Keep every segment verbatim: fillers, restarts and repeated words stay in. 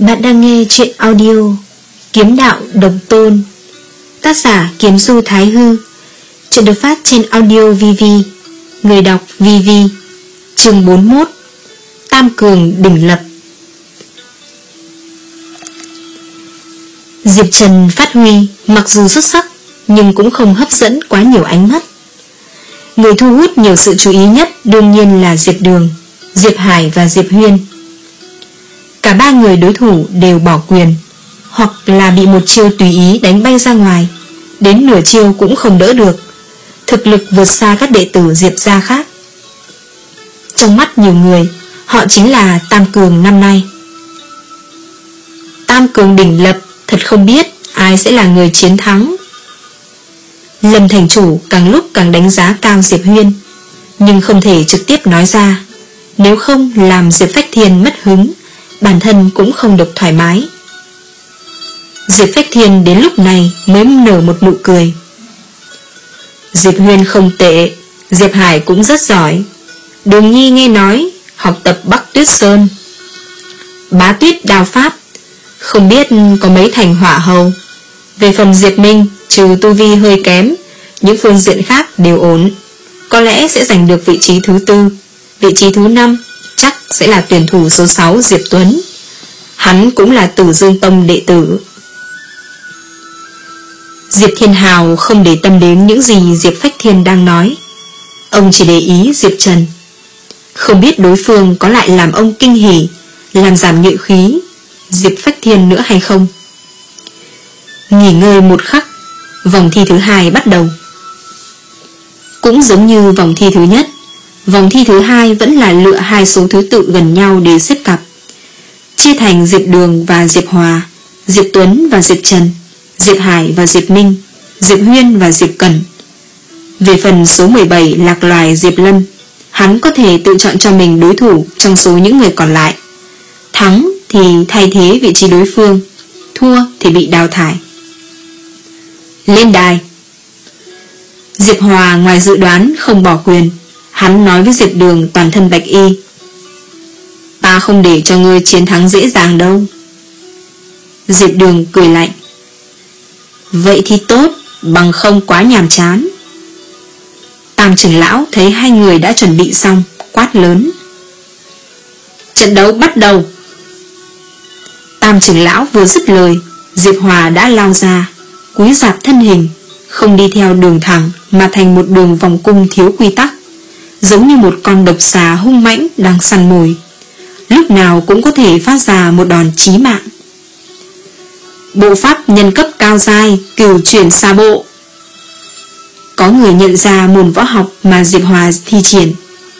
Bạn đang nghe chuyện audio Kiếm Đạo Độc Tôn, tác giả Kiếm Du Thái Hư. Chuyện được phát trên audio vê vê. Người đọc vê vê. Chương bốn mươi mốt. Tam Cường Đỉnh Lập. Diệp Trần phát huy mặc dù xuất sắc, nhưng cũng không hấp dẫn quá nhiều ánh mắt. Người thu hút nhiều sự chú ý nhất đương nhiên là Diệp Đường, Diệp Hải và Diệp Huyên. Cả ba người đối thủ đều bỏ quyền, hoặc là bị một chiêu tùy ý đánh bay ra ngoài, đến nửa chiêu cũng không đỡ được. Thực lực vượt xa các đệ tử Diệp gia khác. Trong mắt nhiều người, họ chính là Tam Cường năm nay. Tam Cường Đỉnh Lập, thật không biết ai sẽ là người chiến thắng. Lâm thành chủ càng lúc càng đánh giá cao Diệp Huyên, nhưng không thể trực tiếp nói ra, nếu không làm Diệp Phách Thiên mất hứng, bản thân cũng không được thoải mái. Diệp Phách Thiên đến lúc này mới nở một nụ cười. Diệp Huyên không tệ, Diệp Hải cũng rất giỏi. Đường Nhi nghe nói học tập Bắc Tuyết Sơn, Bá Tuyết đao pháp, không biết có mấy thành hỏa hầu. Về phần Diệp Minh, trừ tu vi hơi kém, những phương diện khác đều ổn, có lẽ sẽ giành được vị trí thứ tư. Vị trí thứ năm chắc sẽ là tuyển thủ số sáu Diệp Tuấn. Hắn cũng là Tử Dương Tông đệ tử. Diệp Thiên Hào không để tâm đến những gì Diệp Phách Thiên đang nói. Ông chỉ để ý Diệp Trần. Không biết đối phương có lại làm ông kinh hỉ, làm giảm nhuệ khí Diệp Phách Thiên nữa hay không. Nghỉ ngơi một khắc, vòng thi thứ hai bắt đầu. Cũng giống như vòng thi thứ nhất, vòng thi thứ hai vẫn là lựa hai số thứ tự gần nhau để xếp cặp, chia thành Diệp Đường và Diệp Hòa, Diệp Tuấn và Diệp Trần, Diệp Hải và Diệp Minh, Diệp Huyên và Diệp Cẩn. Về phần số mười bảy Lạc Loài Diệp Lâm, hắn có thể tự chọn cho mình đối thủ trong số những người còn lại. Thắng thì thay thế vị trí đối phương, thua thì bị đào thải. Lên đài. Diệp Hòa ngoài dự đoán không bỏ quyền. Hắn nói với Diệp Đường toàn thân bạch y, ta không để cho ngươi chiến thắng dễ dàng đâu. Diệp Đường cười lạnh, vậy thì tốt, bằng không quá nhàm chán. Tam trưởng lão thấy hai người đã chuẩn bị xong, quát lớn, trận đấu bắt đầu. Tam trưởng lão vừa dứt lời, Diệp Hòa đã lao ra, cúi rạp thân hình, không đi theo đường thẳng mà thành một đường vòng cung thiếu quy tắc, giống như một con độc xà hung mãnh đang săn mồi, lúc nào cũng có thể phát ra một đòn chí mạng. Bộ pháp nhân cấp cao giai Cửu Chuyển Xà Bộ. Có người nhận ra môn võ học mà Diệp Hòa thi triển.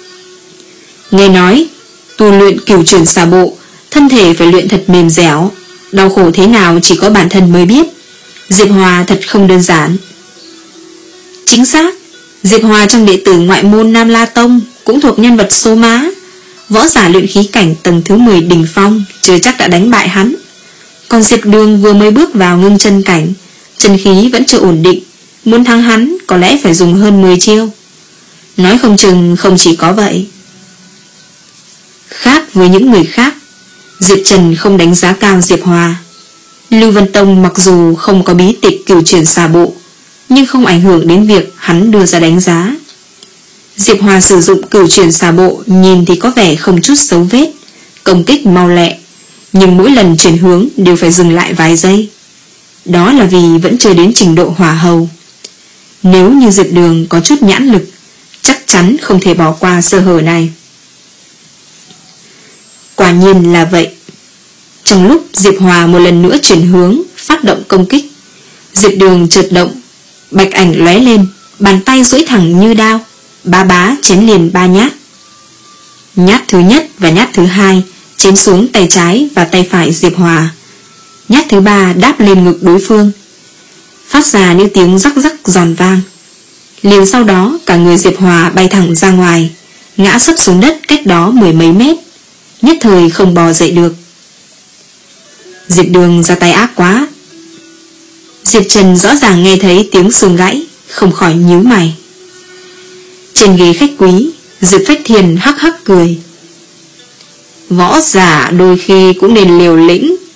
Nghe nói tu luyện Cửu Chuyển Xà Bộ, thân thể phải luyện thật mềm dẻo, đau khổ thế nào chỉ có bản thân mới biết. Diệp Hòa thật không đơn giản. Chính xác, Diệp Hòa trong đệ tử ngoại môn Nam La Tông cũng thuộc nhân vật số má. Võ giả luyện khí cảnh tầng thứ mười đỉnh phong chưa chắc đã đánh bại hắn. Còn Diệp Đường vừa mới bước vào ngưng chân cảnh, chân khí vẫn chưa ổn định, muốn thắng hắn có lẽ phải dùng hơn mười chiêu. Nói không chừng không chỉ có vậy. Khác với những người khác, Diệp Trần không đánh giá cao Diệp Hòa. Lưu Vân Tông mặc dù không có bí tịch Cửu Chuyển Xà Bộ, nhưng không ảnh hưởng đến việc hắn đưa ra đánh giá. Diệp Hòa sử dụng Cửu Chuyển Xà Bộ nhìn thì có vẻ không chút dấu vết, công kích mau lẹ, nhưng mỗi lần chuyển hướng đều phải dừng lại vài giây. Đó là vì vẫn chưa đến trình độ hỏa hầu. Nếu như Diệp Đường có chút nhãn lực, chắc chắn không thể bỏ qua sơ hở này. Quả nhiên là vậy. Trong lúc Diệp Hòa một lần nữa chuyển hướng, phát động công kích, Diệp Đường chợt động, bạch ảnh lóe lên, bàn tay duỗi thẳng như đao, bá bá chém liền ba nhát. Nhát thứ nhất và nhát thứ hai chém xuống tay trái và tay phải Diệp Hòa. Nhát thứ ba đáp lên ngực đối phương, phát ra những tiếng rắc rắc giòn vang. Liền sau đó cả người Diệp Hòa bay thẳng ra ngoài, ngã sấp xuống đất cách đó mười mấy mét, nhất thời không bò dậy được. Diệp Đường ra tay ác quá. Diệp Trần rõ ràng nghe thấy tiếng xương gãy, không khỏi nhíu mày. Trên ghế khách quý, Diệp Phách Thiên hắc hắc cười. Võ giả đôi khi cũng nên liều lĩnh,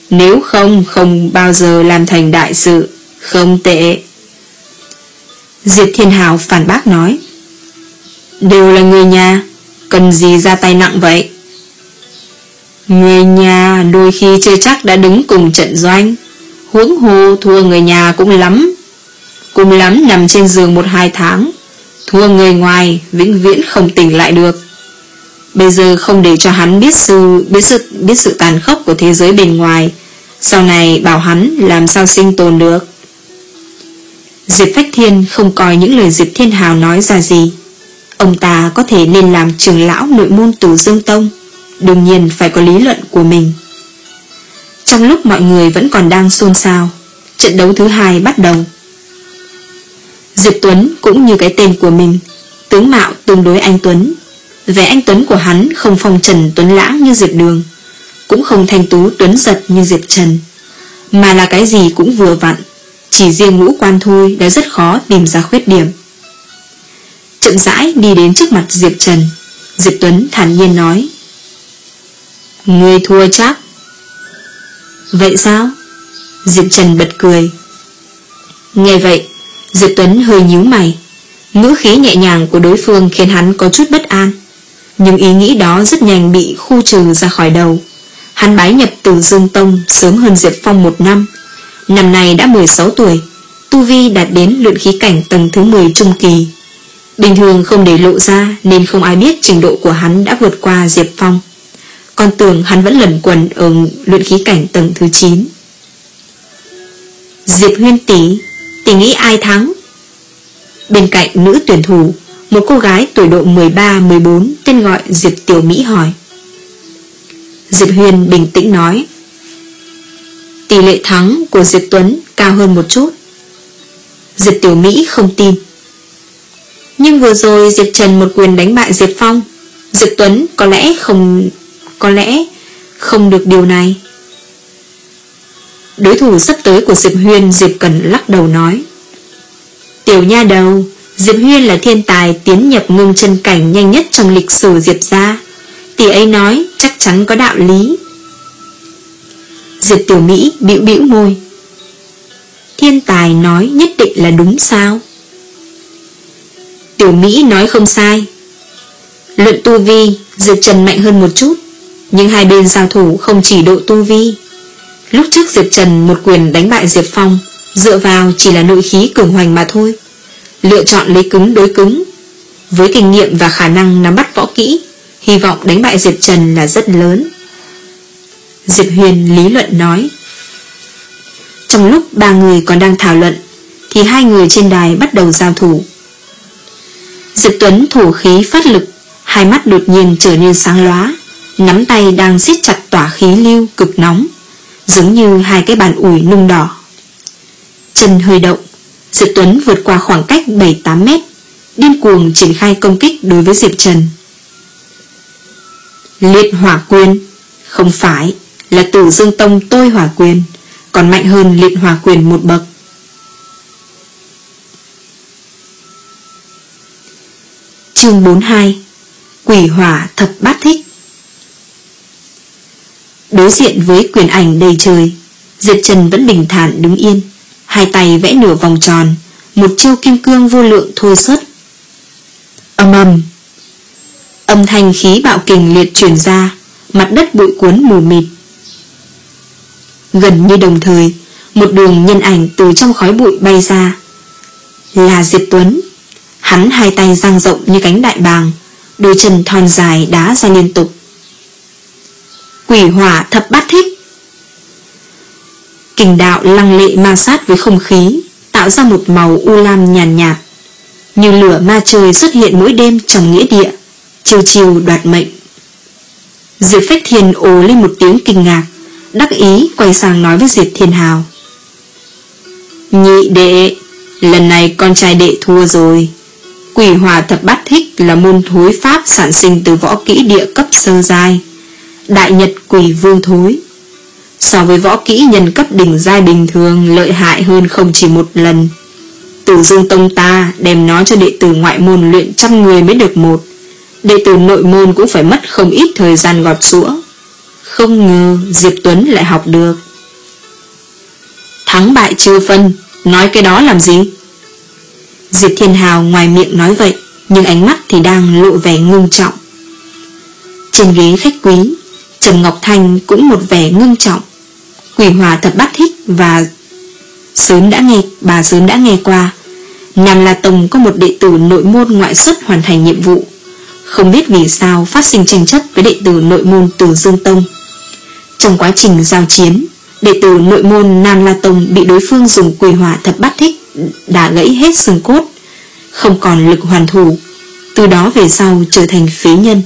Nếu không, không bao giờ làm thành đại sự. Không tệ. Diệp Thiên Hào phản bác nói, đều là người nhà, cần gì ra tay nặng vậy? Người nhà đôi khi chưa chắc đã đứng cùng trận doanh, huống hồ thua người nhà cũng lắm. Cùng lắm nằm trên giường một hai tháng, thua người ngoài vĩnh viễn không tỉnh lại được. Bây giờ không để cho hắn biết sự biết sự biết sự tàn khốc của thế giới bên ngoài, sau này bảo hắn làm sao sinh tồn được. Diệp Phách Thiên không coi những lời Diệp Thiên Hào nói ra gì. Ông ta có thể nên làm trưởng lão nội môn Tử Dương Tông, đương nhiên phải có lý luận của mình. Trong lúc mọi người vẫn còn đang xôn xao, trận đấu thứ hai bắt đầu. Diệp Tuấn cũng như cái tên của mình, tướng mạo tương đối anh tuấn. Vẻ anh tuấn của hắn không phong trần tuấn lãng như Diệp Đường, cũng không thanh tú tuấn giật như Diệp Trần, mà là cái gì cũng vừa vặn. Chỉ riêng ngũ quan thôi đã rất khó tìm ra khuyết điểm. Chậm rãi đi đến trước mặt Diệp Trần, Diệp Tuấn thản nhiên nói, ngươi thua chắc. Vậy sao? Diệp Trần bật cười. Nghe vậy, Diệp Tuấn hơi nhíu mày. Ngữ khí nhẹ nhàng của đối phương khiến hắn có chút bất an, nhưng ý nghĩ đó rất nhanh bị khu trừ ra khỏi đầu. Hắn bái nhập Tử Dương Tông sớm hơn Diệp Phong một năm, năm nay đã mười sáu tuổi, tu vi đạt đến luyện khí cảnh tầng thứ mười trung kỳ. Bình thường không để lộ ra nên không ai biết trình độ của hắn đã vượt qua Diệp Phong, còn tưởng hắn vẫn lẩn quẩn ở luyện khí cảnh tầng thứ chín. Diệp Huyên tỷ, tỷ nghĩ ai thắng? Bên cạnh nữ tuyển thủ, một cô gái tuổi độ mười ba mười bốn tên gọi Diệp Tiểu Mỹ hỏi. Diệp Huyền bình tĩnh nói, tỷ lệ thắng của Diệp Tuấn cao hơn một chút. Diệp Tiểu Mỹ không tin. Nhưng vừa rồi Diệp Trần một quyền đánh bại Diệp Phong, Diệp Tuấn có lẽ không Có lẽ không được điều này. Đối thủ sắp tới của Diệp Huyên, Diệp Cẩn lắc đầu nói, tiểu nha đầu, Diệp Huyên là thiên tài tiến nhập ngưng chân cảnh nhanh nhất trong lịch sử Diệp gia, tỷ ấy nói chắc chắn có đạo lý. Diệp Tiểu Mỹ bĩu bĩu môi, thiên tài nói nhất định là đúng sao? Tiểu Mỹ nói không sai. Luận tu vi, Diệp Trần mạnh hơn một chút, nhưng hai bên giao thủ không chỉ độ tu vi. Lúc trước Diệp Trần một quyền đánh bại Diệp Phong, dựa vào chỉ là nội khí cường hoành mà thôi, lựa chọn lấy cứng đối cứng. Với kinh nghiệm và khả năng nắm bắt võ kỹ, hy vọng đánh bại Diệp Trần là rất lớn. Diệp Huyền lý luận nói. Trong lúc ba người còn đang thảo luận, thì hai người trên đài bắt đầu giao thủ. Diệp Tuấn thủ khí phát lực, hai mắt đột nhiên trở nên sáng lóa, nắm tay đang siết chặt tỏa khí lưu cực nóng, giống như hai cái bàn ủi nung đỏ. Chân hơi động, Diệp Tuấn vượt qua khoảng cách bảy tám mét, điên cuồng triển khai công kích đối với Diệp Trần. Liệt hỏa quyền, không phải, là Tử Dương Tông tôi hỏa quyền, còn mạnh hơn liệt hỏa quyền một bậc. Chương bốn mươi hai, Quỷ hỏa thập bát thích. Đối diện với quyền ảnh đầy trời, Diệp Trần vẫn bình thản đứng yên, hai tay vẽ nửa vòng tròn, một chiêu kim cương vô lượng thôi xuất. Ầm ầm, âm thanh khí bạo kình liệt truyền ra, mặt đất bụi cuốn mù mịt. Gần như đồng thời, một đường nhân ảnh từ trong khói bụi bay ra, là Diệp Tuấn. Hắn hai tay dang rộng như cánh đại bàng, đôi chân thon dài đá ra liên tục. Quỷ hỏa thập bát thích. Kình đạo lăng lệ ma sát với không khí, tạo ra một màu u lam nhàn nhạt, nhạt, như lửa ma trời xuất hiện mỗi đêm trong nghĩa địa, chiều chiều đoạt mệnh. Diệp Phách Thiên ồ lên một tiếng kinh ngạc, đắc ý quay sang nói với Diệp Thiên Hào. Nhị đệ, lần này con trai đệ thua rồi. Quỷ hỏa thập bát thích là môn thối pháp sản sinh từ võ kỹ địa cấp sơ giai, đại nhật quỷ vương thối. So với võ kỹ nhân cấp đỉnh giai bình thường lợi hại hơn không chỉ một lần. Tử Dương Tông ta đem nó cho đệ tử ngoại môn luyện trăm người mới được một, đệ tử nội môn cũng phải mất không ít thời gian gọt giũa. Không ngờ Diệp Tuấn lại học được. Thắng bại chưa phân, nói cái đó làm gì? Diệp Thiên Hào ngoài miệng nói vậy, nhưng ánh mắt thì đang lộ vẻ ngưng trọng. Trên ghế khách quý, Trầm Ngọc Thanh cũng một vẻ ngưng trọng. Quỷ Hòa Thập Bát Thích và sớm đã nghe bà sớm đã nghe qua, Nam La Tông có một đệ tử nội môn ngoại xuất hoàn thành nhiệm vụ, không biết vì sao phát sinh tranh chấp với đệ tử nội môn Từ Dương Tông. Trong quá trình giao chiến, đệ tử nội môn Nam La Tông bị đối phương dùng Quỷ Hỏa Thập Bát Thích đả gãy hết xương cốt, không còn lực hoàn thủ, từ đó về sau trở thành phế nhân.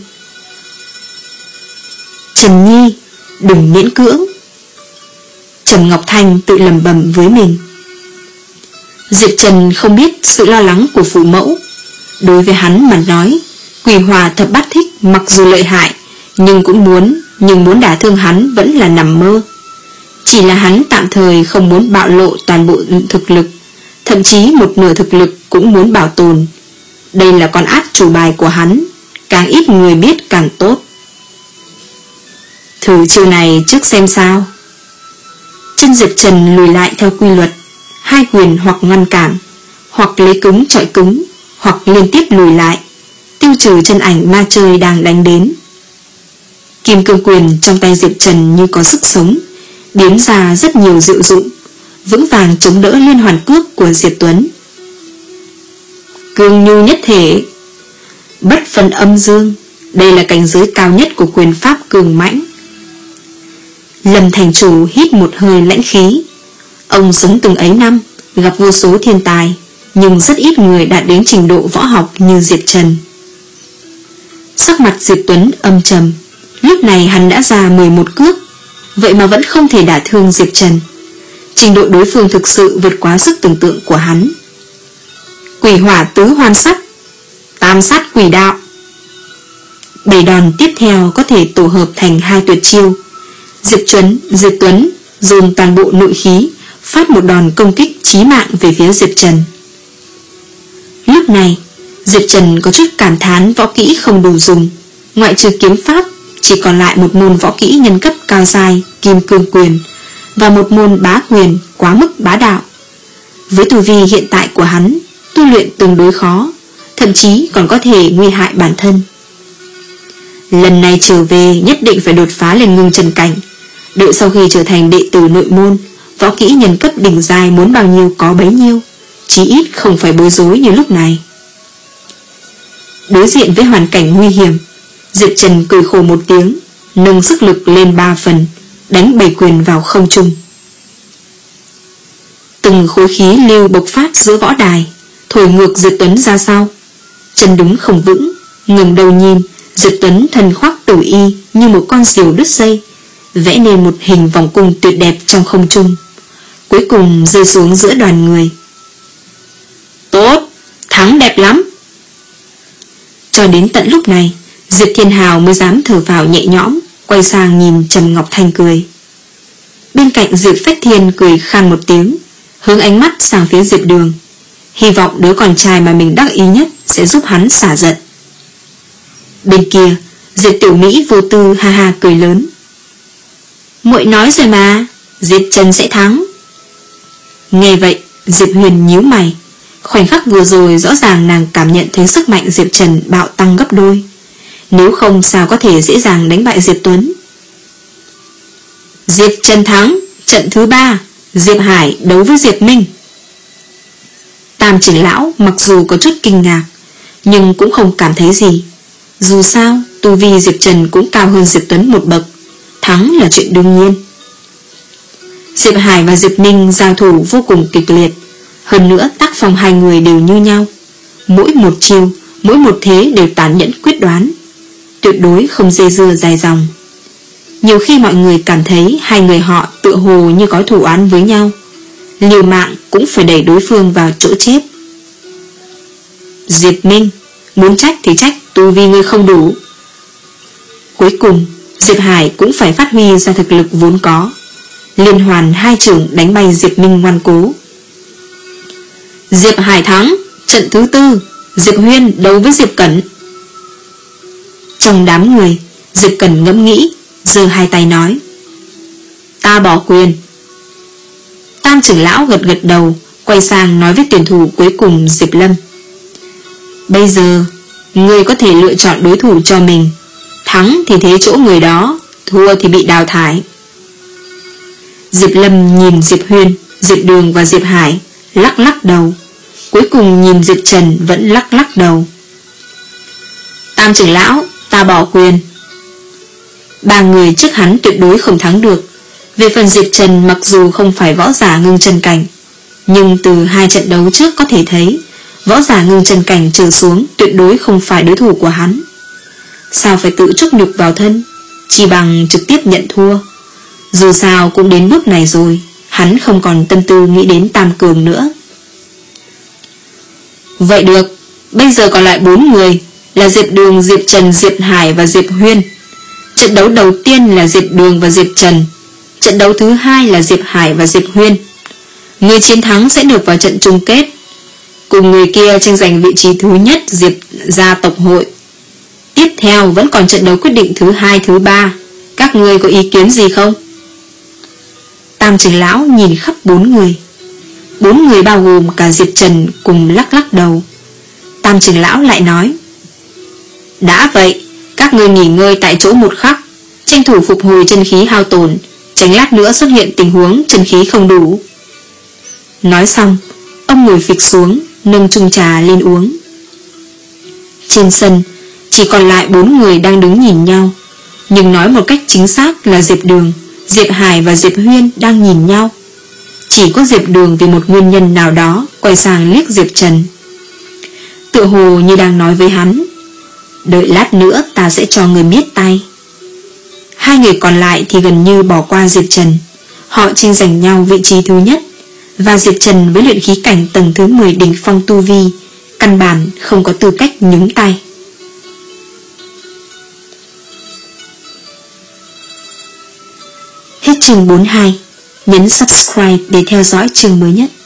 Trần Nhi, đừng miễn cưỡng. Trầm Ngọc Thanh tự lẩm bẩm với mình. Diệp Trần không biết sự lo lắng của phụ mẫu. Đối với hắn mà nói, Quỷ Hòa Thập Bát Thích mặc dù lợi hại, nhưng cũng muốn nhưng muốn đả thương hắn vẫn là nằm mơ. Chỉ là hắn tạm thời không muốn bạo lộ toàn bộ thực lực, thậm chí một nửa thực lực cũng muốn bảo tồn. Đây là con át chủ bài của hắn, càng ít người biết càng tốt. Thử chiêu này trước xem sao. Chân Diệp Trần lùi lại theo quy luật, hai quyền hoặc ngăn cản, hoặc lấy cứng chọi cứng, hoặc liên tiếp lùi lại, tiêu trừ chân ảnh ma chơi đang đánh đến. Kim cương quyền trong tay Diệp Trần như có sức sống, biến ra rất nhiều diệu dụng, vững vàng chống đỡ liên hoàn cước của Diệp Tuấn. Cương nhu nhất thể, bất phân âm dương, đây là cảnh giới cao nhất của quyền pháp cường mãnh. Lâm thành chủ hít một hơi lãnh khí. Ông sống từng ấy năm, gặp vô số thiên tài, nhưng rất ít người đạt đến trình độ võ học như Diệp Trần. Sắc mặt Diệp Tuấn âm trầm. Lúc này hắn đã ra mười một cước, vậy mà vẫn không thể đả thương Diệp Trần. Trình độ đối phương thực sự vượt quá sức tưởng tượng của hắn. Quỷ hỏa tứ hoan sát, tam sát quỷ đạo. Bảy đòn tiếp theo có thể tổ hợp thành hai tuyệt chiêu. Diệp Tuấn, Diệp Tuấn dồn toàn bộ nội khí, phát một đòn công kích chí mạng về phía Diệp Trần. Lúc này, Diệp Trần có chút cảm thán võ kỹ không đủ dùng, ngoại trừ kiếm pháp, chỉ còn lại một môn võ kỹ nhân cấp cao dài, kim cương quyền, và một môn bá quyền quá mức bá đạo. Với tu vi hiện tại của hắn, tu luyện tương đối khó, thậm chí còn có thể nguy hại bản thân. Lần này trở về nhất định phải đột phá lên ngưng trần cảnh. Đợi sau khi trở thành đệ tử nội môn, võ kỹ nhân cấp đỉnh dài muốn bao nhiêu có bấy nhiêu, chí ít không phải bối rối như lúc này. Đối diện với hoàn cảnh nguy hiểm, Diệp Trần cười khổ một tiếng, nâng sức lực lên ba phần, đánh bảy quyền vào không trung. Từng khối khí lưu bộc phát giữa võ đài, thổi ngược Diệp Tuấn ra sau. Chân đứng không vững, ngẩng đầu nhìn, Diệp Tuấn thân khoác tử y như một con diều đứt dây, vẽ nên một hình vòng cung tuyệt đẹp trong không trung, cuối cùng rơi xuống giữa đoàn người. Tốt, thắng đẹp lắm. Cho đến tận lúc này, Diệp Thiên Hào mới dám thở vào nhẹ nhõm, quay sang nhìn Trầm Ngọc Thanh cười. Bên cạnh Diệp Phách Thiên cười khan một tiếng, hướng ánh mắt sang phía Diệp Đường, hy vọng đứa con trai mà mình đắc ý nhất sẽ giúp hắn xả giận. Bên kia, Diệp Tiểu Mỹ vô tư ha ha cười lớn. Muội nói rồi mà, Diệp Trần sẽ thắng. Nghe vậy, Diệp Huyền nhíu mày. Khoảnh khắc vừa rồi rõ ràng nàng cảm nhận thấy sức mạnh Diệp Trần bạo tăng gấp đôi. Nếu không sao có thể dễ dàng đánh bại Diệp Tuấn. Diệp Trần thắng, trận thứ ba, Diệp Hải đấu với Diệp Minh. Tam trưởng lão mặc dù có chút kinh ngạc, nhưng cũng không cảm thấy gì. Dù sao, tu vi Diệp Trần cũng cao hơn Diệp Tuấn một bậc, thắng là chuyện đương nhiên. Diệp Hải và Diệp Minh giao thủ vô cùng kịch liệt, hơn nữa tác phong hai người đều như nhau, mỗi một chiêu, mỗi một thế đều tàn nhẫn quyết đoán, tuyệt đối không dây dưa dài dòng. Nhiều khi mọi người cảm thấy hai người họ tựa hồ như có thù oán với nhau, liều mạng cũng phải đẩy đối phương vào chỗ chết. Diệp Minh, muốn trách thì trách tu vi ngươi không đủ. Cuối cùng, Diệp Hải cũng phải phát huy ra thực lực vốn có, liên hoàn hai chưởng đánh bay Diệp Minh ngoan cố. Diệp Hải thắng, trận thứ tư, Diệp Huyên đấu với Diệp Cẩn. Trong đám người, Diệp Cẩn ngẫm nghĩ, giơ hai tay nói: Ta bỏ quyền. Tam trưởng lão gật gật đầu, quay sang nói với tuyển thủ cuối cùng Diệp Lâm. Bây giờ ngươi có thể lựa chọn đối thủ cho mình. Thắng thì thế chỗ người đó, thua thì bị đào thải. Diệp Lâm nhìn Diệp Huyên, Diệp Đường và Diệp Hải, lắc lắc đầu. Cuối cùng nhìn Diệp Trần vẫn lắc lắc đầu. Tam trưởng lão, ta bỏ quyền. Ba người trước hắn tuyệt đối không thắng được. Về phần Diệp Trần, mặc dù không phải võ giả ngưng chân cảnh, nhưng từ hai trận đấu trước có thể thấy võ giả ngưng chân cảnh trở xuống tuyệt đối không phải đối thủ của hắn. Sao phải tự chuốc nhục vào thân, chỉ bằng trực tiếp nhận thua. Dù sao cũng đến bước này rồi, hắn không còn tâm tư nghĩ đến tam cường nữa. Vậy được, bây giờ còn lại bốn người, là Diệp Đường, Diệp Trần, Diệp Hải và Diệp Huyên. Trận đấu đầu tiên là Diệp Đường và Diệp Trần, trận đấu thứ hai là Diệp Hải và Diệp Huyên. Người chiến thắng sẽ được vào trận chung kết, cùng người kia tranh giành vị trí thứ nhất Diệp gia tộc hội. Tiếp theo vẫn còn trận đấu quyết định thứ hai, thứ ba. Các ngươi có ý kiến gì không? Tam trưởng lão nhìn khắp bốn người. Bốn người bao gồm cả Diệp Trần cùng lắc lắc đầu. Tam trưởng lão lại nói, đã vậy, các ngươi nghỉ ngơi tại chỗ một khắc, tranh thủ phục hồi chân khí hao tổn, tránh lát nữa xuất hiện tình huống chân khí không đủ. Nói xong, ông ngồi phịch xuống, nâng chung trà lên uống. Trên sân chỉ còn lại bốn người đang đứng nhìn nhau, nhưng nói một cách chính xác là Diệp Đường, Diệp Hải và Diệp Huyên đang nhìn nhau. Chỉ có Diệp Đường vì một nguyên nhân nào đó quay sang liếc Diệp Trần, tựa hồ như đang nói với hắn, đợi lát nữa ta sẽ cho người miết tay. Hai người còn lại thì gần như bỏ qua Diệp Trần. Họ tranh giành nhau vị trí thứ nhất, và Diệp Trần với luyện khí cảnh tầng thứ mười đỉnh phong tu vi, căn bản không có tư cách nhúng tay. Hết chương bốn mươi hai. Nhấn subscribe để theo dõi chương mới nhất.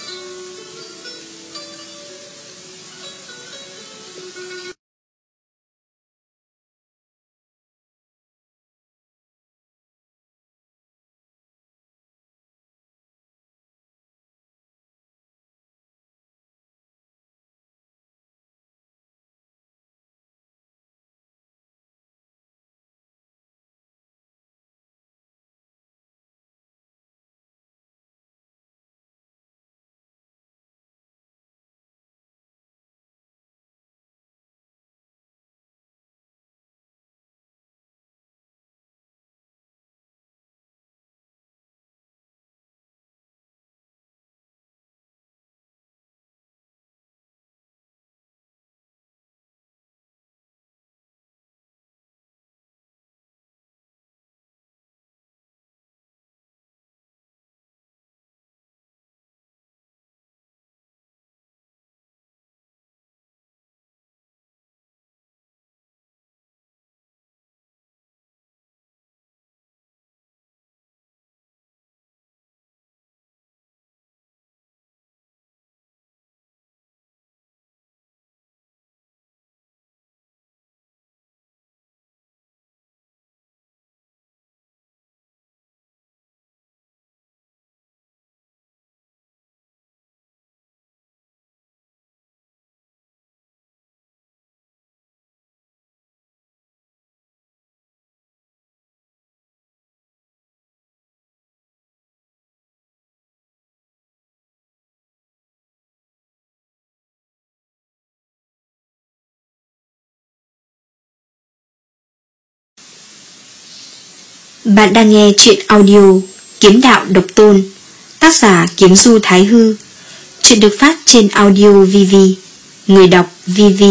Bạn đang nghe chuyện audio Kiếm Đạo Độc Tôn, tác giả Kiếm Du Thái Hư. Chuyện được phát trên audio vê vê. Người đọc vê vê.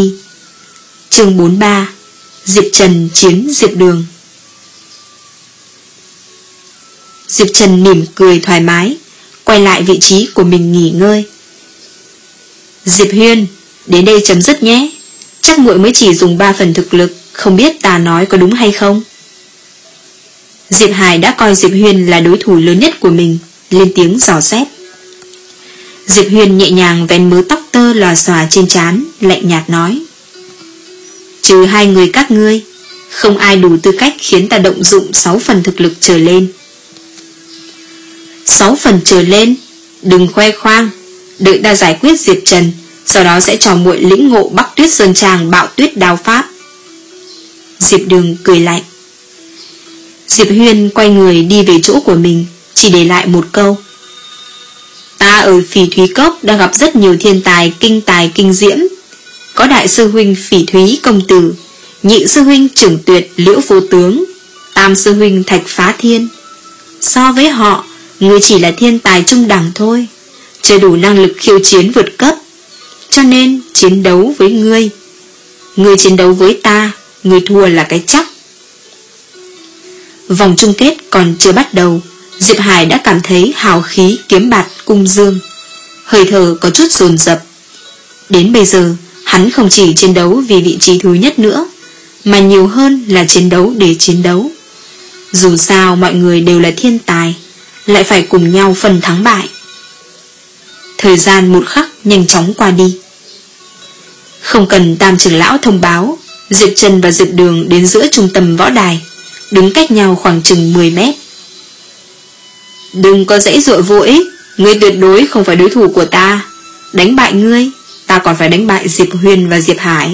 Chương bốn mươi ba. Diệp Trần chiến Diệp Đường. Diệp Trần mỉm cười thoải mái, quay lại vị trí của mình nghỉ ngơi. Diệp Huyên, đến đây chấm dứt nhé. Chắc muội mới chỉ dùng ba phần thực lực, không biết ta nói có đúng hay không. Diệp Hải đã coi Diệp Huyên là đối thủ lớn nhất của mình, lên tiếng dò xét. Diệp Huyên nhẹ nhàng vén mớ tóc tơ lòa xòa trên trán, lạnh nhạt nói, trừ hai người các ngươi, không ai đủ tư cách khiến ta động dụng sáu phần thực lực trở lên. Sáu phần trở lên? Đừng khoe khoang, đợi ta giải quyết Diệp Trần, sau đó sẽ cho muội lĩnh ngộ Bắc Tuyết Sơn Trang bạo tuyết đao pháp. Diệp Đường cười lạnh. Diệp Huyên quay người đi về chỗ của mình, chỉ để lại một câu: ta ở Phỉ Thúy Cốc đang gặp rất nhiều thiên tài kinh tài kinh diễm. Có đại sư huynh Phỉ Thúy công tử, nhị sư huynh Trưởng Tuyệt Liễu Vô Tướng, tam sư huynh Thạch Phá Thiên. So với họ, ngươi chỉ là thiên tài trung đẳng thôi, chưa đủ năng lực khiêu chiến vượt cấp. Cho nên chiến đấu với ngươi, ngươi chiến đấu với ta, ngươi thua là cái chắc. Vòng chung kết còn chưa bắt đầu, Diệp Hải đã cảm thấy hào khí kiếm bạt cung dương, hơi thở có chút dồn dập. Đến bây giờ, hắn không chỉ chiến đấu vì vị trí thứ nhất nữa, mà nhiều hơn là chiến đấu để chiến đấu. Dù sao mọi người đều là thiên tài, lại phải cùng nhau phân thắng bại. Thời gian một khắc nhanh chóng qua đi. Không cần Tam trưởng lão thông báo, Diệp Trần và Diệp Đường đến giữa trung tâm võ đài, đứng cách nhau khoảng chừng mười mét. Đừng có giãy giụa vô ích, ngươi tuyệt đối không phải đối thủ của ta. Đánh bại ngươi, ta còn phải đánh bại Diệp Huyền và Diệp Hải.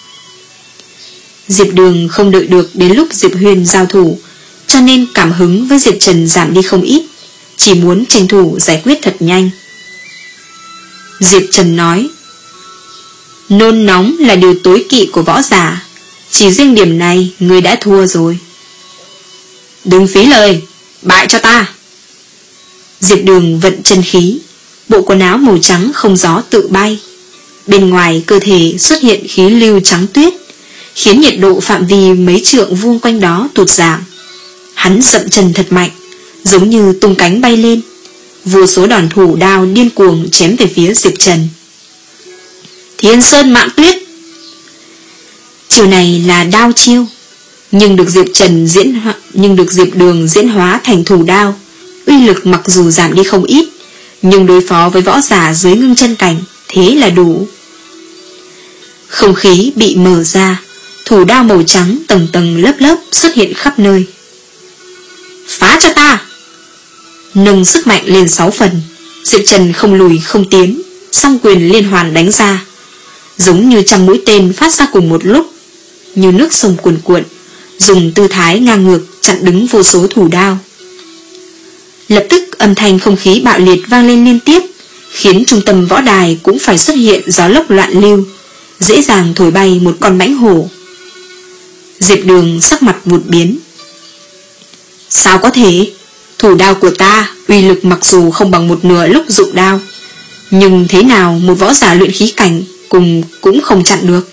Diệp Đường không đợi được đến lúc Diệp Huyền giao thủ, cho nên cảm hứng với Diệp Trần giảm đi không ít, chỉ muốn tranh thủ giải quyết thật nhanh. Diệp Trần nói: nôn nóng là điều tối kỵ của võ giả, chỉ riêng điểm này ngươi đã thua rồi. Đừng phí lời, bại cho ta. Diệp Đường vận chân khí, bộ quần áo màu trắng không gió tự bay. Bên ngoài cơ thể xuất hiện khí lưu trắng tuyết, khiến nhiệt độ phạm vi mấy trượng vuông quanh đó tụt giảm. Hắn dậm chân thật mạnh, giống như tung cánh bay lên. Vô số đòn thủ đao điên cuồng chém về phía Diệp Trần. Thiên Sơn Mạn Tuyết. Chiều này là đao chiêu, nhưng được Diệp Trần diễn hóa, nhưng được Diệp Đường diễn hóa thành thủ đao, uy lực mặc dù giảm đi không ít, nhưng đối phó với võ giả dưới ngưng chân cảnh thế là đủ. Không khí bị mở ra, thủ đao màu trắng tầng tầng lớp lớp xuất hiện khắp nơi. Phá cho ta! Nâng sức mạnh lên sáu phần, Diệp Trần không lùi không tiến, song quyền liên hoàn đánh ra, giống như trăm mũi tên phát ra cùng một lúc, như nước sông cuồn cuộn, dùng tư thái ngang ngược chặn đứng vô số thủ đao. Lập tức âm thanh không khí bạo liệt vang lên liên tiếp, khiến trung tâm võ đài cũng phải xuất hiện gió lốc loạn lưu, dễ dàng thổi bay một con mãnh hổ. Diệp Đường sắc mặt vụt biến. Sao có thể? Thủ đao của ta uy lực mặc dù không bằng một nửa lúc dụng đao, nhưng thế nào một võ giả luyện khí cảnh cùng cũng không chặn được.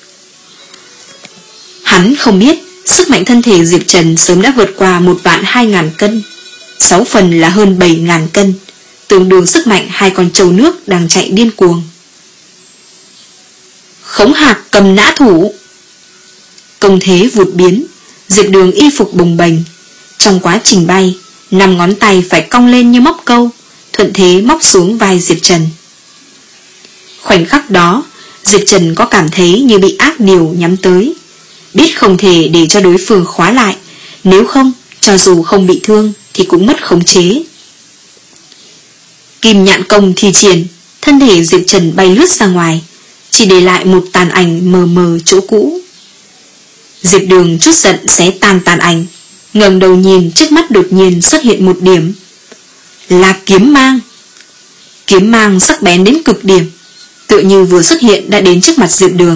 Hắn không biết sức mạnh thân thể Diệp Trần sớm đã vượt qua một vạn hai ngàn cân, sáu phần là hơn bảy ngàn cân, tương đương sức mạnh hai con trâu nước đang chạy điên cuồng. Khống hạc cầm nã thủ. Công thế vụt biến, Diệp Đường y phục bồng bềnh, trong quá trình bay, năm ngón tay phải cong lên như móc câu, thuận thế móc xuống vai Diệp Trần. Khoảnh khắc đó, Diệp Trần có cảm thấy như bị ác điều nhắm tới, biết không thể để cho đối phương khóa lại, nếu không, cho dù không bị thương thì cũng mất khống chế. Kim nhạn công thi triển, thân thể Diệp Trần bay lướt ra ngoài, chỉ để lại một tàn ảnh mờ mờ chỗ cũ. Diệp Đường chút giận xé tan tàn ảnh, ngẩng đầu nhìn, trước mắt đột nhiên xuất hiện một điểm, là kiếm mang. Kiếm mang sắc bén đến cực điểm, tựa như vừa xuất hiện đã đến trước mặt Diệp Đường.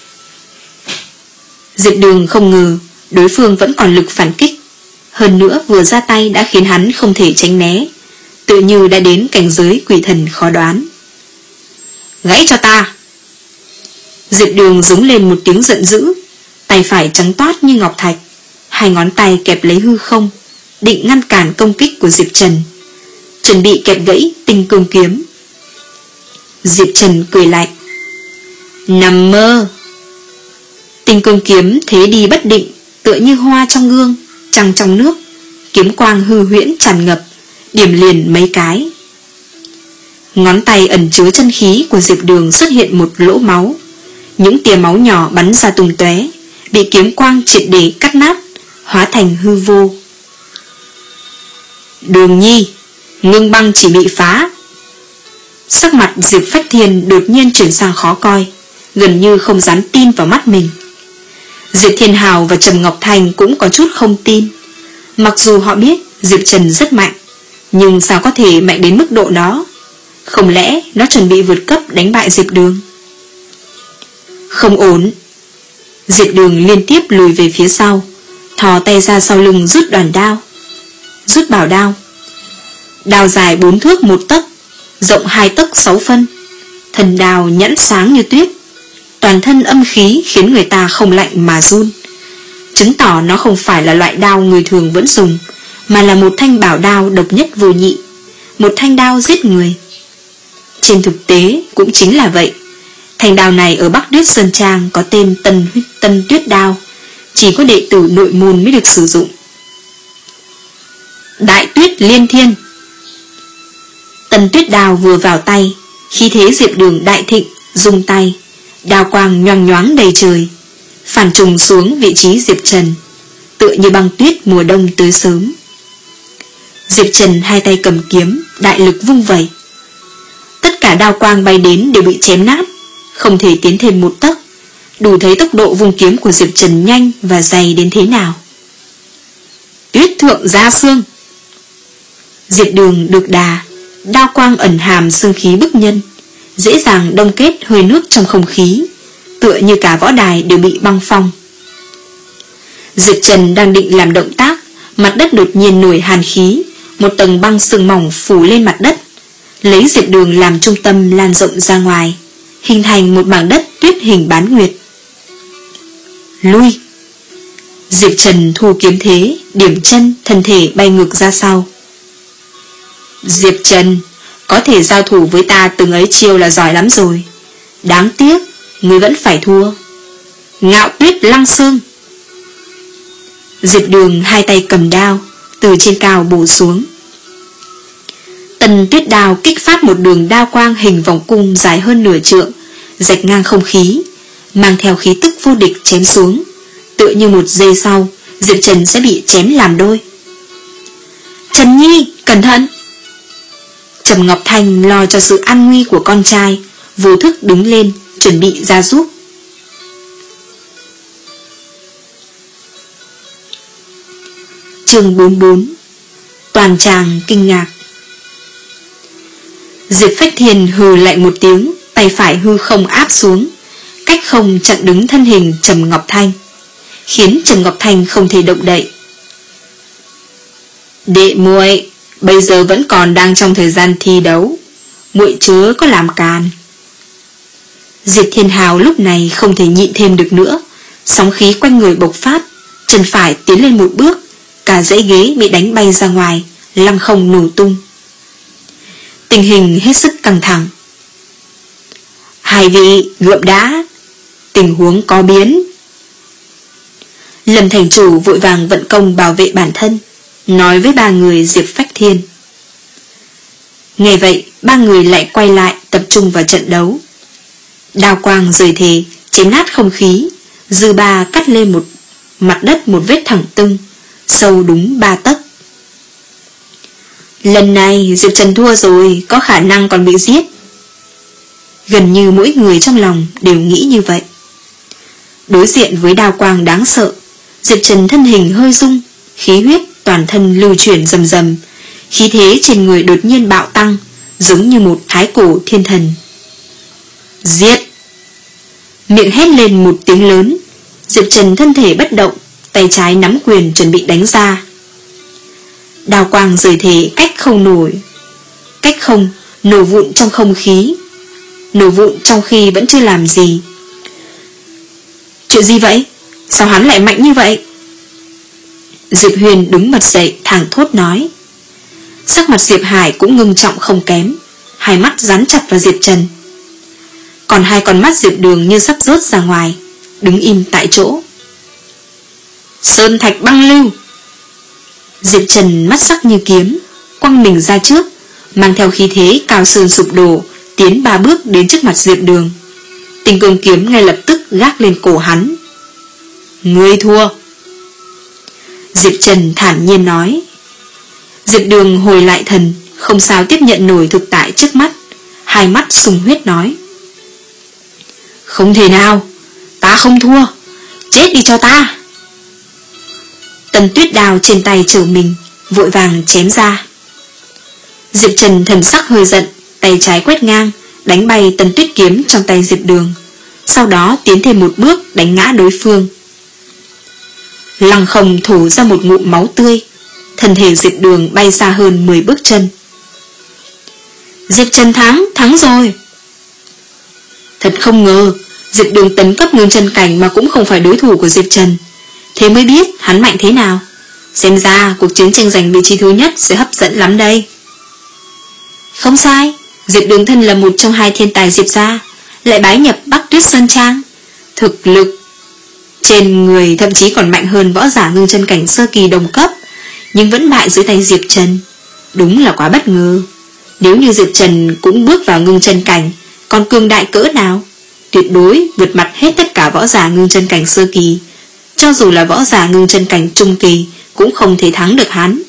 Diệp Đường không ngờ đối phương vẫn còn lực phản kích, hơn nữa vừa ra tay đã khiến hắn không thể tránh né, tựa như đã đến cảnh giới quỷ thần khó đoán. Gãy cho ta! Diệp Đường giống lên một tiếng giận dữ, tay phải trắng toát như ngọc thạch, hai ngón tay kẹp lấy hư không, định ngăn cản công kích của Diệp Trần, chuẩn bị kẹp gãy tinh cương kiếm. Diệp Trần cười lạnh. Nằm mơ! Tinh cương kiếm thế đi bất định, tựa như hoa trong gương, trăng trong nước, kiếm quang hư huyễn tràn ngập, điểm liền mấy cái. Ngón tay ẩn chứa chân khí của Diệp Đường xuất hiện một lỗ máu, những tia máu nhỏ bắn ra tung tóe, bị kiếm quang triệt để cắt nát, hóa thành hư vô. Đường Nhi, ngưng băng chỉ bị phá, Sắc mặt Diệp Phách Thiên đột nhiên chuyển sang khó coi, gần như không dám tin vào mắt mình. Diệp Thiên Hào và Trầm Ngọc Thành cũng có chút không tin. Mặc dù họ biết Diệp Trần rất mạnh, nhưng sao có thể mạnh đến mức độ đó? Không lẽ nó chuẩn bị vượt cấp đánh bại Diệp Đường? Không ổn. Diệp Đường liên tiếp lùi về phía sau, thò tay ra sau lưng rút đoàn đao. Rút bảo đao. Đao dài bốn thước một tấc, rộng hai tấc sáu phân. Thân đao nhẵn sáng như tuyết, toàn thân âm khí khiến người ta không lạnh mà run, chứng tỏ nó không phải là loại đao người thường vẫn dùng, mà là một thanh bảo đao độc nhất vô nhị, một thanh đao giết người. Trên thực tế cũng chính là vậy. Thanh đao này ở Bắc Tuyết Sơn Trang có tên Tân, Tân Tuyết Đao, chỉ có đệ tử nội môn mới được sử dụng. Đại Tuyết Liên Thiên. Tân Tuyết Đao vừa vào tay, khí thế Diệp Đường đại thịnh, dùng tay, đao quang nhoang nhoáng đầy trời, phản trùng xuống vị trí Diệp Trần, tựa như băng tuyết mùa đông tới sớm. Diệp Trần hai tay cầm kiếm, đại lực vung vẩy. Tất cả đao quang bay đến đều bị chém nát, không thể tiến thêm một tấc, đủ thấy tốc độ vung kiếm của Diệp Trần nhanh và dày đến thế nào. Tuyết thượng gia xương. Diệp Đường được đà, đao quang ẩn hàm xương khí bức nhân, dễ dàng đông kết hơi nước trong không khí, tựa như cả võ đài đều bị băng phong. Diệp Trần đang định làm động tác, mặt đất đột nhiên nổi hàn khí, một tầng băng sương mỏng phủ lên mặt đất, lấy Diệp Đường làm trung tâm lan rộng ra ngoài, hình thành một mảng đất tuyết hình bán nguyệt. Lui. Diệp Trần thu kiếm thế, điểm chân, thân thể bay ngược ra sau. Diệp Trần, có thể giao thủ với ta từng ấy chiêu là giỏi lắm rồi, đáng tiếc ngươi vẫn phải thua. Ngạo Tuyết Lăng Xương. Diệp Đường hai tay cầm đao, từ trên cao bổ xuống. Tần Tuyết Đao kích phát một đường đao quang hình vòng cung dài hơn nửa trượng, rạch ngang không khí, mang theo khí tức vô địch chém xuống, tựa như một giây sau Diệp Trần sẽ bị chém làm đôi. Trần Nhi, cẩn thận! Trầm Ngọc Thành lo cho sự an nguy của con trai, vô thức đứng lên, chuẩn bị ra giúp. Chương bốn mươi bốn. Toàn tràng kinh ngạc. Diệp Phách Thiên hừ lạnh một tiếng, tay phải hư không áp xuống, cách không chặn đứng thân hình Trầm Ngọc Thanh, khiến Trầm Ngọc Thanh không thể động đậy. Đệ muội, bây giờ vẫn còn đang trong thời gian thi đấu, muội chớ có làm càn. Diệp Thiên Hào lúc này không thể nhịn thêm được nữa, sóng khí quanh người bộc phát, chân phải tiến lên một bước, cả dãy ghế bị đánh bay ra ngoài, lăng không nổ tung. Tình hình hết sức căng thẳng. Hai vị gượm đã, tình huống có biến. Lâm thành chủ vội vàng vận công bảo vệ bản thân, nói với ba người Diệp Phách Thiên. Nghe vậy, ba người lại quay lại tập trung vào trận đấu. Đao quang rời thề, chém nát không khí, dư ba cắt lên một mặt đất một vết thẳng tưng, sâu đúng ba tấc. Lần này Diệp Trần thua rồi, có khả năng còn bị giết. Gần như mỗi người trong lòng đều nghĩ như vậy. Đối diện với đao quang đáng sợ, Diệp Trần thân hình hơi rung, khí huyết toàn thân lưu chuyển rầm rầm, khí thế trên người đột nhiên bạo tăng, giống như một thái cổ thiên thần. Giết! Miệng hét lên một tiếng lớn, Diệp Trần thân thể bất động, tay trái nắm quyền chuẩn bị đánh ra. Đao quang rời thể cách không nổi, cách không nổ vụn trong không khí, nổ vụn trong khi vẫn chưa làm gì. Chuyện gì vậy? Sao hắn lại mạnh như vậy? Diệp Huyền đứng bật dậy thẳng thốt nói. Sắc mặt Diệp Hải cũng ngưng trọng không kém, hai mắt dán chặt vào Diệp Trần. Còn hai con mắt Diệp Đường như sắp rớt ra ngoài, đứng im tại chỗ. Sơn thạch băng lưu. Diệp Trần mắt sắc như kiếm, quăng mình ra trước, mang theo khí thế cao sơn sụp đổ, tiến ba bước đến trước mặt Diệp Đường. Tình cương kiếm ngay lập tức gác lên cổ hắn. Ngươi thua. Diệp Trần thản nhiên nói. Diệp Đường hồi lại thần, không sao tiếp nhận nổi thực tại trước mắt, hai mắt sùng huyết nói: Không thể nào, ta không thua, chết đi cho ta. Tần tuyết đao trên tay chở mình, vội vàng chém ra. Diệp Trần thần sắc hơi giận, tay trái quét ngang, đánh bay tần tuyết kiếm trong tay Diệp Đường, sau đó tiến thêm một bước đánh ngã đối phương. Lăng Không thổ ra một ngụm máu tươi, thân thể Diệp Đường bay xa hơn mười bước chân. Diệp Trần thắng, thắng rồi. Thật không ngờ, Diệp Đường tấn cấp ngưng chân cảnh mà cũng không phải đối thủ của Diệp Trần. Thế mới biết hắn mạnh thế nào. Xem ra cuộc chiến tranh giành vị trí thứ nhất sẽ hấp dẫn lắm đây. Không sai, Diệp Đường thân là một trong hai thiên tài Diệp gia, lại bái nhập Bắc Tuyết Sơn Trang. Thực lực trên người thậm chí còn mạnh hơn võ giả ngưng chân cảnh sơ kỳ đồng cấp, nhưng vẫn bại dưới tay Diệp Trần. Đúng là quá bất ngờ. Nếu như Diệp Trần cũng bước vào ngưng chân cảnh, còn cường đại cỡ nào, tuyệt đối vượt mặt hết tất cả võ giả ngưng chân cảnh sơ kỳ. Cho dù là võ giả ngưng chân cảnh trung kỳ cũng không thể thắng được hắn.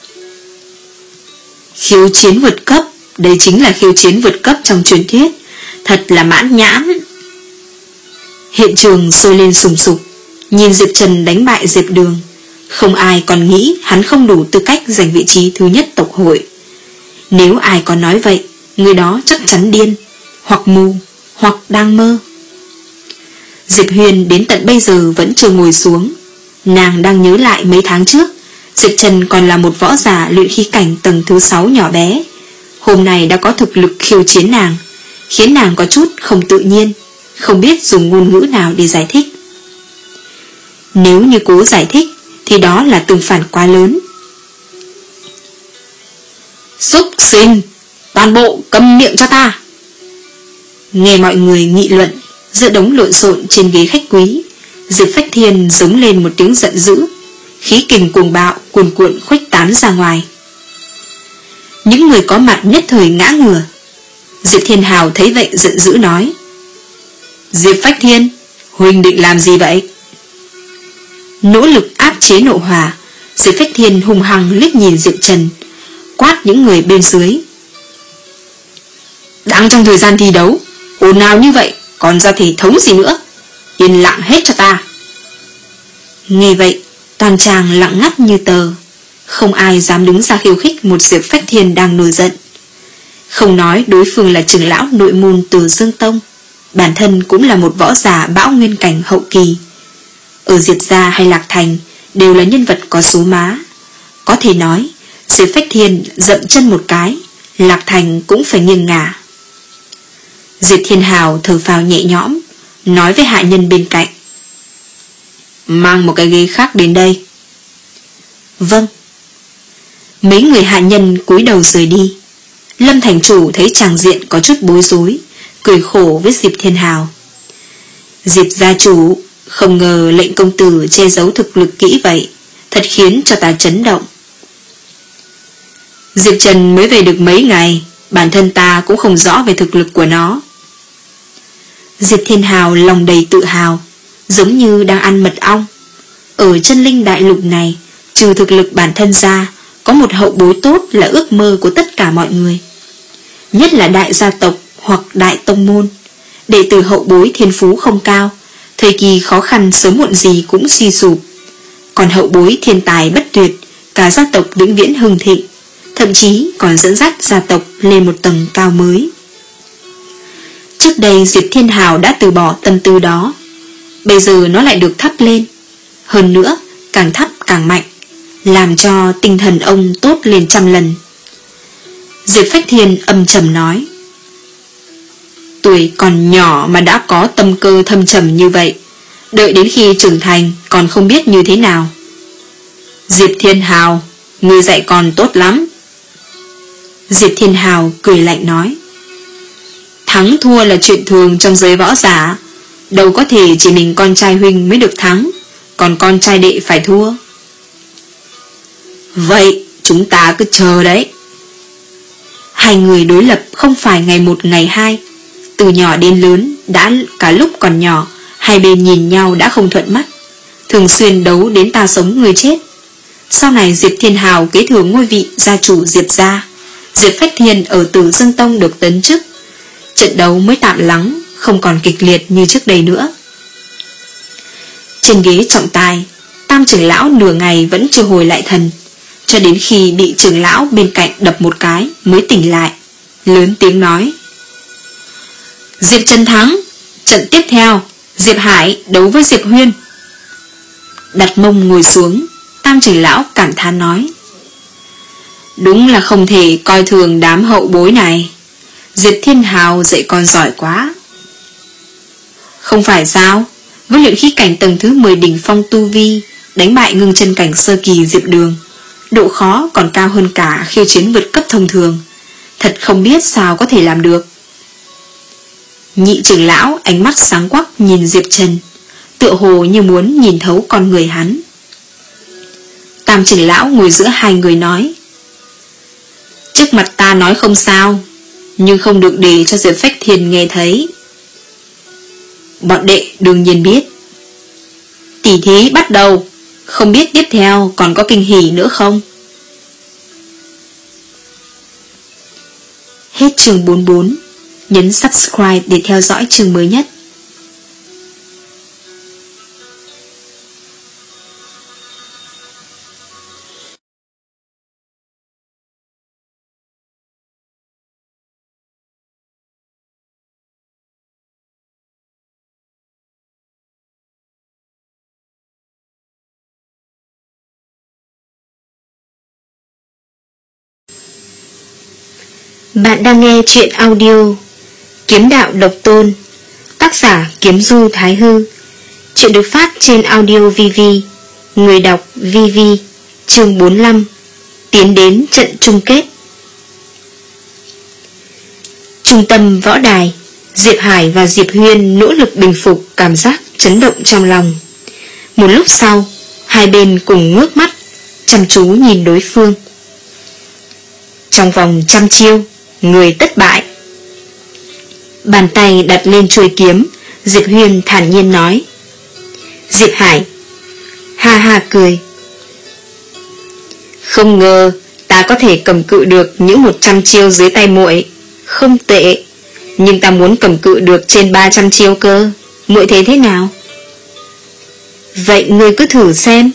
Khiêu chiến vượt cấp, đây chính là khiêu chiến vượt cấp trong truyền thuyết, thật là mãn nhãn. Hiện trường sôi lên sùng sục, nhìn Diệp Trần đánh bại Diệp Đường, không ai còn nghĩ hắn không đủ tư cách giành vị trí thứ nhất tộc hội. Nếu ai còn nói vậy, người đó chắc chắn điên, hoặc mù, hoặc đang mơ. Diệp Huyền đến tận bây giờ vẫn chưa ngồi xuống. Nàng đang nhớ lại mấy tháng trước, Diệp Trần còn là một võ giả luyện khí cảnh tầng thứ sáu nhỏ bé, hôm nay đã có thực lực khiêu chiến nàng, khiến nàng có chút không tự nhiên, không biết dùng ngôn ngữ nào để giải thích. Nếu như cố giải thích thì đó là tương phản quá lớn. Xúc sinh, toàn bộ câm miệng cho ta. Nghe mọi người nghị luận giữa đống lộn xộn trên ghế khách quý, Diệp Phách Thiên giống lên một tiếng giận dữ, khí kình cuồng bạo cuồn cuộn khuếch tán ra ngoài. Những người có mặt nhất thời ngã ngửa. Diệp Thiên Hào thấy vậy giận dữ nói: Diệp Phách Thiên, huynh định làm gì vậy? Nỗ lực áp chế nộ hỏa, Diệp Phách Thiên hung hăng liếc nhìn Diệp Trần, quát những người bên dưới: Đang trong thời gian thi đấu, ồn ào như vậy, còn ra thể thống gì nữa? Yên lặng hết cho ta. Nghe vậy, toàn tràng lặng ngắt như tờ, không ai dám đứng ra khiêu khích một Diệp Phách Thiên đang nổi giận. Không nói đối phương là trưởng lão nội môn Từ Dương Tông, bản thân cũng là một võ giả bão nguyên cảnh hậu kỳ. Ở Diệp gia hay Lạc Thành đều là nhân vật có số má. Có thể nói, Diệp Phách Thiên dậm chân một cái, Lạc Thành cũng phải nghiêng ngả. Diệp Thiên Hào thở phào nhẹ nhõm, nói với hạ nhân bên cạnh: Mang một cái ghế khác đến đây. Vâng. Mấy người hạ nhân cúi đầu rời đi. Lâm thành chủ thấy tràng diện có chút bối rối, cười khổ với Diệp Thiên Hào: Diệp gia chủ, không ngờ lệnh công tử che giấu thực lực kỹ vậy, thật khiến cho ta chấn động. Diệp Trần mới về được mấy ngày, bản thân ta cũng không rõ về thực lực của nó. Diệp Thiên Hào lòng đầy tự hào, giống như đang ăn mật ong. Ở chân linh đại lục này, trừ thực lực bản thân ra, có một hậu bối tốt là ước mơ của tất cả mọi người. Nhất là đại gia tộc hoặc đại tông môn, đệ tử hậu bối thiên phú không cao, thời kỳ khó khăn sớm muộn gì cũng suy sụp. Còn hậu bối thiên tài bất tuyệt, cả gia tộc vĩnh viễn hưng thịnh, thậm chí còn dẫn dắt gia tộc lên một tầng cao mới. Trước đây Diệp Thiên Hào đã từ bỏ tâm tư đó, bây giờ nó lại được thắp lên, hơn nữa càng thắp càng mạnh, làm cho tinh thần ông tốt lên trăm lần. Diệp Phách Thiên âm trầm nói: Tuổi còn nhỏ mà đã có tâm cơ thâm trầm như vậy, đợi đến khi trưởng thành còn không biết như thế nào. Diệp Thiên Hào, người dạy con tốt lắm. Diệp Thiên Hào cười lạnh nói: Thắng thua là chuyện thường trong giới võ giả, đâu có thể chỉ mình con trai huynh mới được thắng, còn con trai đệ phải thua. Vậy chúng ta cứ chờ đấy. Hai người đối lập không phải ngày một ngày hai, từ nhỏ đến lớn, đã cả lúc còn nhỏ, hai bên nhìn nhau đã không thuận mắt, thường xuyên đấu đến ta sống người chết. Sau này Diệp Thiên Hào kế thừa ngôi vị gia chủ Diệp gia, Diệp Phách Thiên ở Từ Dương Tông được tấn chức, trận đấu mới tạm lắng, không còn kịch liệt như trước đây nữa. Trên ghế trọng tài, Tam trưởng lão nửa ngày vẫn chưa hồi lại thần, cho đến khi bị trưởng lão bên cạnh đập một cái mới tỉnh lại, lớn tiếng nói: Diệp Trần thắng, trận tiếp theo Diệp Hải đấu với Diệp Huyên. Đặt mông ngồi xuống, Tam trưởng lão cảm thán nói: Đúng là không thể coi thường đám hậu bối này. Diệp Thiên Hào dạy con giỏi quá. Không phải sao, với luyện khí cảnh tầng thứ mười đỉnh phong tu vi, đánh bại ngưng chân cảnh sơ kỳ Diệp Đường, độ khó còn cao hơn cả khiêu chiến vượt cấp thông thường. Thật không biết sao có thể làm được. Nhị trưởng lão ánh mắt sáng quắc nhìn Diệp Trần, tựa hồ như muốn nhìn thấu con người hắn. Tam trưởng lão ngồi giữa hai người nói: Trước mặt ta nói không sao, nhưng không được để cho Diệp Phách Thiên nghe thấy. Bọn đệ đương nhiên biết. Tỷ thí bắt đầu, không biết tiếp theo còn có kinh hỉ nữa không? Hết chương bốn mươi bốn. Nhấn subscribe để theo dõi chương mới nhất. Bạn đang nghe chuyện audio Kiếm Đạo Độc Tôn, tác giả Kiếm Du Thái Hư. Chuyện được phát trên Audio vê vê. Người đọc vê vê. Chương bốn mươi lăm. Tiến đến trận chung kết. Trung tâm võ đài, Diệp Hải và Diệp Huyên nỗ lực bình phục cảm giác chấn động trong lòng. Một lúc sau, hai bên cùng ngước mắt, chăm chú nhìn đối phương. Trong vòng trăm chiêu, người tất bại. Bàn tay đặt lên chuôi kiếm, Diệp Huyên thản nhiên nói. Diệp Hải ha ha cười. Không ngờ ta có thể cầm cự được những một trăm chiêu dưới tay muội. Không tệ, nhưng ta muốn cầm cự được trên ba trăm chiêu cơ. Muội thấy thế nào? Vậy ngươi cứ thử xem.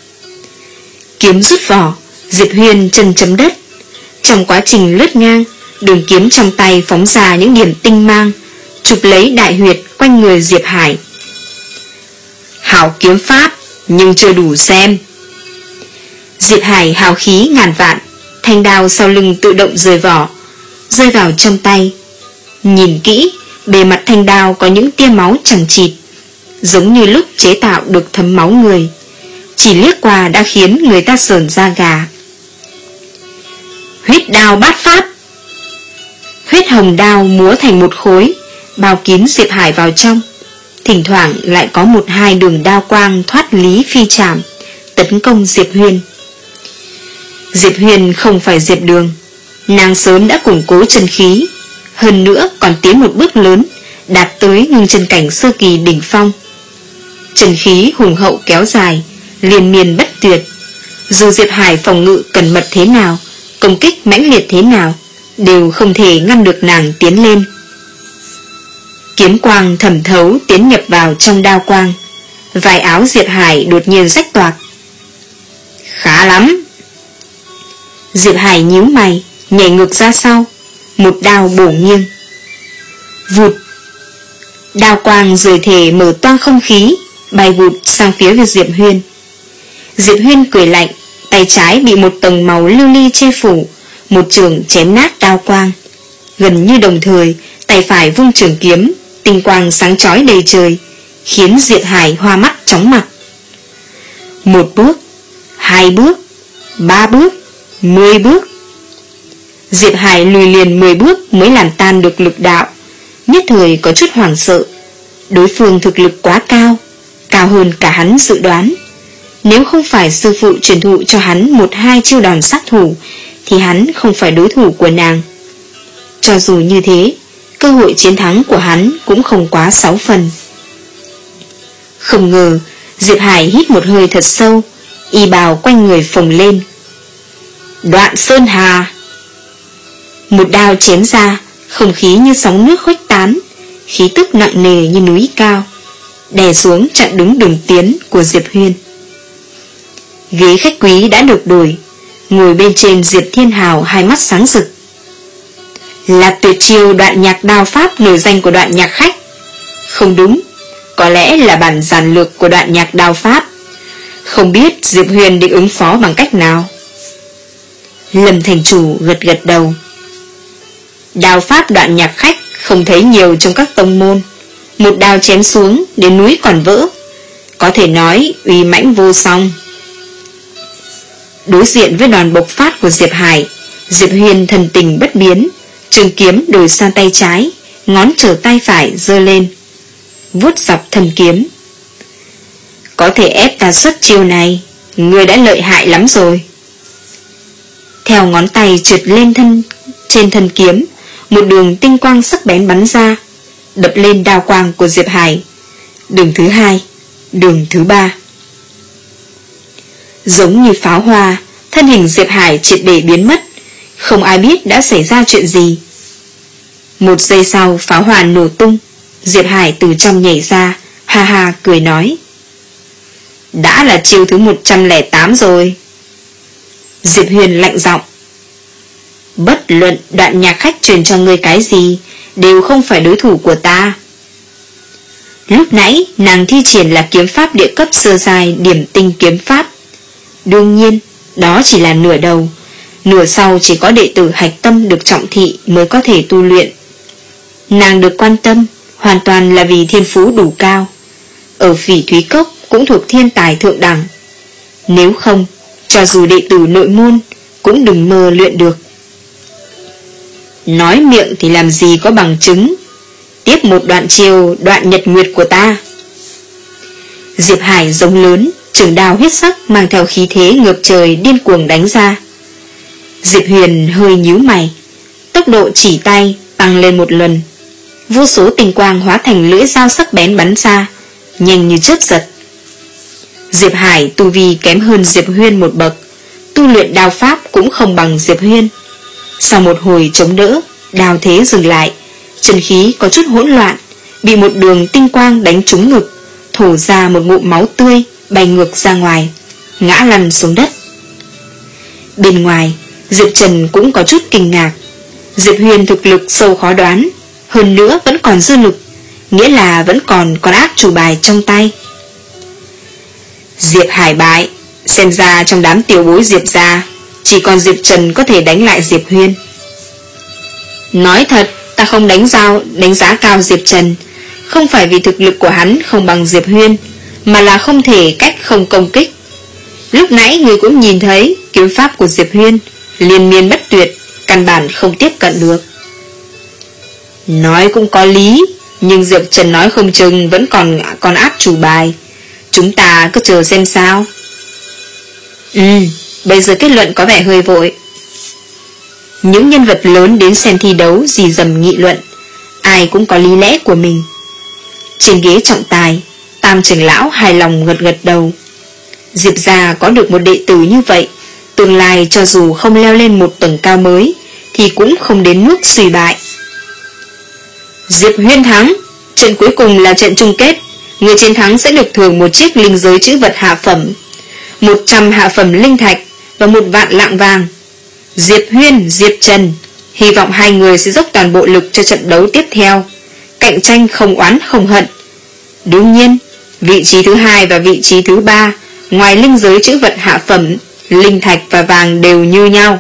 Kiếm rút vỏ, Diệp Huyên chân chấm đất. Trong quá trình lướt ngang, đường kiếm trong tay phóng ra những điểm tinh mang, chụp lấy đại huyệt quanh người Diệp Hải. Hảo kiếm pháp, nhưng chưa đủ xem. Diệp Hải hào khí ngàn vạn, thanh đao sau lưng tự động rời vỏ, rơi vào trong tay. Nhìn kỹ, bề mặt thanh đao có những tia máu chằng chịt, giống như lúc chế tạo được thấm máu người. Chỉ liếc qua đã khiến người ta sởn da gà. Huyết đao bát pháp. Huyết hồng đao múa thành một khối, bao kín Diệp Hải vào trong. Thỉnh thoảng lại có một hai đường đao quang thoát lý phi trảm, tấn công Diệp Huyên. Diệp Huyên không phải Diệp Đường, nàng sớm đã củng cố chân khí, hơn nữa còn tiến một bước lớn, đạt tới ngưng chân cảnh sơ kỳ đỉnh phong. Chân khí hùng hậu kéo dài, liên miên bất tuyệt. Dù Diệp Hải phòng ngự cẩn mật thế nào, công kích mãnh liệt thế nào, đều không thể ngăn được nàng tiến lên. Kiếm quang thẩm thấu tiến nhập vào trong đao quang. Vải áo Diệp Hải đột nhiên rách toạc. Khá lắm. Diệp Hải nhíu mày, nhảy ngược ra sau, một đao bổ nghiêng. Vụt. Đao quang rời thể mở toang không khí, bay vụt sang phía của Diệp Huyên. Diệp Huyên cười lạnh, tay trái bị một tầng màu lưu ly che phủ, một trường chém nát đao quang. Gần như đồng thời, tay phải vung trường kiếm, tinh quang sáng chói đầy trời, khiến Diệp Hải hoa mắt chóng mặt. Một bước, hai bước, ba bước, mười bước. Diệp Hải lùi liền mười bước mới làm tan được lực đạo, nhất thời có chút hoảng sợ. Đối phương thực lực quá cao, cao hơn cả hắn dự đoán. Nếu không phải sư phụ truyền thụ cho hắn một hai chiêu đòn sát thủ, thì hắn không phải đối thủ của nàng. Cho dù như thế, cơ hội chiến thắng của hắn cũng không quá sáu phần. Không ngờ, Diệp Hải hít một hơi thật sâu, y bào quanh người phồng lên. Đoạn Sơn Hà. Một đao chém ra, Không khí như sóng nước khuếch tán, khí tức nặng nề như núi cao, đè xuống chặn đứng đường tiến của Diệp Huyên. Ghế khách quý đã được đổi, ngồi bên trên Diệp Thiên Hào hai mắt sáng rực. Là tuyệt chiêu đoạn nhạc đao pháp nổi danh của đoạn nhạc khách. Không đúng, có lẽ là bản giản lược của đoạn nhạc đao pháp. Không biết Diệp Huyên định ứng phó bằng cách nào. Lâm thành chủ gật gật đầu. Đao pháp đoạn nhạc khách không thấy nhiều trong các tông môn. Một đao chém xuống đến núi còn vỡ, có thể nói uy mãnh vô song. Đối diện với đòn bộc phát của Diệp Hải, Diệp Huyên thần tình bất biến, trường kiếm đổi sang tay trái, ngón trở tay phải giơ lên, vuốt dọc thân kiếm. Có thể ép ta xuất chiêu này, ngươi đã lợi hại lắm rồi. Theo ngón tay trượt lên thân trên thân kiếm, một đường tinh quang sắc bén bắn ra, đập lên đao quang của Diệp Hải. Đường thứ hai, đường thứ ba. Giống như pháo hoa, thân hình Diệp Hải triệt để biến mất, không ai biết đã xảy ra chuyện gì. Một giây sau, pháo hoa nổ tung, Diệp Hải từ trong nhảy ra, ha ha cười nói: đã là chiêu thứ một trăm lẻ tám rồi. Diệp Huyền lạnh giọng: bất luận đoạn nhạc khách truyền cho ngươi cái gì, đều không phải đối thủ của ta. Lúc nãy nàng thi triển là kiếm pháp địa cấp sơ giai điểm tinh kiếm pháp. Đương nhiên, đó chỉ là nửa đầu, nửa sau chỉ có đệ tử hạch tâm được trọng thị mới có thể tu luyện. Nàng được quan tâm hoàn toàn là vì thiên phú đủ cao, ở Phỉ Thúy Cốc cũng thuộc thiên tài thượng đẳng. Nếu không, cho dù đệ tử nội môn cũng đừng mơ luyện được. Nói miệng thì làm gì có bằng chứng. Tiếp một đoạn chiều đoạn nhật nguyệt của ta. Diệp Hải giống lớn, trường đao huyết sắc mang theo khí thế ngược trời điên cuồng đánh ra. Diệp Huyền hơi nhíu mày, tốc độ chỉ tay tăng lên một lần. Vô số tinh quang hóa thành lưỡi dao sắc bén bắn ra, nhanh như chớp giật. Diệp Hải tu vi kém hơn Diệp Huyên một bậc, tu luyện đao pháp cũng không bằng Diệp Huyên. Sau một hồi chống đỡ, đao thế dừng lại, chân khí có chút hỗn loạn, bị một đường tinh quang đánh trúng ngực, thổ ra một ngụm máu tươi, bay ngược ra ngoài, ngã lăn xuống đất. Bên ngoài, Diệp Trần cũng có chút kinh ngạc. Diệp Huyền thực lực sâu khó đoán, hơn nữa vẫn còn dư lực, nghĩa là vẫn còn con ác chủ bài trong tay. Diệp Hải bại, xem ra trong đám tiểu bối Diệp gia chỉ còn Diệp Trần có thể đánh lại Diệp Huyên. Nói thật, ta không đánh giao đánh giá cao Diệp Trần, không phải vì thực lực của hắn không bằng Diệp Huyên, mà là không thể cách không công kích. Lúc nãy người cũng nhìn thấy kiếm pháp của Diệp Huyên liên miên bất tuyệt, căn bản không tiếp cận được. Nói cũng có lý, nhưng Diệp Trần nói không chừng vẫn còn còn áp chủ bài. Chúng ta cứ chờ xem sao. Ừ, bây giờ kết luận có vẻ hơi vội. Những nhân vật lớn đến xem thi đấu rì rầm nghị luận, ai cũng có lý lẽ của mình. Trên ghế trọng tài, Tam trưởng lão hài lòng gật gật đầu. Diệp gia có được một đệ tử như vậy, tương lai cho dù không leo lên một tầng cao mới thì cũng không đến mức suy bại. Diệp Huyên thắng, trận cuối cùng là trận chung kết, người chiến thắng sẽ được thưởng một chiếc linh giới trữ vật hạ phẩm, một trăm hạ phẩm linh thạch và một vạn lạng vàng. Diệp Huyên, Diệp Trần, hy vọng hai người sẽ dốc toàn bộ lực cho trận đấu tiếp theo, cạnh tranh không oán không hận. Đương nhiên, vị trí thứ hai và vị trí thứ ba, ngoài linh giới trữ vật hạ phẩm, linh thạch và vàng đều như nhau.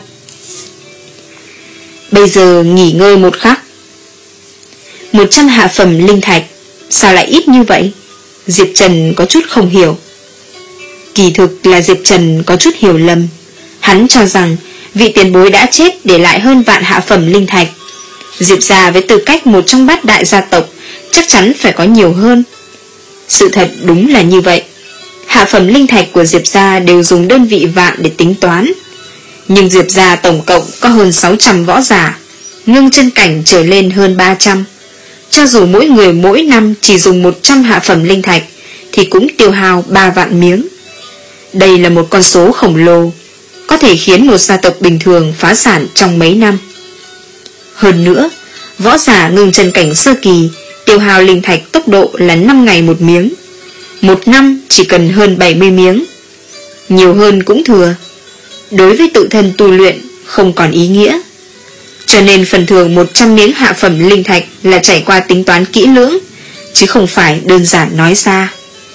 Bây giờ nghỉ ngơi một khắc. Một trăm hạ phẩm linh thạch, sao lại ít như vậy? Diệp Trần có chút không hiểu. Kỳ thực là Diệp Trần có chút hiểu lầm. Hắn cho rằng vị tiền bối đã chết để lại hơn vạn hạ phẩm linh thạch. Diệp gia với tư cách một trong bát đại gia tộc chắc chắn phải có nhiều hơn. Sự thật đúng là như vậy. Hạ phẩm linh thạch của Diệp gia đều dùng đơn vị vạn để tính toán. Nhưng Diệp gia tổng cộng có hơn sáu trăm võ giả, ngưng chân cảnh trở lên hơn ba trăm. Cho dù mỗi người mỗi năm chỉ dùng một trăm hạ phẩm linh thạch thì cũng tiêu hao ba vạn miếng. Đây là một con số khổng lồ, có thể khiến một gia tộc bình thường phá sản trong mấy năm. Hơn nữa, võ giả ngưng chân cảnh sơ kỳ tiêu hao linh thạch tốc độ là năm ngày một miếng, một năm chỉ cần hơn bảy mươi miếng, nhiều hơn cũng thừa, đối với tự thân tu luyện không còn ý nghĩa. Cho nên phần thưởng một trăm miếng hạ phẩm linh thạch là trải qua tính toán kỹ lưỡng, chứ không phải đơn giản nói ra.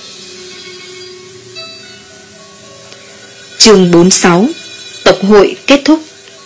Chương bốn mươi sáu. Tộc hội kết thúc.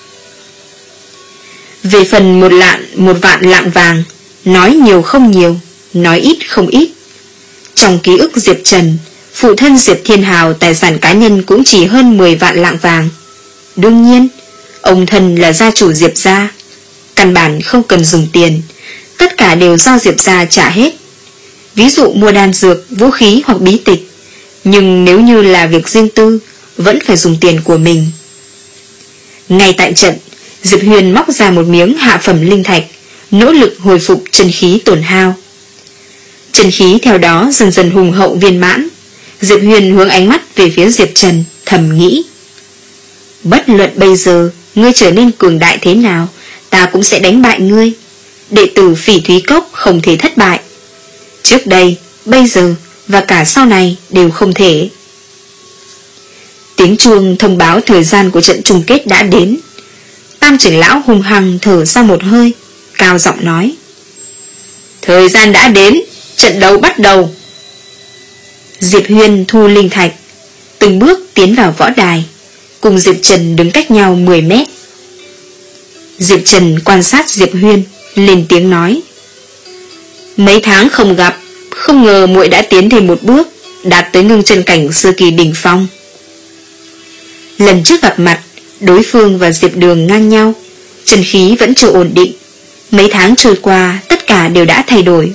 Về phần một lạng một vạn lạng vàng, nói nhiều không nhiều, nói ít không ít. Trong ký ức Diệp Trần, phụ thân Diệp Thiên Hào tài sản cá nhân cũng chỉ hơn mười vạn lạng vàng. Đương nhiên, ông thân là gia chủ Diệp gia, căn bản không cần dùng tiền, tất cả đều do Diệp gia trả hết. Ví dụ mua đan dược, vũ khí hoặc bí tịch, nhưng nếu như là việc riêng tư, vẫn phải dùng tiền của mình. Ngay tại trận, Diệp Huyền móc ra một miếng hạ phẩm linh thạch, nỗ lực hồi phục chân khí tổn hao. Chân khí theo đó dần dần hùng hậu viên mãn. Diệp Huyền hướng ánh mắt về phía Diệp Trần, thầm nghĩ: bất luận bây giờ ngươi trở nên cường đại thế nào, ta cũng sẽ đánh bại ngươi. Đệ tử Phỉ Thúy Cốc không thể thất bại. Trước đây, bây giờ và cả sau này đều không thể. Tiếng chuông thông báo thời gian của trận chung kết đã đến. Tam trưởng lão hung hăng thở ra một hơi, cao giọng nói: thời gian đã đến, trận đấu bắt đầu. Diệp Huyền thu linh thạch, từng bước tiến vào võ đài, cùng Diệp Trần đứng cách nhau mười mét. Diệp Trần quan sát Diệp Huyền, lên tiếng nói: mấy tháng không gặp, không ngờ muội đã tiến thêm một bước, đạt tới ngưng chân cảnh sơ kỳ đỉnh phong. Lần trước gặp mặt, đối phương và Diệp Đường ngang nhau, chân khí vẫn chưa ổn định. Mấy tháng trôi qua, tất cả đều đã thay đổi.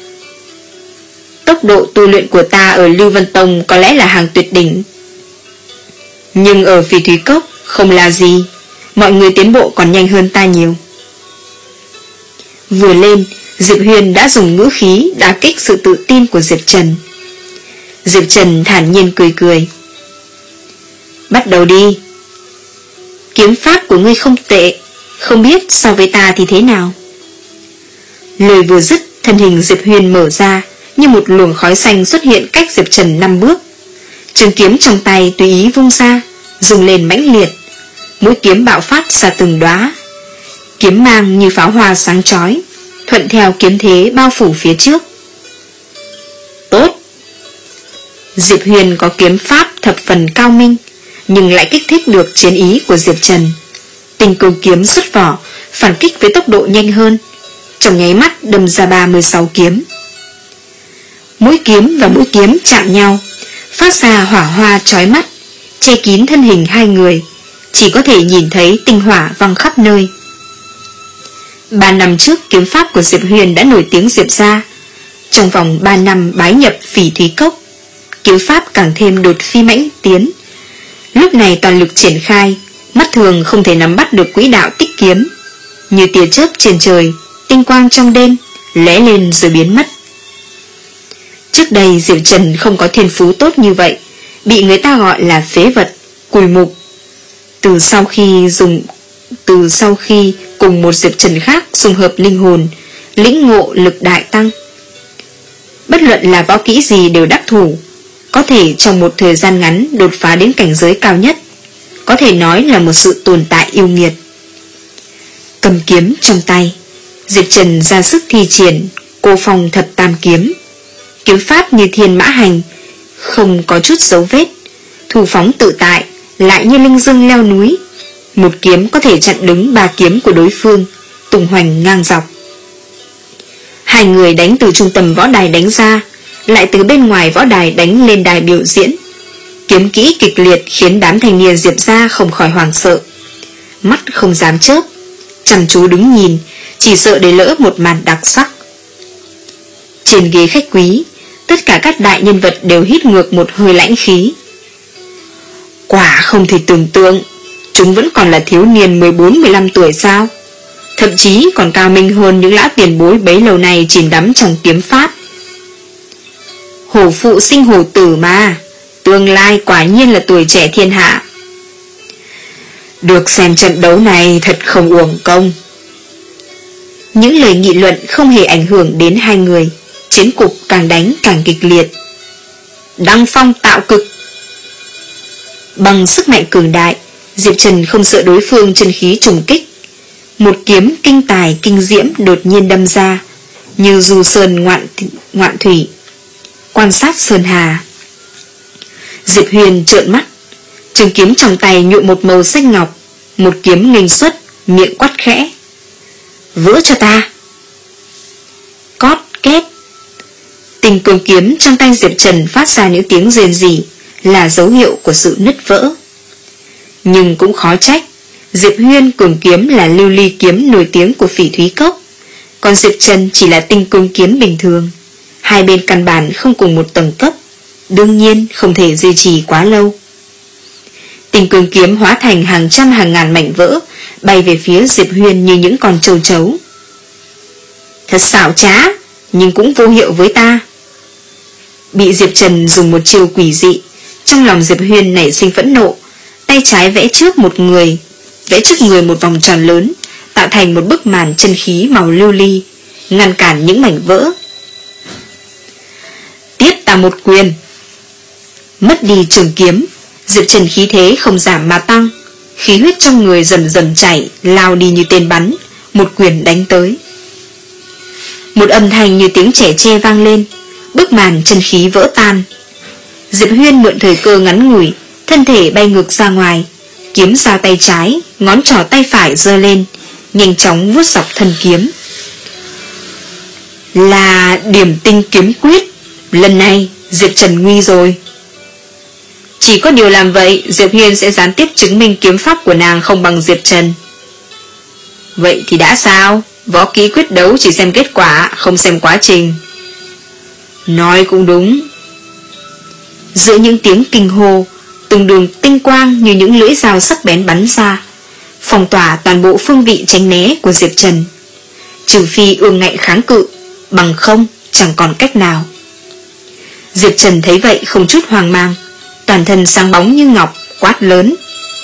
Tốc độ tu luyện của ta ở Lưu Vân Tông có lẽ là hàng tuyệt đỉnh, nhưng ở Phỉ Thúy Cốc không là gì, mọi người tiến bộ còn nhanh hơn ta nhiều. Vừa lên, Diệp Huyền đã dùng ngữ khí đả kích sự tự tin của Diệp Trần. Diệp Trần thản nhiên cười cười: bắt đầu đi. Kiếm pháp của ngươi không tệ, không biết so với ta thì thế nào. Lời vừa dứt, thân hình Diệp Huyền mở ra, như một luồng khói xanh xuất hiện cách Diệp Trần năm bước. Trường kiếm trong tay tùy ý vung ra, rung lên mãnh liệt, mũi kiếm bạo phát ra từng đóa, kiếm mang như pháo hoa sáng chói, thuận theo kiếm thế bao phủ phía trước. Tốt. Diệp Huyền có kiếm pháp thập phần cao minh, nhưng lại kích thích được chiến ý của Diệp Trần. Tình cương kiếm xuất vỏ, phản kích với tốc độ nhanh hơn, trong nháy mắt đâm ra ba mươi sáu kiếm. Mũi kiếm và mũi kiếm chạm nhau, phát ra hỏa hoa chói mắt, che kín thân hình hai người, chỉ có thể nhìn thấy tinh hỏa văng khắp nơi. Ba năm trước, kiếm pháp của Diệp Huyền đã nổi tiếng Diệp gia. Trong vòng ba năm bái nhập Phỉ Thúy Cốc, kiếm pháp càng thêm đột phi mãnh tiến. Lúc này toàn lực triển khai, mắt thường không thể nắm bắt được quỹ đạo tích kiếm, như tia chớp trên trời, tinh quang trong đêm, lóe lên rồi biến mất. Trước đây Diệp Trần không có thiên phú tốt như vậy, bị người ta gọi là phế vật, cùi mục. Từ sau khi dùng Từ sau khi cùng một Diệp Trần khác dung hợp linh hồn, lĩnh ngộ lực đại tăng. Bất luận là võ kỹ gì đều đắc thủ, có thể trong một thời gian ngắn đột phá đến cảnh giới cao nhất, có thể nói là một sự tồn tại yêu nghiệt. Cầm kiếm trong tay, Diệp Trần ra sức thi triển Cô Phong Thập Tam Kiếm. Kiếm pháp như thiên mã hành, không có chút dấu vết, thủ phóng tự tại, lại như linh dương leo núi. Một kiếm có thể chặn đứng ba kiếm của đối phương, tung hoành ngang dọc. Hai người đánh từ trung tâm võ đài đánh ra, lại từ bên ngoài võ đài đánh lên đài biểu diễn. Kiếm kỹ kịch liệt khiến đám thanh niên Diệp gia không khỏi hoảng sợ, mắt không dám chớp, chăm chú đứng nhìn, chỉ sợ để lỡ một màn đặc sắc. Trên ghế khách quý, tất cả các đại nhân vật đều hít ngược một hơi lãnh khí. Quả không thể tưởng tượng, chúng vẫn còn là thiếu niên mười bốn mười lăm tuổi sao? Thậm chí còn cao minh hơn những lão tiền bối bấy lâu nay chìm đắm trong kiếm pháp. Hổ phụ sinh hổ tử mà, tương lai quả nhiên là tuổi trẻ thiên hạ. Được xem trận đấu này thật không uổng công. Những lời nghị luận không hề ảnh hưởng đến hai người. Chiến cục càng đánh càng kịch liệt. Đăng phong tạo cực. Bằng sức mạnh cường đại, Diệp Trần không sợ đối phương chân khí trùng kích. Một kiếm kinh tài kinh diễm đột nhiên đâm ra, như du sơn ngoạn, ngoạn thủy, quan sát sơn hà. Diệp Huyền trợn mắt, trường kiếm trong tay nhuộm một màu xanh ngọc, một kiếm nghênh xuất, miệng quát khẽ: vỡ cho ta! Cót két. Tình cường kiếm trong tay Diệp Trần phát ra những tiếng rền rỉ, là dấu hiệu của sự nứt vỡ. Nhưng cũng khó trách, Diệp Huyên cường kiếm là lưu ly kiếm nổi tiếng của Phỉ Thúy Cốc, còn Diệp Trần chỉ là tinh cương kiếm bình thường. Hai bên căn bản không cùng một tầng cấp, đương nhiên không thể duy trì quá lâu. Tinh cương kiếm hóa thành hàng trăm hàng ngàn mảnh vỡ, bay về phía Diệp Huyên như những con châu chấu. Thật xảo trá, nhưng cũng vô hiệu với ta. Bị Diệp Trần dùng một chiêu quỷ dị, trong lòng Diệp Huyên nảy sinh phẫn nộ, tay trái vẽ trước một người, vẽ trước người một vòng tròn lớn, tạo thành một bức màn chân khí màu lưu ly, ngăn cản những mảnh vỡ. Tiếp ta một quyền. Mất đi trường kiếm, Diệp Trần khí thế không giảm mà tăng, khí huyết trong người dần dần chảy, lao đi như tên bắn, một quyền đánh tới. Một âm thanh như tiếng trẻ tre vang lên, bức màn chân khí vỡ tan. Diệp Huyên mượn thời cơ ngắn ngủi, thân thể bay ngược ra ngoài, kiếm ra tay trái, ngón trỏ tay phải giơ lên, nhanh chóng vuốt dọc thân kiếm. Là điểm tinh kiếm quyết. Lần này Diệp Trần nguy rồi. Chỉ có điều làm vậy, Diệp Huyên sẽ gián tiếp chứng minh kiếm pháp của nàng không bằng Diệp Trần. Vậy thì đã sao? Võ kỹ quyết đấu chỉ xem kết quả, không xem quá trình. Nói cũng đúng. Giữa những tiếng kinh hô, từng đường tinh quang như những lưỡi dao sắc bén bắn ra, phong tỏa toàn bộ phương vị tránh né của Diệp Trần. Trừ phi ương ngạnh kháng cự, bằng không chẳng còn cách nào. Diệp Trần thấy vậy không chút hoang mang, toàn thân sáng bóng như ngọc, quát lớn: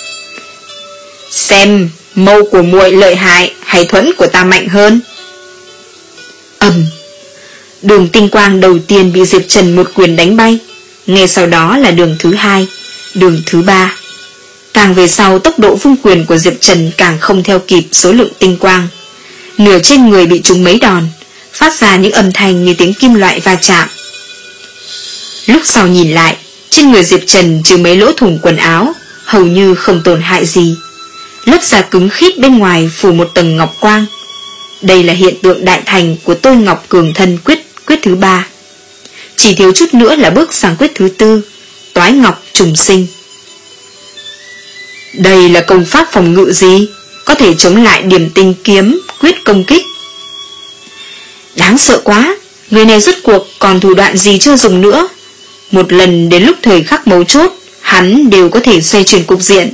xem mâu của muội lợi hại hay thuẫn của ta mạnh hơn. Ầm. Đường tinh quang đầu tiên bị Diệp Trần một quyền đánh bay, ngay sau đó là đường thứ hai, đường thứ ba. Càng về sau, tốc độ vung quyền của Diệp Trần càng không theo kịp số lượng tinh quang. Nửa trên người bị trúng mấy đòn, phát ra những âm thanh như tiếng kim loại va chạm. Lúc sau nhìn lại, trên người Diệp Trần trừ mấy lỗ thủng quần áo, hầu như không tổn hại gì. Lớp da cứng khít bên ngoài phủ một tầng ngọc quang. Đây là hiện tượng đại thành của Tôi Ngọc Cường Thân quyết quyết thứ ba. Chỉ thiếu chút nữa là bước sang quyết thứ tư, Toái Ngọc Trùng Sinh. Đây là công pháp phòng ngự gì? Có thể chống lại điểm tinh kiếm quyết công kích. Đáng sợ quá, người này rốt cuộc còn thủ đoạn gì chưa dùng nữa. Một lần đến lúc thời khắc mấu chốt, hắn đều có thể xoay chuyển cục diện.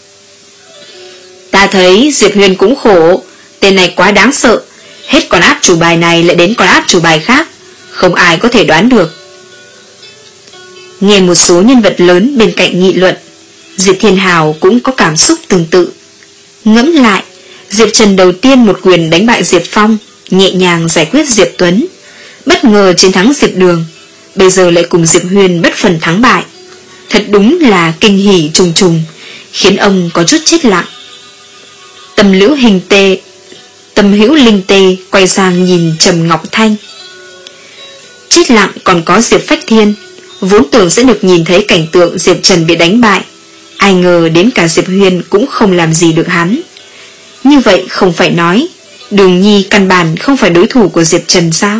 Ta thấy Diệp Huyền cũng khổ, tên này quá đáng sợ. Hết con át chủ bài này lại đến con át chủ bài khác, không ai có thể đoán được. Nghe một số nhân vật lớn bên cạnh nghị luận, Diệp Thiên Hào cũng có cảm xúc tương tự. Ngẫm lại, Diệp Trần đầu tiên một quyền đánh bại Diệp Phong, nhẹ nhàng giải quyết Diệp Tuấn, bất ngờ chiến thắng Diệp Đường, bây giờ lại cùng Diệp Huyền bất phần thắng bại. Thật đúng là kinh hỉ trùng trùng, khiến ông có chút chết lặng. Tâm Liễu Hình Tê, Tâm Hữu Linh Tê quay sang nhìn Trầm Ngọc Thanh. Chết lặng còn có Diệp Phách Thiên, vốn tưởng sẽ được nhìn thấy cảnh tượng Diệp Trần bị đánh bại, ai ngờ đến cả Diệp Huyền cũng không làm gì được hắn. Như vậy không phải nói Đường Nhi căn bản không phải đối thủ của Diệp Trần sao?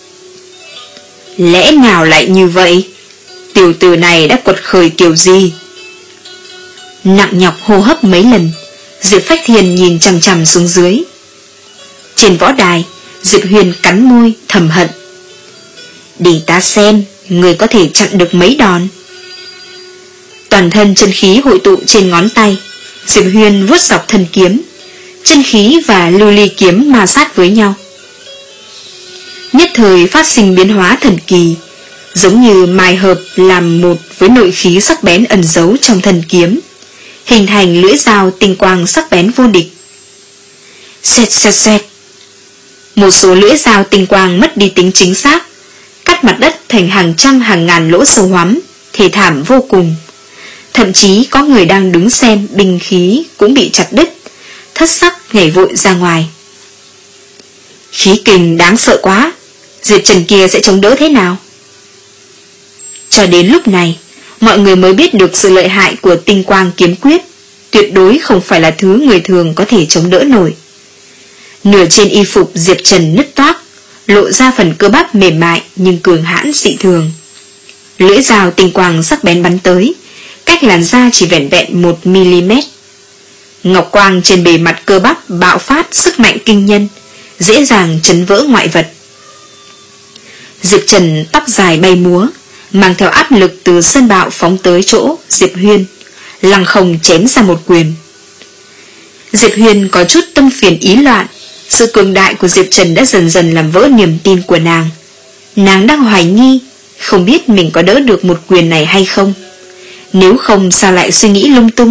Lẽ nào lại như vậy? Tiểu tử này đã quật khởi kiểu gì? Nặng nhọc hô hấp mấy lần, Diệp Phách Thiên nhìn chằm chằm xuống dưới. Trên võ đài, Diệp Huyền cắn môi thầm hận. Để ta xem người có thể chặn được mấy đòn. Toàn thân chân khí hội tụ trên ngón tay, Diệp Huyền vuốt dọc thân kiếm, chân khí và lưu ly kiếm ma sát với nhau. Nhất thời phát sinh biến hóa thần kỳ, giống như mài hợp làm một với nội khí sắc bén ẩn giấu trong thân kiếm, hình thành lưỡi dao tinh quang sắc bén vô địch. Xẹt xẹt xẹt. Một số lưỡi dao tinh quang mất đi tính chính xác, cắt mặt đất thành hàng trăm hàng ngàn lỗ sâu hoắm, thê thảm vô cùng. Thậm chí có người đang đứng xem binh khí cũng bị chặt đứt, thất sắc nhảy vội ra ngoài. Khí kình đáng sợ quá, Diệp Trần kia sẽ chống đỡ thế nào? Cho đến lúc này, mọi người mới biết được sự lợi hại của tinh quang kiếm quyết, tuyệt đối không phải là thứ người thường có thể chống đỡ nổi. Nửa trên y phục Diệp Trần nứt toác, lộ ra phần cơ bắp mềm mại nhưng cường hãn dị thường. Lưỡi dao tinh quang sắc bén bắn tới, cách làn da chỉ vẻn vẹn một mi-li-mét. Ngọc quang trên bề mặt cơ bắp bạo phát sức mạnh kinh nhân, dễ dàng chấn vỡ ngoại vật. Diệp Trần tóc dài bay múa, mang theo áp lực từ sơn bạo phóng tới chỗ Diệp Huyên, lăng không chém ra một quyền. Diệp Huyên có chút tâm phiền ý loạn, sự cường đại của Diệp Trần đã dần dần làm vỡ niềm tin của nàng. Nàng đang hoài nghi, không biết mình có đỡ được một quyền này hay không. Nếu không sao lại suy nghĩ lung tung.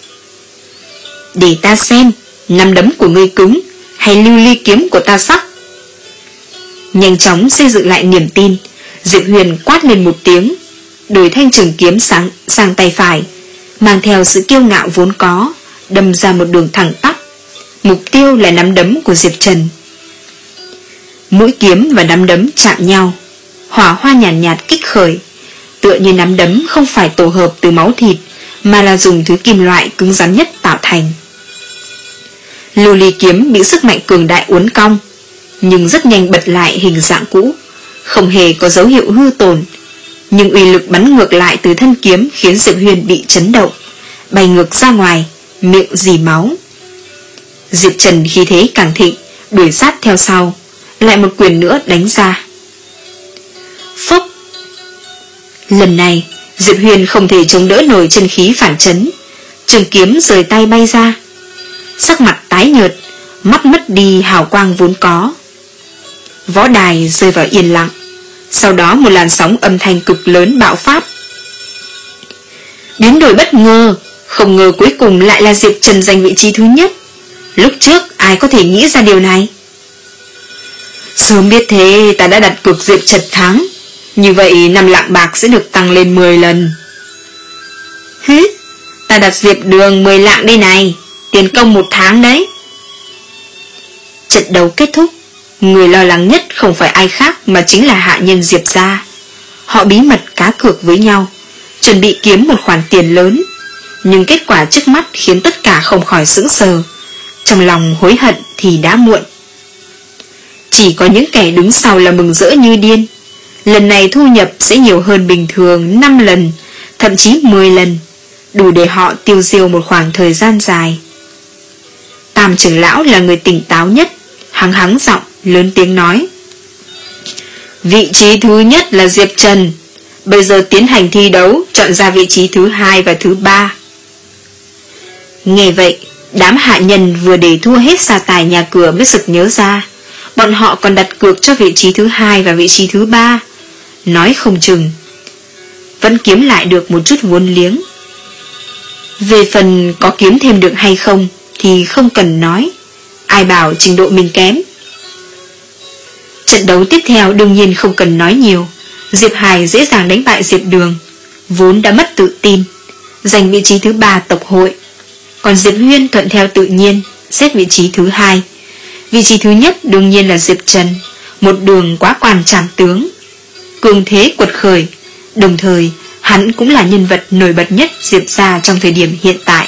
Để ta xem, nắm đấm của ngươi cứng hay lưu ly kiếm của ta sắc. Nhanh chóng xây dựng lại niềm tin, Diệp Huyền quát lên một tiếng, đổi thanh trường kiếm sáng sang tay phải, mang theo sự kiêu ngạo vốn có, đâm ra một đường thẳng tắp. Mục tiêu là nắm đấm của Diệp Trần. Mũi kiếm và nắm đấm chạm nhau, hỏa hoa nhàn nhạt, nhạt kích khởi, tựa như nắm đấm không phải tổ hợp từ máu thịt, mà là dùng thứ kim loại cứng rắn nhất tạo thành. Lưu ly kiếm bị sức mạnh cường đại uốn cong, nhưng rất nhanh bật lại hình dạng cũ, không hề có dấu hiệu hư tổn. Nhưng uy lực bắn ngược lại từ thân kiếm khiến Diệp Huyền bị chấn động, bay ngược ra ngoài, miệng rỉ máu. Diệp Trần khí thế càng thịnh, đuổi sát theo sau, lại một quyền nữa đánh ra. Phốc! Lần này, Diệp Huyền không thể chống đỡ nổi chân khí phản chấn, trường kiếm rời tay bay ra. Sắc mặt tái nhợt, mắt mất đi hào quang vốn có. Võ đài rơi vào yên lặng, sau đó một làn sóng âm thanh cực lớn bạo phát. Biến đổi bất ngờ, không ngờ cuối cùng lại là Diệp Trần giành vị trí thứ nhất. Lúc trước ai có thể nghĩ ra điều này? Sớm biết thế ta đã đặt cược Diệp Trần thắng, như vậy năm lạng bạc sẽ được tăng lên mười lần. Hứ, ta đặt Diệp Đường mười lạng đây này, tiền công một tháng đấy. Trận đấu kết thúc, người lo lắng nhất không phải ai khác mà chính là hạ nhân Diệp gia. Họ bí mật cá cược với nhau, chuẩn bị kiếm một khoản tiền lớn, nhưng kết quả trước mắt khiến tất cả không khỏi sững sờ. Trong lòng hối hận thì đã muộn. Chỉ có những kẻ đứng sau là mừng rỡ như điên. Lần này thu nhập sẽ nhiều hơn bình thường năm lần, thậm chí mười lần, đủ để họ tiêu diêu một khoảng thời gian dài. Tam trưởng lão là người tỉnh táo nhất, hắng hắng giọng, lớn tiếng nói: vị trí thứ nhất là Diệp Trần, bây giờ tiến hành thi đấu, chọn ra vị trí thứ hai và thứ ba. Nghe vậy, đám hạ nhân vừa để thua hết gia tài nhà cửa mới sực nhớ ra, bọn họ còn đặt cược cho vị trí thứ hai và vị trí thứ ba. Nói không chừng vẫn kiếm lại được một chút vốn liếng. Về phần có kiếm thêm được hay không thì không cần nói, ai bảo trình độ mình kém. Trận đấu tiếp theo đương nhiên không cần nói nhiều. Diệp Hải dễ dàng đánh bại Diệp Đường, vốn đã mất tự tin, giành vị trí thứ ba tộc hội. Còn Diệp Huyên thuận theo tự nhiên, xếp vị trí thứ hai. Vị trí thứ nhất đương nhiên là Diệp Trần, một đường quá quan trảm tướng, cường thế quật khởi, đồng thời hắn cũng là nhân vật nổi bật nhất Diệp gia trong thời điểm hiện tại.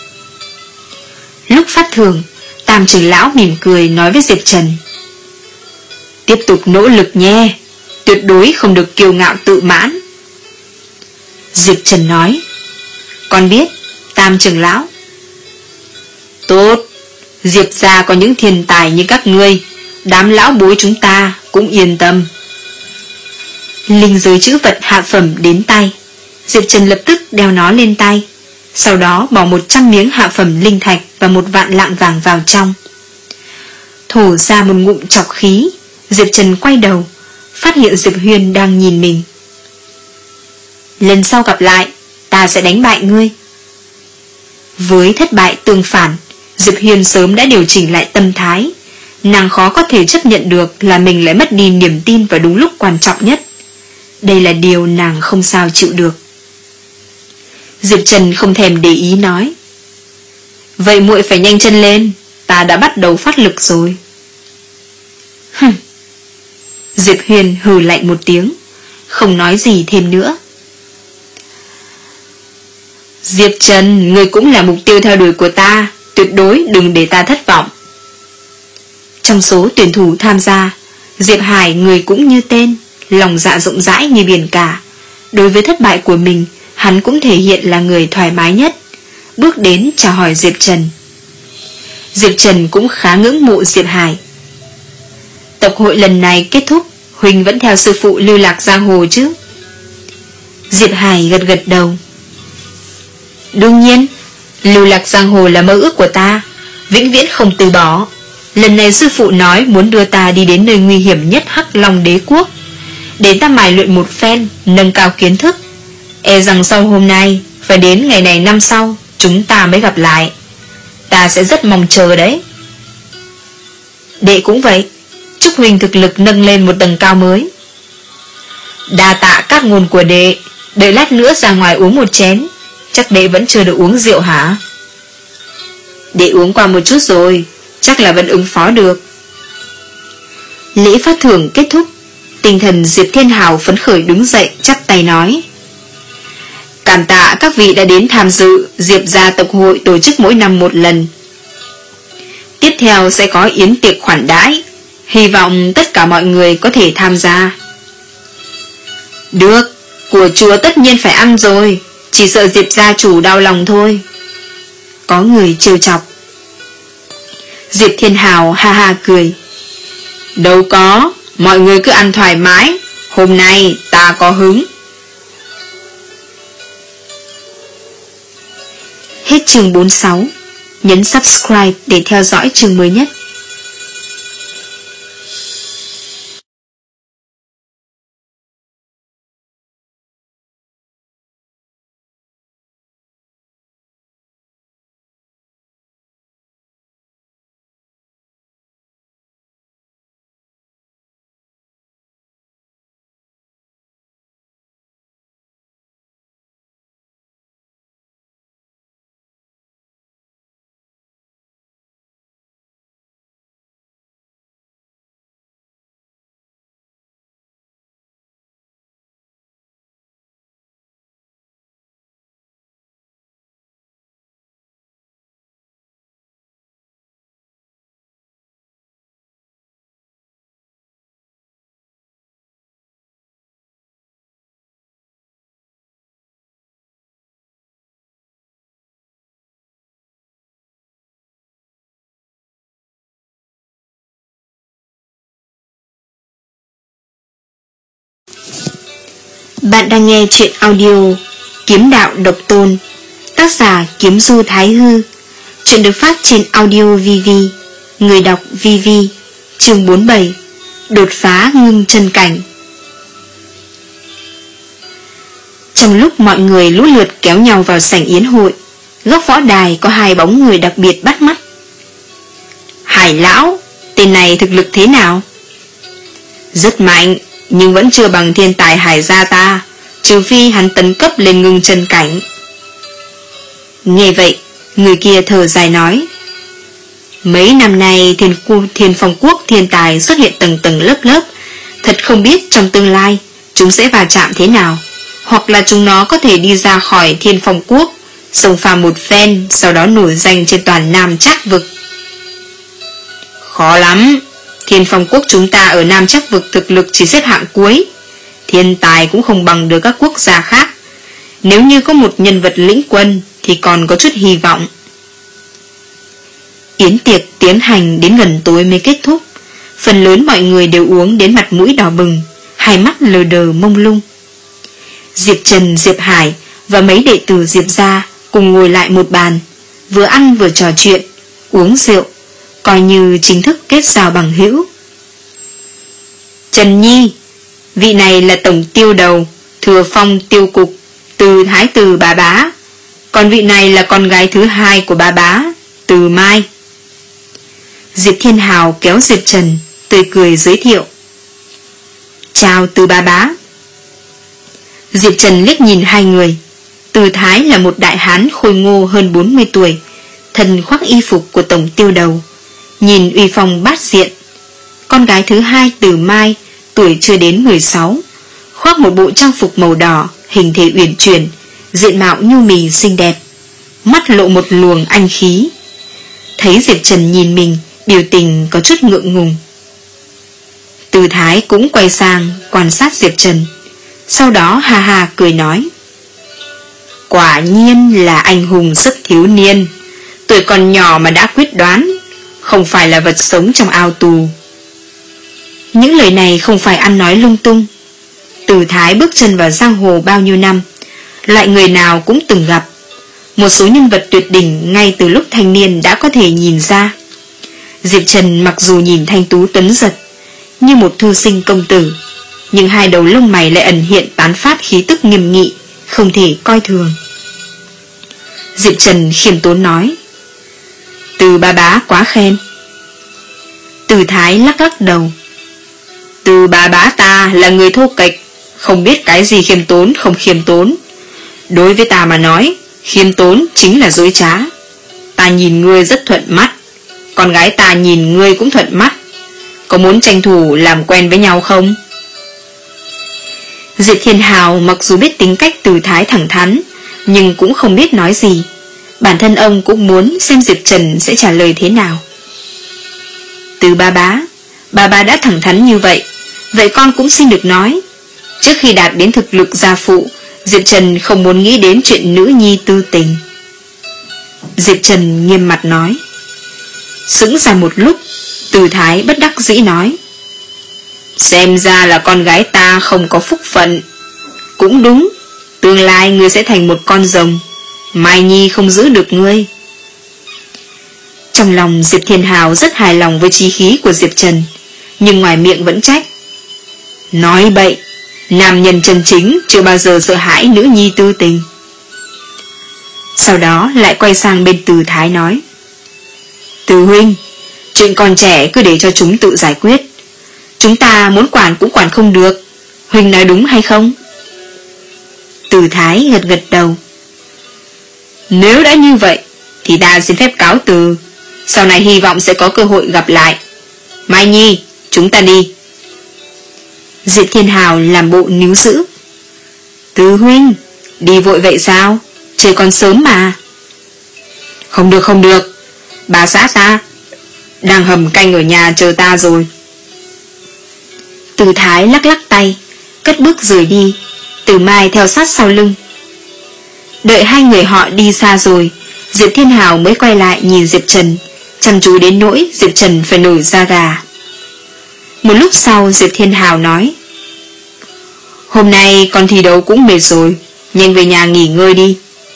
Lúc phát thưởng, Tam trưởng lão mỉm cười nói với Diệp Trần: tiếp tục nỗ lực nhé, tuyệt đối không được kiêu ngạo tự mãn. Diệp Trần nói: con biết, Tam trưởng lão. Tốt, Diệp gia có những thiên tài như các ngươi, đám lão bối chúng ta cũng yên tâm. Linh giới chữ vật hạ phẩm đến tay, Diệp Trần lập tức đeo nó lên tay, sau đó bỏ một trăm miếng hạ phẩm linh thạch và một vạn lạng vàng vào trong. Thổ ra một ngụm chọc khí, Diệp Trần quay đầu, phát hiện Diệp Huyền đang nhìn mình. Lần sau gặp lại, ta sẽ đánh bại ngươi. Với thất bại tương phản, Diệp Huyền sớm đã điều chỉnh lại tâm thái, nàng khó có thể chấp nhận được là mình lại mất đi niềm tin vào đúng lúc quan trọng nhất. Đây là điều nàng không sao chịu được. Diệp Trần không thèm để ý nói: vậy muội phải nhanh chân lên, ta đã bắt đầu phát lực rồi. Hừm. Diệp Huyền hừ lạnh một tiếng, không nói gì thêm nữa. Diệp Trần, ngươi cũng là mục tiêu theo đuổi của ta, tuyệt đối đừng để ta thất vọng. Trong số tuyển thủ tham gia, Diệp Hải người cũng như tên, lòng dạ rộng rãi như biển cả. Đối với thất bại của mình, hắn cũng thể hiện là người thoải mái nhất, bước đến chào hỏi Diệp Trần. Diệp Trần cũng khá ngưỡng mộ Diệp Hải. Tập hội lần này kết thúc, Huỳnh vẫn theo sư phụ lưu lạc giang hồ chứ? Diệp Hải gật gật đầu. Đương nhiên, lưu lạc giang hồ là mơ ước của ta, vĩnh viễn không từ bỏ. Lần này sư phụ nói muốn đưa ta đi đến nơi nguy hiểm nhất Hắc Long Đế Quốc, để ta mài luyện một phen, nâng cao kiến thức. E rằng sau hôm nay, phải đến ngày này năm sau, chúng ta mới gặp lại. Ta sẽ rất mong chờ đấy. Đệ cũng vậy, chúc Huỳnh thực lực nâng lên một tầng cao mới. Đa tạ các ngôn của đệ, đợi lát nữa ra ngoài uống một chén. Chắc đệ vẫn chưa được uống rượu hả? Đệ uống qua một chút rồi, chắc là vẫn ứng phó được. Lễ phát thưởng kết thúc, tinh thần Diệp Thiên Hào phấn khởi đứng dậy chắp tay nói: cảm tạ các vị đã đến tham dự Diệp gia tộc hội tổ chức mỗi năm một lần. Tiếp theo sẽ có yến tiệc khoản đãi, hy vọng tất cả mọi người có thể tham gia. Được, của chùa tất nhiên phải ăn rồi, chỉ sợ Diệp gia chủ đau lòng thôi. Có người trêu chọc. Diệp Thiên Hào ha ha cười: đâu có, mọi người cứ ăn thoải mái, hôm nay ta có hứng. Hết chương bốn mươi sáu. Nhấn subscribe để theo dõi chương mới nhất. Bạn đang nghe chuyện audio Kiếm Đạo Độc Tôn, tác giả Kiếm Du Thái Hư. Chuyện được phát trên Audio vê vê. Người đọc vê vê. Chương bốn mươi bảy. Đột phá ngưng chân cảnh. Trong lúc mọi người lũ lượt kéo nhau vào sảnh yến hội, góc võ đài có hai bóng người đặc biệt bắt mắt. Hải lão, tên này thực lực thế nào? Rất mạnh, nhưng vẫn chưa bằng thiên tài Hải gia ta, trừ phi hắn tấn cấp lên ngưng chân cảnh. Nghe vậy, người kia thở dài nói: mấy năm nay thiên, thiên phong quốc thiên tài xuất hiện tầng tầng lớp lớp, thật không biết trong tương lai chúng sẽ va chạm thế nào, hoặc là chúng nó có thể đi ra khỏi thiên phong quốc, xông pha một phen, sau đó nổi danh trên toàn Nam Trác vực. Khó lắm, thiên phong quốc chúng ta ở Nam Trác vực thực lực chỉ xếp hạng cuối, thiên tài cũng không bằng được các quốc gia khác. Nếu như có một nhân vật lĩnh quân thì còn có chút hy vọng. Yến tiệc tiến hành đến gần tối mới kết thúc. Phần lớn mọi người đều uống đến mặt mũi đỏ bừng, hai mắt lờ đờ mông lung. Diệp Trần, Diệp Hải và mấy đệ tử Diệp gia cùng ngồi lại một bàn, vừa ăn vừa trò chuyện, uống rượu, coi như chính thức kết giao bằng hữu. Trần Nhi, vị này là tổng tiêu đầu, thừa phong tiêu cục, Từ Thái Tử bà bá. Còn vị này là con gái thứ hai của bà bá, Từ Mai. Diệp Thiên Hào kéo Diệp Trần, tươi cười giới thiệu. Chào Từ bá bá. Diệp Trần liếc nhìn hai người. Từ Thái là một đại hán khôi ngô hơn bốn mươi tuổi, thân khoác y phục của tổng tiêu đầu, nhìn uy phong bát diện. Con gái thứ hai Từ Mai, tuổi chưa đến mười sáu, khoác một bộ trang phục màu đỏ, hình thể uyển chuyển, diện mạo nhu mì xinh đẹp, mắt lộ một luồng anh khí. Thấy Diệp Trần nhìn mình, biểu tình có chút ngượng ngùng. Từ Thái cũng quay sang quan sát Diệp Trần, sau đó ha ha cười nói. Quả nhiên là anh hùng sức thiếu niên, tuổi còn nhỏ mà đã quyết đoán, không phải là vật sống trong ao tù. Những lời này không phải ăn nói lung tung. Từ Thái bước chân vào giang hồ bao nhiêu năm, loại người nào cũng từng gặp. Một số nhân vật tuyệt đỉnh ngay từ lúc thanh niên đã có thể nhìn ra. Diệp Trần mặc dù nhìn thanh tú tuấn giật như một thư sinh công tử, nhưng hai đầu lông mày lại ẩn hiện tán phát khí tức nghiêm nghị, không thể coi thường. Diệp Trần khiêm tốn nói. Từ bá bá quá khen. Từ Thái lắc lắc đầu. Từ bá bá ta là người thô kệch, không biết cái gì khiêm tốn không khiêm tốn. Đối với ta mà nói, khiêm tốn chính là dối trá. Ta nhìn ngươi rất thuận mắt, con gái ta nhìn ngươi cũng thuận mắt. Có muốn tranh thủ làm quen với nhau không? Diệp Thiên Hào mặc dù biết tính cách Từ Thái thẳng thắn, nhưng cũng không biết nói gì. Bản thân ông cũng muốn xem Diệp Trần sẽ trả lời thế nào. Từ ba bá, bà bá đã thẳng thắn như vậy, vậy con cũng xin được nói. Trước khi đạt đến thực lực gia phụ, Diệp Trần không muốn nghĩ đến chuyện nữ nhi tư tình. Diệp Trần nghiêm mặt nói. Sững ra một lúc, Từ Thái bất đắc dĩ nói. Xem ra là con gái ta không có phúc phận. Cũng đúng, tương lai ngươi sẽ thành một con rồng, Mai Nhi không giữ được ngươi. Trong lòng Diệp Thiên Hào rất hài lòng với chí khí của Diệp Trần, nhưng ngoài miệng vẫn trách. Nói bậy, nam nhân chân chính chưa bao giờ sợ hãi nữ nhi tư tình. Sau đó lại quay sang bên Từ Thái nói. Từ huynh, chuyện còn trẻ cứ để cho chúng tự giải quyết. Chúng ta muốn quản cũng quản không được. Huynh nói đúng hay không? Từ Thái gật gật đầu. Nếu đã như vậy thì ta xin phép cáo từ. Sau này hy vọng sẽ có cơ hội gặp lại. Mai Nhi, chúng ta đi. Diệp Thiên Hào làm bộ níu giữ. Từ huynh, đi vội vậy sao? Trời còn sớm mà. Không được không được, bà xã ta đang hầm canh ở nhà chờ ta rồi. Từ Thái lắc lắc tay, cất bước rời đi. Từ Mai theo sát sau lưng. Đợi hai người họ đi xa rồi, Diệp Thiên Hào mới quay lại nhìn Diệp Trần, chăm chú đến nỗi Diệp Trần phải nổi da gà. Một lúc sau Diệp Thiên Hào nói. Hôm nay con thi đấu cũng mệt rồi, nhanh về nhà nghỉ ngơi đi.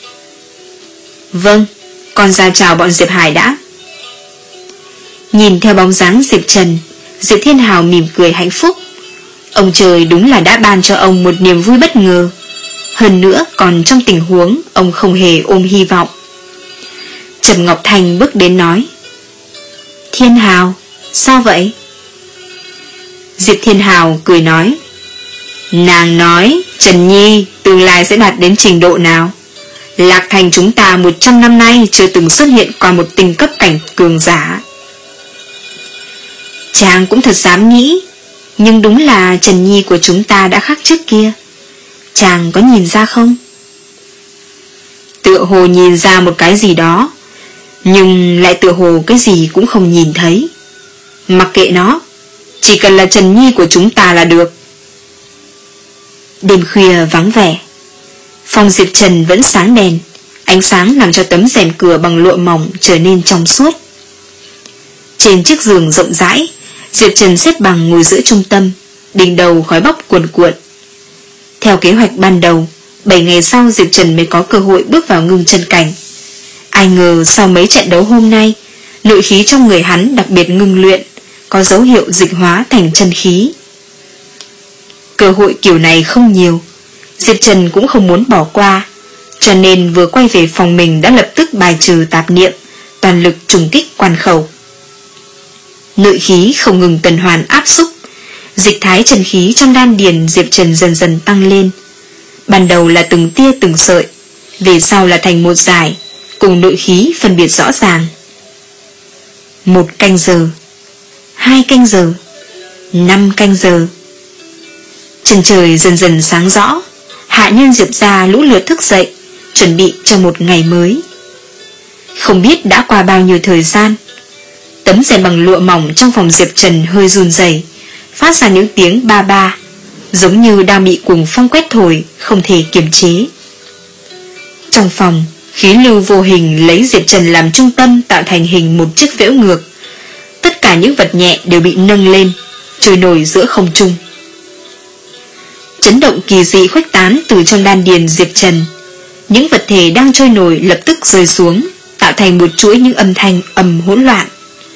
Vâng, con ra chào bọn Diệp Hải đã. Nhìn theo bóng dáng Diệp Trần, Diệp Thiên Hào mỉm cười hạnh phúc. Ông trời đúng là đã ban cho ông một niềm vui bất ngờ, hơn nữa còn trong tình huống ông không hề ôm hy vọng. Trầm Ngọc Thành bước đến nói. Thiên Hào, sao vậy? Diệp Thiên Hào cười nói. Nàng nói Trần Nhi tương lai sẽ đạt đến trình độ nào? Lạc Thành chúng ta một trăm năm nay chưa từng xuất hiện qua một tinh cấp cảnh cường giả. Chàng cũng thật dám nghĩ, nhưng đúng là Trần Nhi của chúng ta đã khác trước kia. Chàng có nhìn ra không? Tựa hồ nhìn ra một cái gì đó, nhưng lại tựa hồ cái gì cũng không nhìn thấy. Mặc kệ nó, chỉ cần là Trần Nhi của chúng ta là được. Đêm khuya vắng vẻ, phòng Diệp Trần vẫn sáng đèn, ánh sáng làm cho tấm rèm cửa bằng lụa mỏng trở nên trong suốt. Trên chiếc giường rộng rãi, Diệp Trần xếp bằng ngồi giữa trung tâm, đỉnh đầu khói bốc cuồn cuộn. Theo kế hoạch ban đầu, bảy ngày sau Diệp Trần mới có cơ hội bước vào ngưng chân cảnh. Ai ngờ sau mấy trận đấu hôm nay, nội khí trong người hắn đặc biệt ngưng luyện, có dấu hiệu dịch hóa thành chân khí. Cơ hội kiểu này không nhiều, Diệp Trần cũng không muốn bỏ qua, cho nên vừa quay về phòng mình đã lập tức bài trừ tạp niệm, toàn lực trùng kích quan khẩu. Nội khí không ngừng tuần hoàn áp xúc, dịch thái chân khí trong đan điền Diệp Trần dần dần tăng lên. Ban đầu là từng tia từng sợi, về sau là thành một dải, cùng nội khí phân biệt rõ ràng. Một canh giờ, hai canh giờ, năm canh giờ. Chân trời dần dần sáng rõ, hạ nhân Diệp gia lũ lượt thức dậy, chuẩn bị cho một ngày mới. Không biết đã qua bao nhiêu thời gian, tấm rèm bằng lụa mỏng trong phòng Diệp Trần hơi run rẩy, phát ra những tiếng ba ba, giống như đang bị cuồng phong quét thổi, không thể kiềm chế. Trong phòng, khí lưu vô hình lấy Diệp Trần làm trung tâm tạo thành hình một chiếc phễu ngược. Tất cả những vật nhẹ đều bị nâng lên, trôi nổi giữa không trung. Chấn động kỳ dị khuếch tán từ trong đan điền Diệp Trần. Những vật thể đang trôi nổi lập tức rơi xuống, tạo thành một chuỗi những âm thanh ầm hỗn loạn.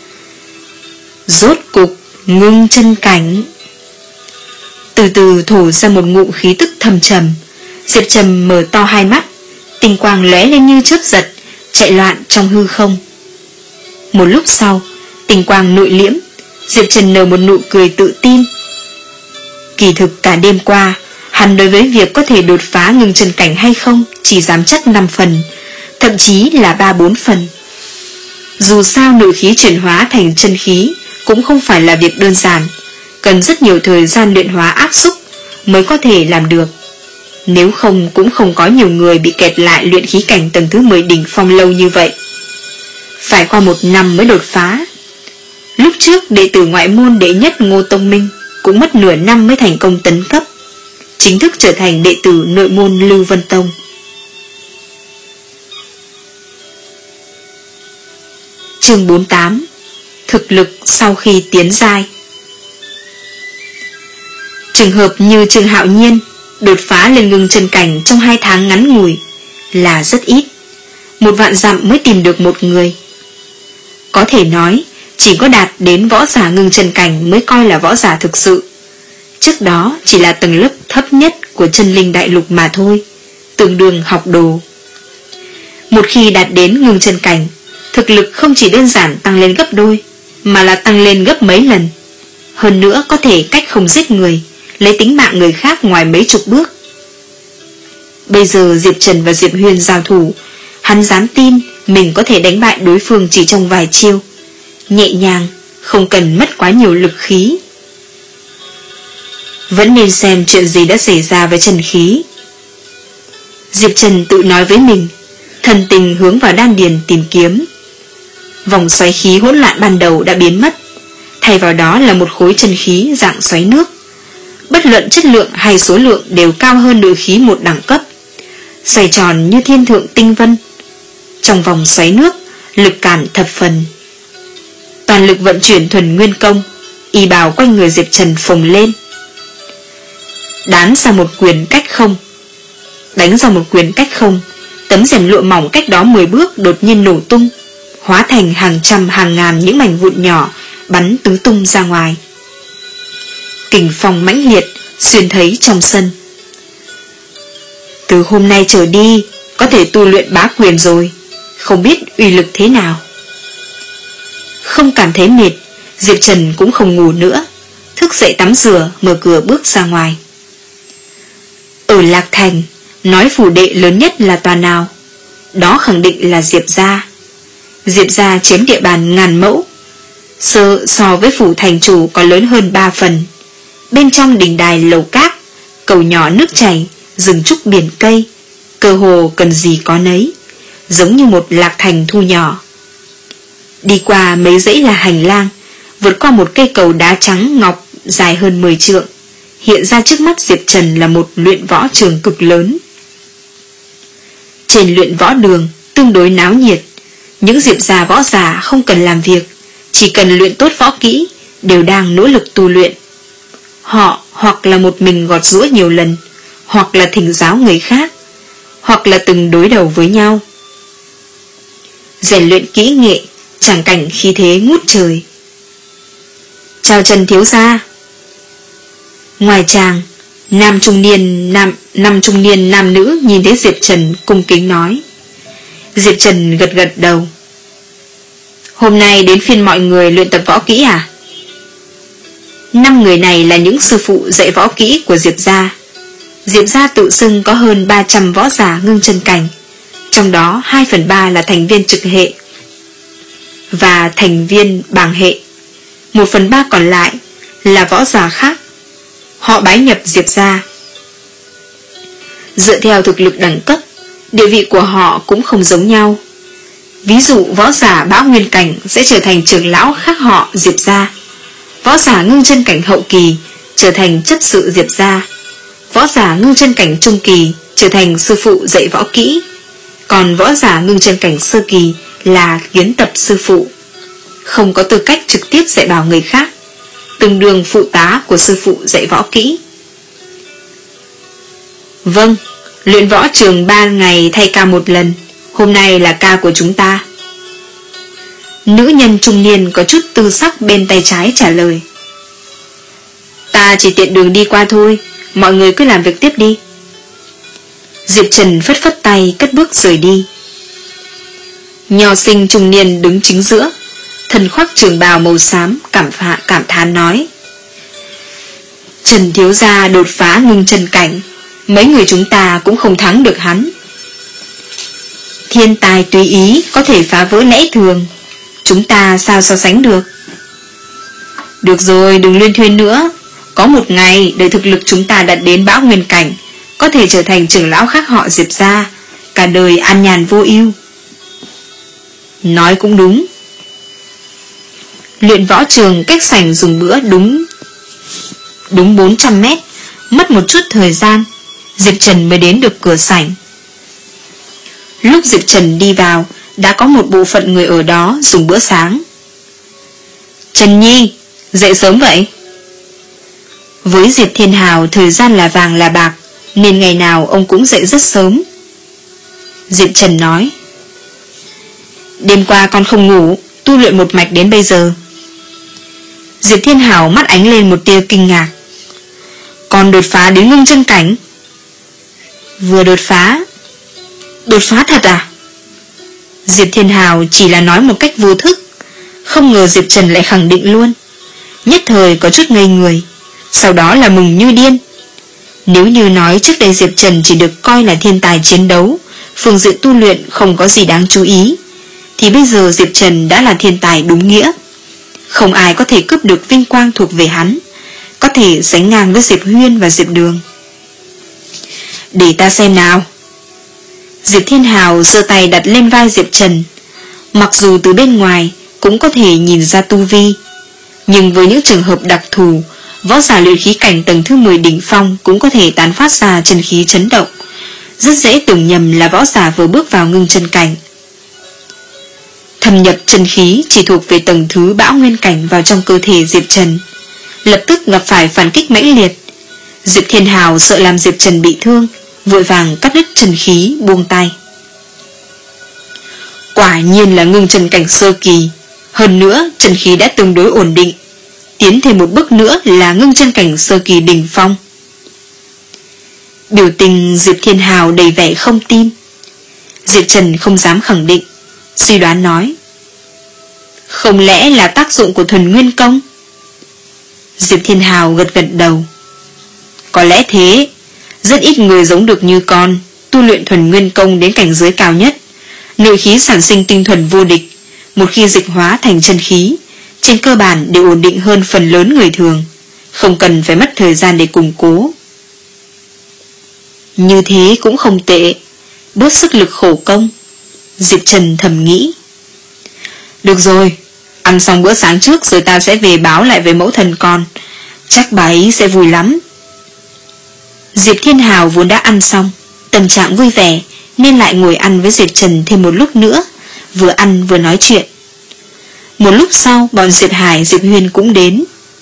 Rốt cục ngưng chân cảnh. Từ từ thổ ra một ngụm khí tức thầm trầm. Diệp Trần mở to hai mắt, tinh quang lóe lên như chớp giật, chạy loạn trong hư không. Một lúc sau, tinh quang nội liễm, Diệp Trần nở một nụ cười tự tin. Kỳ thực cả đêm qua, hắn đối với việc có thể đột phá ngưng chân cảnh hay không chỉ dám chắc năm phần, thậm chí là ba bốn phần. Dù sao nội khí chuyển hóa thành chân khí cũng không phải là việc đơn giản, cần rất nhiều thời gian luyện hóa áp xúc mới có thể làm được. Nếu không cũng không có nhiều người bị kẹt lại luyện khí cảnh tầng thứ mười đỉnh phong lâu như vậy. Phải qua một năm mới đột phá. Lúc trước đệ tử ngoại môn đệ nhất Ngô Tông Minh cũng mất nửa năm mới thành công tấn cấp, chính thức trở thành đệ tử nội môn Lưu Vân Tông. Chương bốn mươi tám. Thực lực sau khi tiến giai. Trường hợp như Trương Hạo Nhiên đột phá lên ngưng chân cảnh trong hai tháng ngắn ngủi là rất ít, một vạn dặm mới tìm được một người. Có thể nói chỉ có đạt đến võ giả ngưng chân cảnh mới coi là võ giả thực sự. Trước đó chỉ là tầng lớp thấp nhất của chân linh đại lục mà thôi, tương đương học đồ. Một khi đạt đến ngưng chân cảnh, thực lực không chỉ đơn giản tăng lên gấp đôi, mà là tăng lên gấp mấy lần. Hơn nữa có thể cách không giết người, lấy tính mạng người khác ngoài mấy chục bước. Bây giờ Diệp Trần và Diệp Huyền giao thủ, hắn dám tin mình có thể đánh bại đối phương chỉ trong vài chiêu, nhẹ nhàng, không cần mất quá nhiều lực khí. Vẫn nên xem chuyện gì đã xảy ra với Trần khí. Diệp Trần tự nói với mình, thần tình hướng vào đan điền tìm kiếm. Vòng xoáy khí hỗn loạn ban đầu đã biến mất, thay vào đó là một khối chân khí dạng xoáy nước. Bất luận chất lượng hay số lượng đều cao hơn nội khí một đẳng cấp, xoay tròn như thiên thượng tinh vân. Trong vòng xoáy nước, lực cản thập phần. Toàn lực vận chuyển thuần nguyên công, y bào quanh người Diệp Trần phồng lên. Đán ra một quyền cách không, đánh ra một quyền cách không, tấm rèm lụa mỏng cách đó mười bước đột nhiên nổ tung, hóa thành hàng trăm hàng ngàn những mảnh vụn nhỏ bắn tứ tung ra ngoài. Kình phong mãnh liệt xuyên thấy trong sân. Từ hôm nay trở đi có thể tu luyện bá quyền rồi, không biết uy lực thế nào. Không cảm thấy mệt, Diệp Trần cũng không ngủ nữa, thức dậy tắm rửa, mở cửa bước ra ngoài. Ở Lạc Thành, nói phủ đệ lớn nhất là tòa nào? Đó khẳng định là Diệp gia. Diệp gia chiếm địa bàn ngàn mẫu, sơ so với phủ thành chủ có lớn hơn ba phần. Bên trong đình đài lầu cát, cầu nhỏ nước chảy, rừng trúc biển cây, cơ hồ cần gì có nấy, giống như một Lạc Thành thu nhỏ. Đi qua mấy dãy là hành lang, vượt qua một cây cầu đá trắng ngọc dài hơn mười trượng, hiện ra trước mắt Diệp Trần là một luyện võ trường cực lớn. Trên luyện võ đường tương đối náo nhiệt, những Diệp gia võ giả không cần làm việc, chỉ cần luyện tốt võ kỹ, đều đang nỗ lực tu luyện. Họ hoặc là một mình gọt giũa nhiều lần, hoặc là thỉnh giáo người khác, hoặc là từng đối đầu với nhau. Rèn luyện kỹ nghệ, tràng cảnh khí thế ngút trời. Chào Trần thiếu gia. Ngoài tràng, nam trung niên nam năm trung niên nam nữ nhìn thấy Diệp Trần cung kính nói. Diệp Trần gật gật đầu. Hôm nay đến phiên mọi người luyện tập võ kỹ à? Năm người này là những sư phụ dạy võ kỹ của Diệp gia. Diệp gia tự xưng có hơn ba trăm võ giả ngưng chân cảnh, trong đó hai phần ba là thành viên trực hệ và thành viên bàng hệ, một phần ba còn lại là võ giả khác. Họ bái nhập Diệp gia. Dựa theo thực lực đẳng cấp, địa vị của họ cũng không giống nhau. Ví dụ võ giả Bão Nguyên cảnh sẽ trở thành trưởng lão khác họ Diệp gia, võ giả ngưng chân cảnh hậu kỳ trở thành chấp sự Diệp gia, võ giả ngưng chân cảnh trung kỳ trở thành sư phụ dạy võ kỹ, còn võ giả ngưng chân cảnh sơ kỳ là kiến tập sư phụ, không có tư cách trực tiếp dạy bảo người khác, tương đương phụ tá của sư phụ dạy võ kỹ. Vâng, luyện võ trường ba ngày thay ca một lần, hôm nay là ca của chúng ta. Nữ nhân trung niên có chút tư sắc bên tay trái trả lời. Ta chỉ tiện đường đi qua thôi, mọi người cứ làm việc tiếp đi. Diệp Trần phất phất tay cất bước rời đi. Nho sinh trung niên đứng chính giữa, thân khoác trường bào màu xám, cảm phạ cảm thán nói: Trần thiếu gia đột phá ngưng chân cảnh, mấy người chúng ta cũng không thắng được hắn. Thiên tài tùy ý có thể phá vỡ lẽ thường, chúng ta sao so sánh được. Được rồi, đừng luyên thuyên nữa. Có một ngày đợi thực lực chúng ta đạt đến Bão Nguyên cảnh, có thể trở thành trưởng lão khác họ Diệp gia, cả đời an nhàn vô ưu. Nói cũng đúng. Luyện võ trường cách sảnh dùng bữa đúng Đúng bốn trăm mét, mất một chút thời gian, Diệp Trần mới đến được cửa sảnh. Lúc Diệp Trần đi vào, đã có một bộ phận người ở đó dùng bữa sáng. Trần Nhi, dậy sớm vậy? Với Diệp Thiên Hào thời gian là vàng là bạc, nên ngày nào ông cũng dậy rất sớm. Diệp Trần nói: Đêm qua con không ngủ, tu luyện một mạch đến bây giờ. Diệp Thiên Hào mắt ánh lên một tia kinh ngạc. Con đột phá đến ngưng chân cảnh? Vừa đột phá. Đột phá thật à? Diệp Thiên Hào chỉ là nói một cách vô thức, không ngờ Diệp Trần lại khẳng định luôn. Nhất thời có chút ngây người, sau đó là mừng như điên. Nếu như nói trước đây Diệp Trần chỉ được coi là thiên tài chiến đấu, phương diện tu luyện không có gì đáng chú ý, thì bây giờ Diệp Trần đã là thiên tài đúng nghĩa. Không ai có thể cướp được vinh quang thuộc về hắn, có thể sánh ngang với Diệp Huyên và Diệp Đường. Để ta xem nào. Diệp Thiên Hào giơ tay đặt lên vai Diệp Trần. Mặc dù từ bên ngoài cũng có thể nhìn ra tu vi, nhưng với những trường hợp đặc thù, võ giả luyện khí cảnh tầng thứ mười đỉnh phong cũng có thể tán phát ra chân khí chấn động, rất dễ tưởng nhầm là võ giả vừa bước vào ngưng chân cảnh. Thâm nhập chân khí chỉ thuộc về tầng thứ Bão Nguyên cảnh vào trong cơ thể Diệp Trần, lập tức gặp phải phản kích mãnh liệt. Diệp Thiên Hào sợ làm Diệp Trần bị thương, vội vàng cắt đứt chân khí, buông tay. Quả nhiên là ngưng chân cảnh sơ kỳ, hơn nữa chân khí đã tương đối ổn định, tiến thêm một bước nữa là ngưng chân cảnh sơ kỳ đỉnh phong. Biểu tình Diệp Thiên Hào đầy vẻ không tin. Diệp Trần không dám khẳng định, suy đoán nói: Không lẽ là tác dụng của thuần nguyên công? Diệp Thiên Hào gật gật đầu. Có lẽ thế, rất ít người giống được như con, tu luyện thuần nguyên công đến cảnh giới cao nhất, nội khí sản sinh tinh thuần vô địch, một khi dịch hóa thành chân khí, trên cơ bản đều ổn định hơn phần lớn người thường, không cần phải mất thời gian để củng cố. Như thế cũng không tệ, bớt sức lực khổ công, Diệp Trần thầm nghĩ. Được rồi, ăn xong bữa sáng trước rồi ta sẽ về báo lại với mẫu thần con, chắc bà ấy sẽ vui lắm. Diệp Thiên Hào vốn đã ăn xong, tâm trạng vui vẻ nên lại ngồi ăn với Diệp Trần thêm một lúc nữa, vừa ăn vừa nói chuyện. Một lúc sau bọn Diệp Hải, Diệp Huyên cũng đến.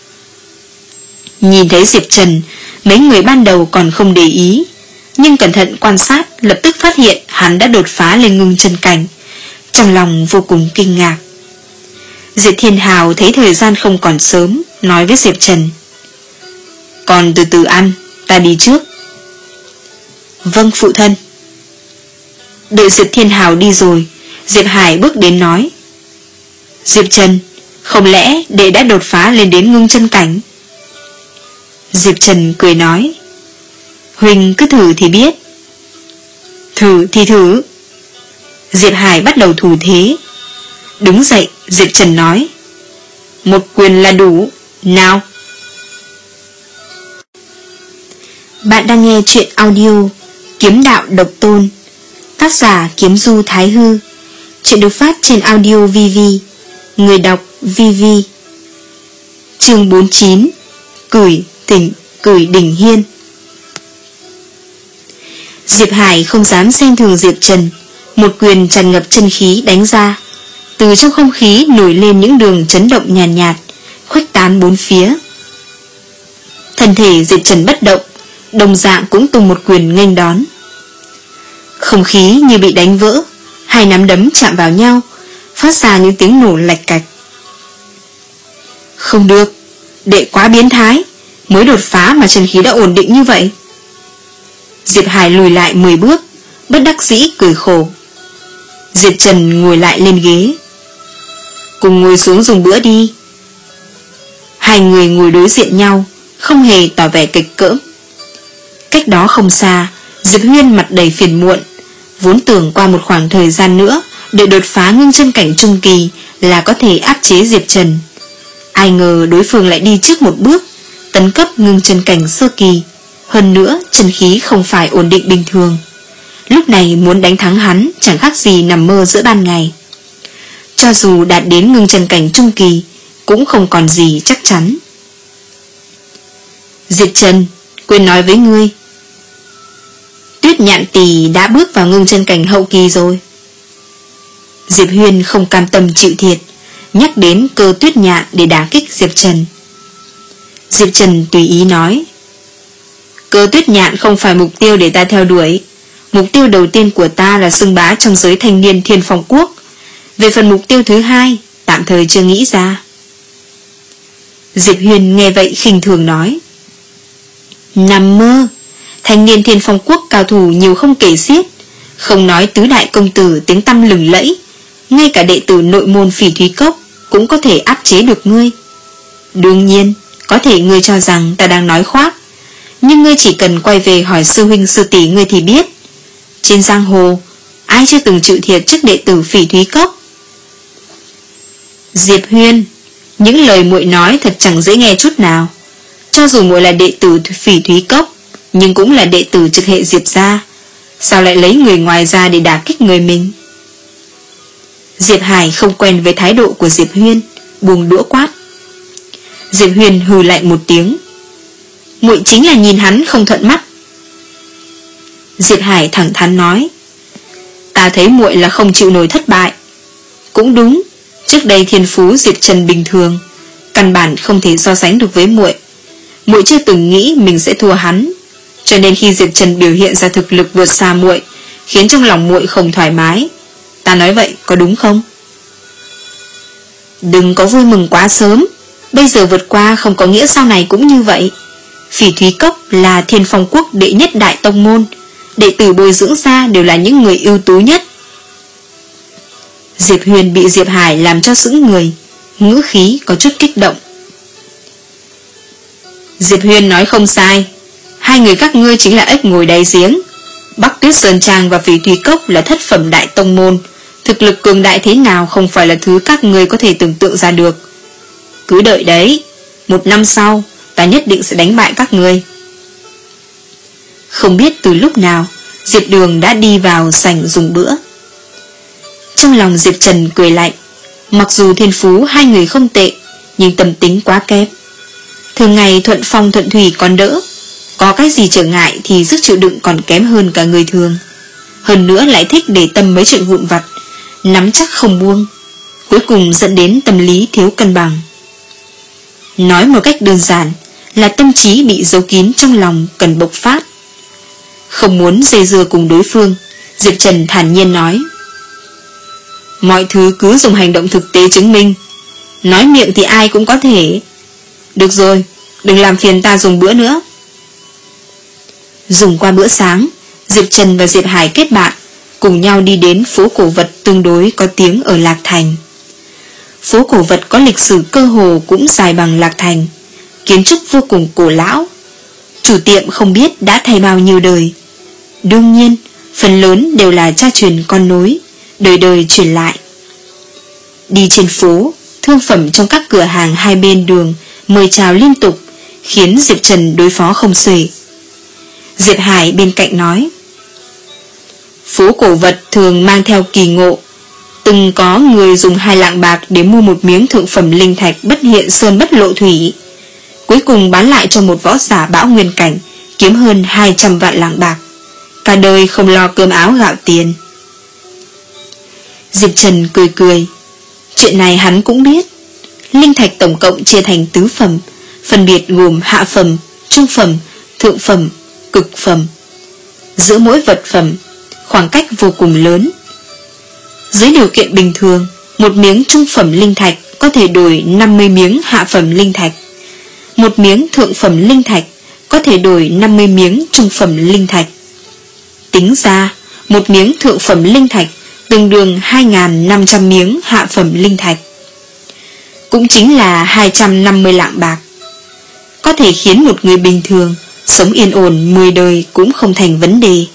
Nhìn thấy Diệp Trần, mấy người ban đầu còn không để ý, nhưng cẩn thận quan sát lập tức phát hiện hắn đã đột phá lên ngưng chân cảnh, trong lòng vô cùng kinh ngạc. Diệp Thiên Hào thấy thời gian không còn sớm, nói với Diệp Trần: Còn từ từ ăn, ta đi trước. Vâng phụ thân. Đợi Diệp Thiên Hào đi rồi, Diệp Hải bước đến nói: Diệp Trần, không lẽ đệ đã đột phá lên đến ngưng chân cảnh? Diệp Trần cười nói, huynh cứ thử thì biết. Thử thì thử. Diệp Hải bắt đầu thủ thế. Đứng dậy, Diệp Trần nói, một quyền là đủ, nào. Bạn đang nghe chuyện audio Kiếm Đạo Độc Tôn, tác giả Kiếm Du Thái Hư. Chuyện được phát trên audio vê vê. Người đọc vê vê. Chương bốn mươi chín. Cửi tỉnh Cửi đỉnh hiên. Diệp Hải không dám xem thường Diệp Trần. Một quyền tràn ngập chân khí đánh ra. Từ trong không khí nổi lên những đường chấn động nhàn nhạt, nhạt, khuếch tán bốn phía. Thân thể Diệp Trần bất động, đồng dạng cũng tung một quyền nghênh đón. Không khí như bị đánh vỡ, hai nắm đấm chạm vào nhau, phát ra những tiếng nổ lạch cạch. Không được, đệ quá biến thái, mới đột phá mà chân khí đã ổn định như vậy. Diệp Hải lùi lại mười bước, bất đắc dĩ cười khổ. Diệp Trần ngồi lại lên ghế. Cùng ngồi xuống dùng bữa đi. Hai người ngồi đối diện nhau, không hề tỏ vẻ kịch cỡm. Cách đó không xa, Diệp Huyên mặt đầy phiền muộn, vốn tưởng qua một khoảng thời gian nữa để đột phá ngưng chân cảnh trung kỳ là có thể áp chế Diệp Trần. Ai ngờ đối phương lại đi trước một bước, tấn cấp ngưng chân cảnh sơ kỳ. Hơn nữa chân khí không phải ổn định bình thường. Lúc này muốn đánh thắng hắn chẳng khác gì nằm mơ giữa ban ngày. Cho dù đạt đến ngưng chân cảnh trung kỳ cũng không còn gì chắc chắn. Diệp Trần, quên nói với ngươi, Tuyết Nhạn Tỷ đã bước vào ngưng chân cảnh hậu kỳ rồi. Diệp Huyên không cam tâm chịu thiệt, nhắc đến Cơ Tuyết Nhạn để đả kích Diệp Trần. Diệp Trần tùy ý nói, Cơ Tuyết Nhạn không phải mục tiêu để ta theo đuổi. Mục tiêu đầu tiên của ta là xưng bá trong giới thanh niên Thiên Phong Quốc. Về phần mục tiêu thứ hai, tạm thời chưa nghĩ ra. Diệp Huyền nghe vậy khinh thường nói, nằm mơ. Thanh niên Thiên Phong Quốc cao thủ nhiều không kể xiết, không nói tứ đại công tử tiếng tăm lừng lẫy, ngay cả đệ tử nội môn Phỉ Thúy Cốc cũng có thể áp chế được ngươi. Đương nhiên, có thể ngươi cho rằng ta đang nói khoác, nhưng ngươi chỉ cần quay về hỏi sư huynh sư tỷ ngươi thì biết. Trên giang hồ, ai chưa từng chịu thiệt trước đệ tử Phỉ Thúy Cốc? Diệp Huyên, những lời muội nói thật chẳng dễ nghe chút nào. Cho dù muội là đệ tử Phỉ Thúy Cốc, nhưng cũng là đệ tử trực hệ Diệp gia, sao lại lấy người ngoài ra để đả kích người mình? Diệp Hải không quen với thái độ của Diệp Huyên, buông đũa quát. Diệp Huyên hừ lại một tiếng, muội chính là nhìn hắn không thuận mắt. Diệp Hải thẳng thắn nói, ta thấy muội là không chịu nổi thất bại. Cũng đúng, trước đây thiên phú Diệp Trần bình thường, căn bản không thể so sánh được với muội. Muội chưa từng nghĩ mình sẽ thua hắn, cho nên khi Diệp Trần biểu hiện ra thực lực vượt xa muội, khiến trong lòng muội không thoải mái. Ta nói vậy có đúng không? Đừng có vui mừng quá sớm. Bây giờ vượt qua không có nghĩa sau này cũng như vậy. Phỉ Thúy Cốc là Thiên Phong Quốc đệ nhất đại tông môn, đệ tử bồi dưỡng ra đều là những người ưu tú nhất. Diệp Huyền bị Diệp Hải làm cho sững người, ngữ khí có chút kích động. Diệp Huyền nói không sai, hai người các ngươi chính là ếch ngồi đáy giếng. Bắc Tuyết Sơn Trang và Phỉ Thúy Cốc là thất phẩm đại tông môn, thực lực cường đại thế nào không phải là thứ các ngươi có thể tưởng tượng ra được. Cứ đợi đấy, một năm sau ta nhất định sẽ đánh bại các ngươi. Không biết từ lúc nào Diệp Đường đã đi vào sảnh dùng bữa. Trong lòng Diệp Trần cười lạnh, mặc dù thiên phú hai người không tệ, nhưng tâm tính quá kém. Thường ngày thuận phong thuận thủy còn đỡ, có cái gì trở ngại thì sức chịu đựng còn kém hơn cả người thường. Hơn nữa lại thích để tâm mấy chuyện vụn vặt, nắm chắc không buông, cuối cùng dẫn đến tâm lý thiếu cân bằng. Nói một cách đơn giản là tâm trí bị giấu kín trong lòng cần bộc phát. Không muốn dây dưa cùng đối phương, Diệp Trần thản nhiên nói, mọi thứ cứ dùng hành động thực tế chứng minh. Nói miệng thì ai cũng có thể. Được rồi, đừng làm phiền ta dùng bữa nữa. Dùng qua bữa sáng, Diệp Trần và Diệp Hải kết bạn, cùng nhau đi đến phố cổ vật tương đối có tiếng ở Lạc Thành. Phố cổ vật có lịch sử cơ hồ cũng dài bằng Lạc Thành, kiến trúc vô cùng cổ lão. Chủ tiệm không biết đã thay bao nhiêu đời. Đương nhiên, phần lớn đều là cha truyền con nối, đời đời truyền lại. Đi trên phố, thương phẩm trong các cửa hàng hai bên đường mời chào liên tục, khiến Diệp Trần đối phó không xuể. Diệp Hải bên cạnh nói: phố cổ vật thường mang theo kỳ ngộ. Từng có người dùng hai lạng bạc để mua một miếng thượng phẩm linh thạch bất hiện sơn bất lộ thủy, cuối cùng bán lại cho một võ giả bão nguyên cảnh, kiếm hơn hai trăm vạn lạng bạc, cả đời không lo cơm áo gạo tiền. Diệp Trần cười cười. Chuyện này hắn cũng biết. Linh thạch tổng cộng chia thành tứ phẩm, phân biệt gồm hạ phẩm, trung phẩm, thượng phẩm, cực phẩm. Giữa mỗi vật phẩm, khoảng cách vô cùng lớn. Dưới điều kiện bình thường, một miếng trung phẩm linh thạch có thể đổi năm mươi miếng hạ phẩm linh thạch. Một miếng thượng phẩm linh thạch có thể đổi năm mươi miếng trung phẩm linh thạch. Tính ra, một miếng thượng phẩm linh thạch tương đương hai nghìn năm trăm miếng hạ phẩm linh thạch, cũng chính là hai trăm năm mươi lạng bạc. Có thể khiến một người bình thường sống yên ổn mười đời cũng không thành vấn đề.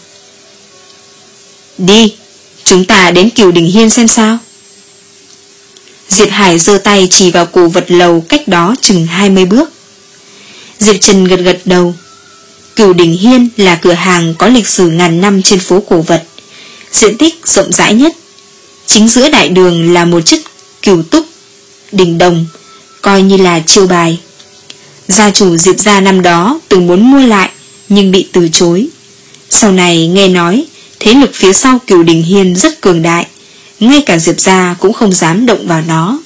Đi, chúng ta đến Cửu Đỉnh Hiên xem sao. Diệp Hải giơ tay chỉ vào cổ vật lầu cách đó chừng hai mươi bước. Diệp Trần gật gật đầu. Cửu Đỉnh Hiên là cửa hàng có lịch sử ngàn năm trên phố cổ vật, diện tích rộng rãi nhất. Chính giữa đại đường là một chiếc cửu túc đỉnh đồng, coi như là chiêu bài. Gia chủ Diệp gia năm đó từng muốn mua lại nhưng bị từ chối. Sau này nghe nói thế lực phía sau Cửu Đỉnh Hiên rất cường đại, ngay cả Diệp gia cũng không dám động vào nó.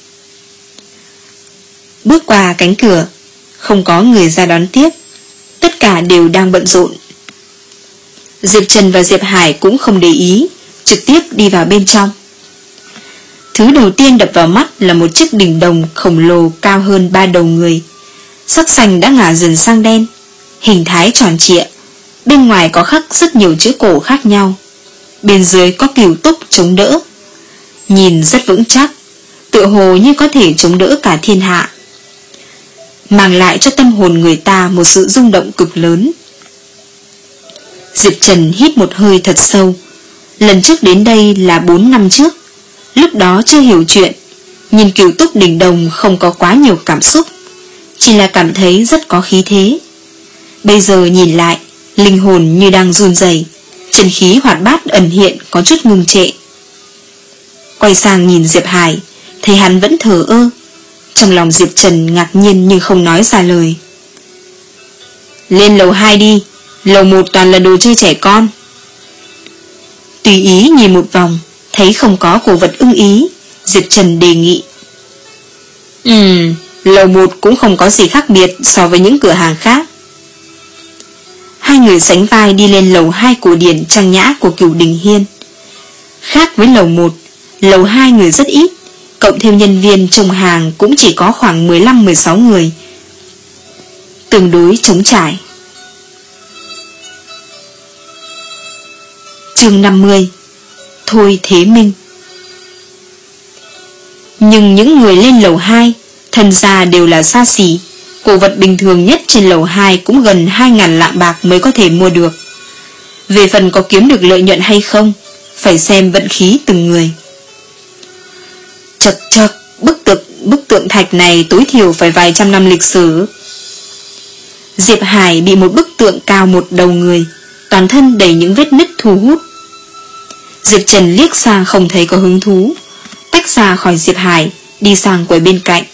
Bước qua cánh cửa, không có người ra đón tiếp, tất cả đều đang bận rộn. Diệp Trần và Diệp Hải cũng không để ý, trực tiếp đi vào bên trong. Thứ đầu tiên đập vào mắt là một chiếc đỉnh đồng khổng lồ cao hơn ba đầu người. Sắc xanh đã ngả dần sang đen, hình thái tròn trịa, bên ngoài có khắc rất nhiều chữ cổ khác nhau. Bên dưới có cửu túc chống đỡ, nhìn rất vững chắc, tựa hồ như có thể chống đỡ cả thiên hạ, mang lại cho tâm hồn người ta một sự rung động cực lớn. Diệp Trần hít một hơi thật sâu. Lần trước đến đây là bốn năm trước, lúc đó chưa hiểu chuyện, nhìn cửu túc đỉnh đồng không có quá nhiều cảm xúc, chỉ là cảm thấy rất có khí thế. Bây giờ nhìn lại, linh hồn như đang run rẩy, chân khí hoạt bát ẩn hiện có chút ngưng trệ. Quay sang nhìn Diệp Hải, thấy hắn vẫn thờ ơ. Trong lòng Diệp Trần ngạc nhiên nhưng không nói ra lời. Lên lầu hai đi, lầu một toàn là đồ chơi trẻ con. Tùy ý nhìn một vòng, thấy không có cổ vật ưng ý, Diệp Trần đề nghị. Ừm, lầu một cũng không có gì khác biệt so với những cửa hàng khác. Hai người sánh vai đi lên lầu hai cổ điển trang nhã của Cửu Đỉnh Hiên. Khác với lầu một, lầu hai người rất ít, cộng thêm nhân viên trông hàng cũng chỉ có khoảng mười lăm mười sáu người, tương đối trống trải. Chương năm mươi. Thôi Thế Minh. Nhưng những người lên lầu hai thân gia đều là xa xỉ, cổ vật bình thường nhất trên lầu hai cũng gần hai ngàn lạng bạc mới có thể mua được. Về phần có kiếm được lợi nhuận hay không, phải xem vận khí từng người. Chật chật, bức tượng, bức tượng thạch này tối thiểu phải vài trăm năm lịch sử. Diệp Hải bị một bức tượng cao một đầu người, toàn thân đầy những vết nứt thu hút. Diệp Trần liếc sang không thấy có hứng thú, tách ra khỏi Diệp Hải, đi sang quầy bên cạnh.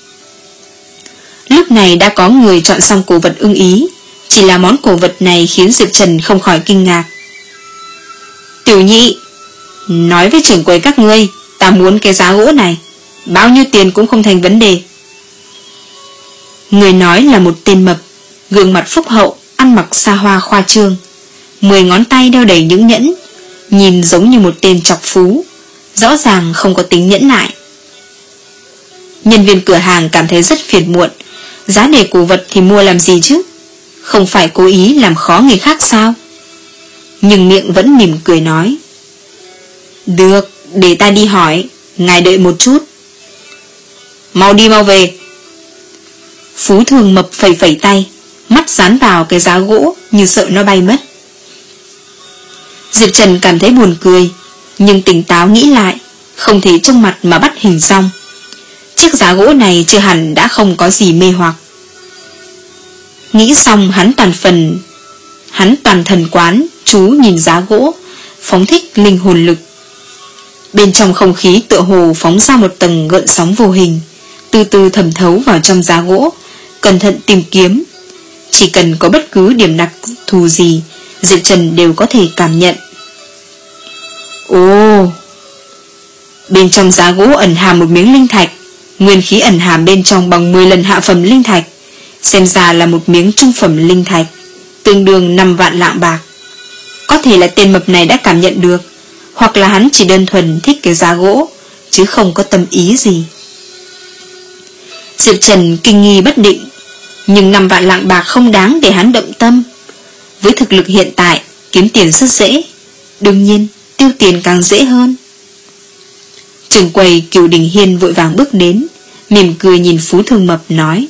Lúc này đã có người chọn xong cổ vật ưng ý, chỉ là món cổ vật này khiến Diệp Trần không khỏi kinh ngạc. Tiểu Nhị, nói với trưởng quầy các ngươi, ta muốn cái giá gỗ này, bao nhiêu tiền cũng không thành vấn đề. Người nói là một tên mập, gương mặt phúc hậu, ăn mặc xa hoa khoa trương, mười ngón tay đeo đầy những nhẫn, nhìn giống như một tên trọc phú, rõ ràng không có tính nhẫn nại. Nhân viên cửa hàng cảm thấy rất phiền muộn, giá để cổ vật thì mua làm gì chứ, không phải cố ý làm khó người khác sao? Nhưng miệng vẫn mỉm cười nói. Được, để ta đi hỏi, ngài đợi một chút. mau đi mau về. Phú Thường Mập phẩy phẩy tay, mắt dán vào cái giá gỗ như sợ nó bay mất. Diệp Trần cảm thấy buồn cười, nhưng tỉnh táo nghĩ lại, không thể trông mặt mà bắt hình dong. Chiếc giá gỗ này chưa hẳn đã không có gì mê hoặc. Nghĩ xong hắn toàn phần Hắn toàn thần quán chú nhìn giá gỗ, phóng thích linh hồn lực. Bên trong không khí tựa hồ phóng ra một tầng gợn sóng vô hình, từ từ thẩm thấu vào trong giá gỗ, cẩn thận tìm kiếm. Chỉ cần có bất cứ điểm đặc thù gì, Diệp Trần đều có thể cảm nhận. Ồ! Bên trong giá gỗ ẩn hàm một miếng linh thạch, nguyên khí ẩn hàm bên trong bằng mười lần hạ phẩm linh thạch, xem ra là một miếng trung phẩm linh thạch, tương đương năm vạn lạng bạc. Có thể là tên mập này đã cảm nhận được, hoặc là hắn chỉ đơn thuần thích cái giá gỗ, chứ không có tâm ý gì. Diệp Trần kinh nghi bất định, nhưng năm vạn lạng bạc không đáng để hắn động tâm. Với thực lực hiện tại, kiếm tiền rất dễ, đương nhiên tiêu tiền càng dễ hơn. Trưởng quầy Cửu Đình Hiên vội vàng bước đến, mỉm cười nhìn Phú Thường Mập nói: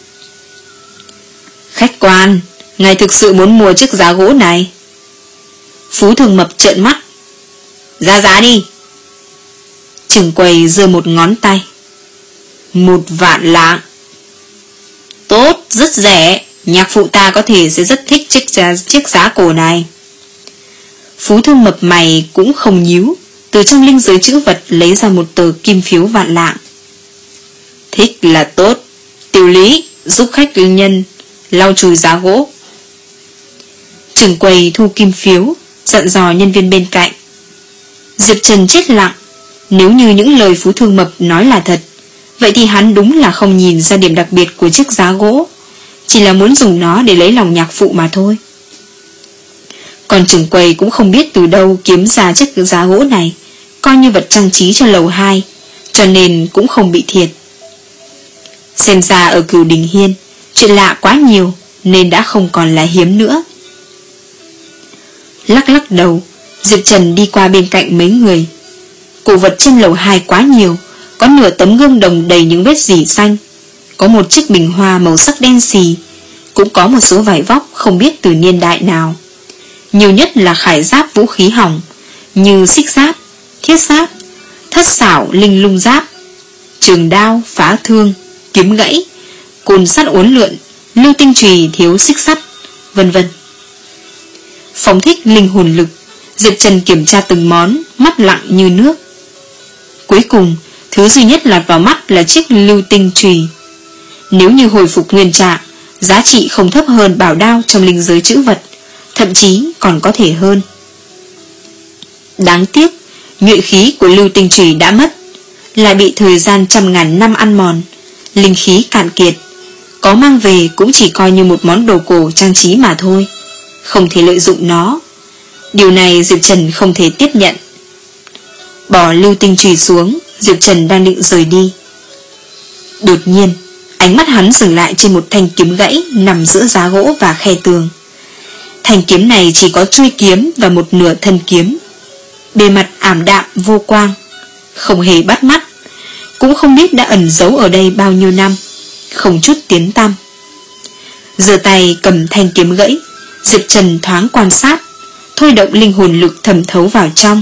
Khách quan, ngài thực sự muốn mua chiếc giá gỗ này? Phú Thường Mập trợn mắt: Ra giá đi. Trưởng quầy giơ một ngón tay: Một vạn lạng. Tốt, rất rẻ, nhạc phụ ta có thể sẽ rất thích chiếc giá, chiếc giá cổ này. Phú Thương Mập mày cũng không nhíu, từ trong linh giới chữ vật lấy ra một tờ kim phiếu vạn lạng. Thích là tốt, Tiểu Lý giúp khách nhân lau chùi giá gỗ. Trưởng quầy thu kim phiếu, dặn dò nhân viên bên cạnh. Diệp Trần chết lặng, nếu như những lời Phú Thương Mập nói là thật, vậy thì hắn đúng là không nhìn ra điểm đặc biệt của chiếc giá gỗ, chỉ là muốn dùng nó để lấy lòng nhạc phụ mà thôi. Còn trưởng quầy cũng không biết từ đâu kiếm ra chiếc giá gỗ này, coi như vật trang trí cho lầu hai, cho nên cũng không bị thiệt. Xem ra ở Cửu Đình Hiên, chuyện lạ quá nhiều nên đã không còn là hiếm nữa. Lắc lắc đầu, Diệp Trần đi qua bên cạnh mấy người. Cổ vật trên lầu hai quá nhiều, có nửa tấm gương đồng đầy những vết rỉ xanh, có một chiếc bình hoa màu sắc đen xì, cũng có một số vải vóc không biết từ niên đại nào. Nhiều nhất là khải giáp vũ khí hỏng, như xích giáp, thiết giáp, thất xảo linh lung giáp, trường đao, phá thương, kiếm gãy, côn sắt uốn lượn, lưu tinh chùy thiếu xích sắt, vân vân. Phóng thích linh hồn lực, Diệp Trần kiểm tra từng món, mắt lặng như nước. Cuối cùng, thứ duy nhất lọt vào mắt là chiếc lưu tinh chùy. Nếu như hồi phục nguyên trạng, giá trị không thấp hơn bảo đao trong linh giới chữ vật, thậm chí còn có thể hơn. Đáng tiếc, nhuệ khí của lưu tinh chùy đã mất, lại bị thời gian trăm ngàn năm ăn mòn, linh khí cạn kiệt, có mang về cũng chỉ coi như một món đồ cổ trang trí mà thôi, không thể lợi dụng nó. Điều này Diệp Trần không thể tiếp nhận. Bỏ lưu tinh chùy xuống, Diệp Trần đang định rời đi. Đột nhiên, ánh mắt hắn dừng lại trên một thanh kiếm gãy nằm giữa giá gỗ và khe tường. Thanh kiếm này chỉ có chuôi kiếm và một nửa thân kiếm, bề mặt ảm đạm vô quang, không hề bắt mắt, cũng không biết đã ẩn giấu ở đây bao nhiêu năm, không chút tiếng tăm. Giơ tay cầm thanh kiếm gãy, Diệp Trần thoáng quan sát, thôi động linh hồn lực thẩm thấu vào trong.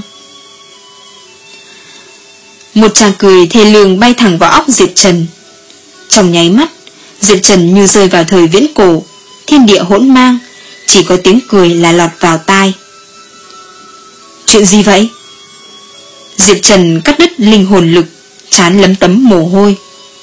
Một tràng cười thê lương bay thẳng vào óc Diệp Trần. Trong nháy mắt, Diệp Trần như rơi vào thời viễn cổ, thiên địa hỗn mang, chỉ có tiếng cười là lọt vào tai. Chuyện gì vậy? Diệp Trần cắt đứt linh hồn lực, trán lấm tấm mồ hôi.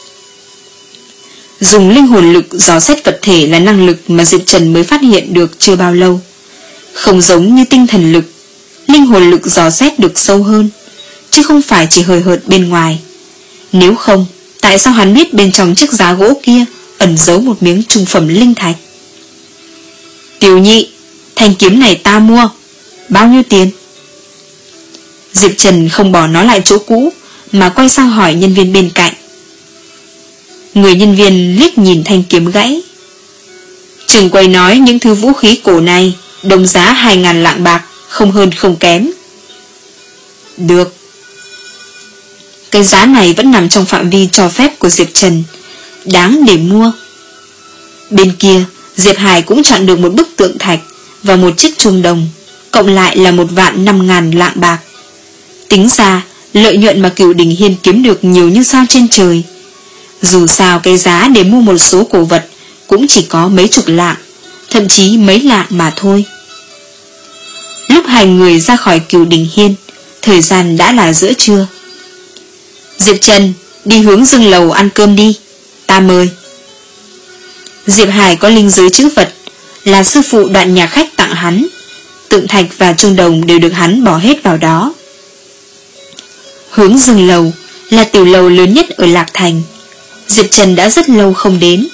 Dùng linh hồn lực dò xét vật thể là năng lực mà Diệp Trần mới phát hiện được chưa bao lâu. Không giống như tinh thần lực, linh hồn lực dò xét được sâu hơn, chứ không phải chỉ hời hợt bên ngoài. Nếu không, tại sao hắn biết bên trong chiếc giá gỗ kia ẩn giấu một miếng trung phẩm linh thạch? Tiểu Nhị, thanh kiếm này ta mua, bao nhiêu tiền? Diệp Trần không bỏ nó lại chỗ cũ, mà quay sang hỏi nhân viên bên cạnh. Người nhân viên liếc nhìn thanh kiếm gãy. Trưởng quầy nói những thứ vũ khí cổ này đồng giá hai ngàn lạng bạc, không hơn không kém. Được. cái giá này vẫn nằm trong phạm vi cho phép của Diệp Trần, đáng để mua. Bên kia, Diệp Hải cũng chọn được một bức tượng thạch và một chiếc chuông đồng, cộng lại là một vạn năm ngàn lạng bạc. Tính ra, lợi nhuận mà Cửu Đình Hiên kiếm được nhiều như sao trên trời. Dù sao cái giá để mua một số cổ vật cũng chỉ có mấy chục lạng, thậm chí mấy lạng mà thôi. Lúc hai người ra khỏi Cửu Đình Hiên, thời gian đã là giữa trưa. Diệp Trần, đi hướng Dương lầu ăn cơm đi, ta mời. Diệp Hải có linh giới chữ vật, là sư phụ Đoạn Nhạc Khách tặng hắn. Tượng thạch và chuông đồng đều được hắn bỏ hết vào đó. Hướng Dương lầu là tiểu lầu lớn nhất ở Lạc Thành. Diệp Trần đã rất lâu không đến,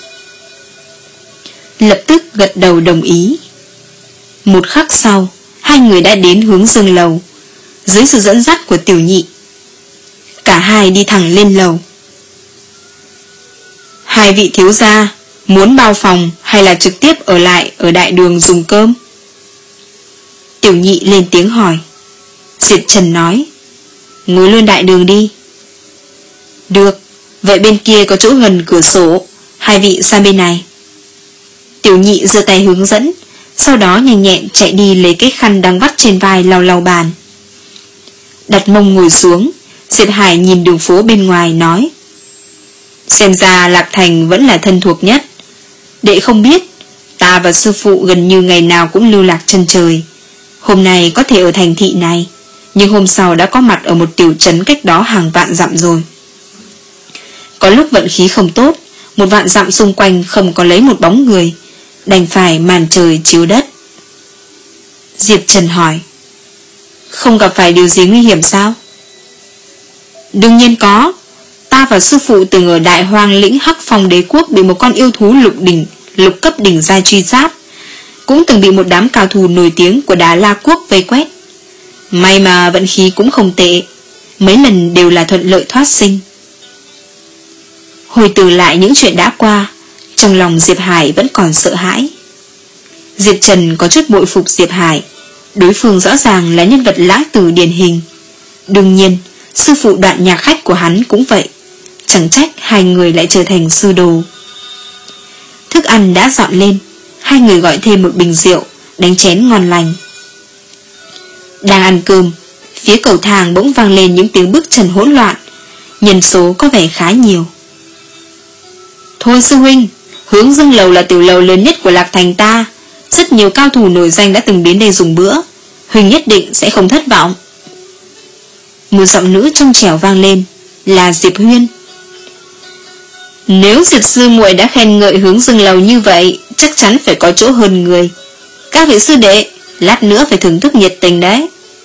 lập tức gật đầu đồng ý. Một khắc sau, hai người đã đến hướng Dương lầu, dưới sự dẫn dắt của Tiểu Nhị. Cả hai đi thẳng lên lầu. Hai vị thiếu gia muốn bao phòng hay là trực tiếp ở lại ở đại đường dùng cơm? Tiểu Nhị lên tiếng hỏi. Diệp Trần nói, ngồi luôn đại đường đi. Được, vậy bên kia có chỗ gần cửa sổ, hai vị sang bên này. Tiểu Nhị giơ tay hướng dẫn, sau đó nhanh nhẹn chạy đi lấy cái khăn đang vắt trên vai lau lau bàn. Đặt mông ngồi xuống, Diệp Hải nhìn đường phố bên ngoài nói, xem ra Lạc Thành vẫn là thân thuộc nhất. Đệ không biết, ta và sư phụ gần như ngày nào cũng lưu lạc chân trời. Hôm nay có thể ở thành thị này, nhưng hôm sau đã có mặt ở một tiểu trấn cách đó hàng vạn dặm rồi. Có lúc vận khí không tốt, một vạn dặm xung quanh không có lấy một bóng người, đành phải màn trời chiếu đất. Diệp Trần hỏi, không gặp phải điều gì nguy hiểm sao? Đương nhiên có. Ta và sư phụ từng ở Đại Hoang lĩnh Hắc Phong Đế Quốc bị một con yêu thú lục đỉnh, lục cấp đỉnh giai truy sát, cũng từng bị một đám cao thủ nổi tiếng của Đá La Quốc vây quét. May mà vận khí cũng không tệ, mấy lần đều là thuận lợi thoát sinh. Hồi tưởng lại những chuyện đã qua, trong lòng Diệp Hải vẫn còn sợ hãi. Diệp Trần có chút bội phục Diệp Hải, đối phương rõ ràng là nhân vật lãng tử điển hình. Đương nhiên, sư phụ Đoạn Nhạc Khách của hắn cũng vậy, chẳng trách hai người lại trở thành sư đồ. Thức ăn đã dọn lên, hai người gọi thêm một bình rượu, đánh chén ngon lành. Đang ăn cơm, phía cầu thang bỗng vang lên những tiếng bước chân hỗn loạn, nhân số có vẻ khá nhiều. Thôi sư huynh, hướng Dương lầu là tiểu lầu lớn nhất của Lạc Thành ta, rất nhiều cao thủ nổi danh đã từng đến đây dùng bữa, huynh nhất định sẽ không thất vọng. Một giọng nữ trong trẻo vang lên, là Diệp Huyên. Nếu Diệp sư muội đã khen ngợi hướng Dương lầu như vậy, chắc chắn phải có chỗ hơn người. Các vị sư đệ, lát nữa phải thưởng thức nhiệt tình đấy.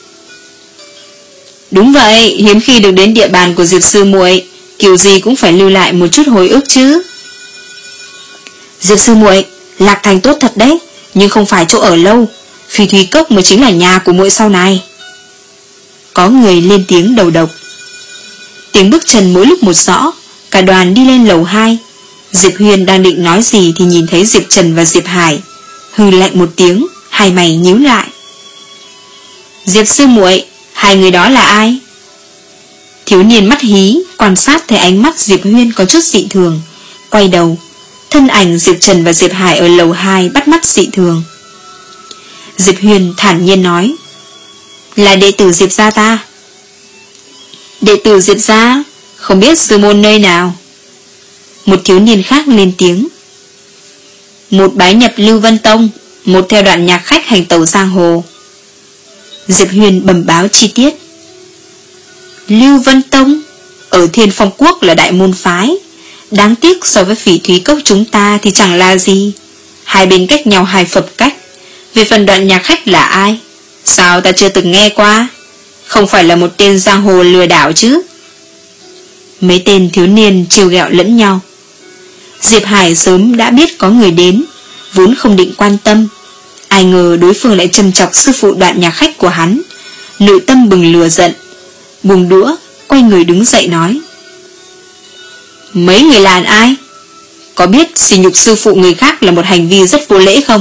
Đúng vậy, hiếm khi được đến địa bàn của Diệp sư muội, kiểu gì cũng phải lưu lại một chút hồi ức chứ. Diệp sư muội, Lạc Thành tốt thật đấy, nhưng không phải chỗ ở lâu, Phỉ Thúy Cốc mới chính là nhà của muội sau này. Có người lên tiếng đầu độc. Tiếng bước chân mỗi lúc một rõ, cả đoàn đi lên lầu hai. Diệp Huyền đang định nói gì thì nhìn thấy Diệp Trần và Diệp Hải, hừ lạnh một tiếng, hai mày nhíu lại. Diệp sư muội, hai người đó là ai? Thiếu niên mắt hí quan sát thấy ánh mắt Diệp Huyên có chút dị thường, quay đầu, thân ảnh Diệp Trần và Diệp Hải ở lầu hai bắt mắt dị thường. Diệp Huyên thản nhiên nói, là đệ tử Diệp gia ta. Đệ tử Diệp gia? Không biết sư môn nơi nào? Một thiếu niên khác lên tiếng. Một bái nhập Lưu Vân Tông, một theo Đoạn Nhạc Khách hành tẩu giang hồ. Diệp Huyền bẩm báo chi tiết. Lưu Vân Tông ở Thiên Phong Quốc là đại môn phái, đáng tiếc so với Phỉ Thúy Cốc chúng ta thì chẳng là gì, hai bên cách nhau hai phập cách. Về phần Đoạn Nhạc Khách là ai, sao ta chưa từng nghe qua? Không phải là một tên giang hồ lừa đảo chứ? Mấy tên thiếu niên trêu ghẹo lẫn nhau. Diệp Hải sớm đã biết có người đến, vốn không định quan tâm, ai ngờ đối phương lại châm chọc sư phụ Đoạn Nhạc Khách của hắn, nội tâm bừng lửa giận, buông đũa, quay người đứng dậy nói. Mấy người là ai? Có biết sỉ nhục sư phụ người khác là một hành vi rất vô lễ không?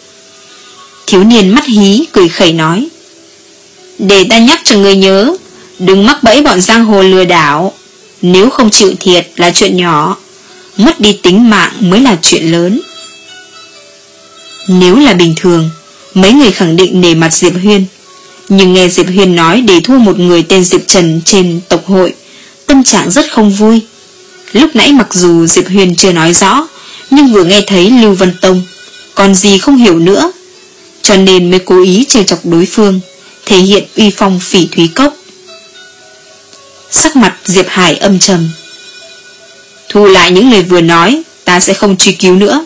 Thiếu niên mắt hí cười khẩy nói. Để ta nhắc cho người nhớ, Đừng mắc bẫy bọn giang hồ lừa đảo. Nếu không chịu thiệt là chuyện nhỏ, mất đi tính mạng mới là chuyện lớn. Nếu là bình thường, mấy người khẳng định nể mặt Diệp Huyên. Nhưng nghe Diệp Huyên nói để thua một người tên Diệp Trần trên tộc hội, tâm trạng rất không vui. Lúc nãy mặc dù Diệp Huyên chưa nói rõ, nhưng vừa nghe thấy Lưu Vân Tông, còn gì không hiểu nữa, cho nên mới cố ý trêu chọc đối phương, thể hiện uy phong Phỉ Thúy Cốc. Sắc mặt Diệp Hải âm trầm. Thu lại những lời vừa nói, ta sẽ không truy cứu nữa.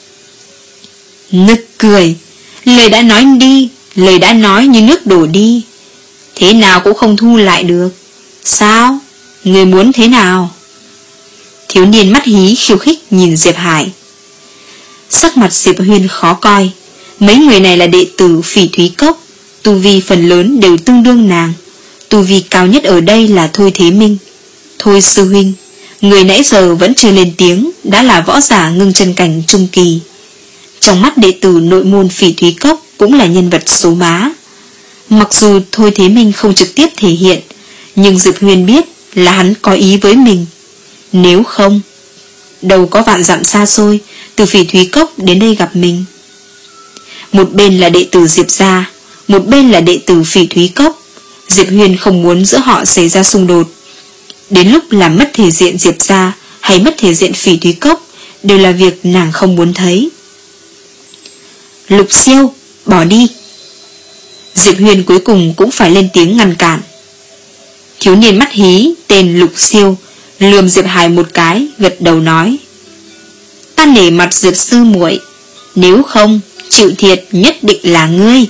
Nực cười. Lời đã nói đi, lời đã nói như nước đổ đi, thế nào cũng không thu lại được. Sao? Người muốn thế nào? Thiếu niên mắt hí khiêu khích nhìn Diệp Hải. Sắc mặt Diệp Huyên khó coi. Mấy người này là đệ tử Phỉ Thúy Cốc, tu vi phần lớn đều tương đương nàng. Tu vi cao nhất ở đây là Thôi Thế Minh. Thôi sư huynh, người nãy giờ vẫn chưa lên tiếng, đã là võ giả ngưng chân cảnh trung kỳ. Trong mắt đệ tử nội môn Phỉ Thúy Cốc cũng là nhân vật số má. Mặc dù Thôi Thế Minh không trực tiếp thể hiện, nhưng Diệp Huyên biết là hắn có ý với mình. Nếu không, đâu có vạn dặm xa xôi từ Phỉ Thúy Cốc đến đây gặp mình. Một bên là đệ tử Diệp gia, một bên là đệ tử Phỉ Thúy Cốc. Diệp Huyên không muốn giữa họ xảy ra xung đột. Đến lúc làm mất thể diện Diệp gia hay mất thể diện Phỉ Thúy Cốc đều là việc nàng không muốn thấy. Lục Siêu, bỏ đi. Diệp Huyên cuối cùng cũng phải lên tiếng ngăn cản. Thiếu niên mắt hí tên Lục Siêu lườm Diệp Hải một cái, gật đầu nói: Ta nể mặt Diệp sư muội, nếu không chịu thiệt nhất định là ngươi.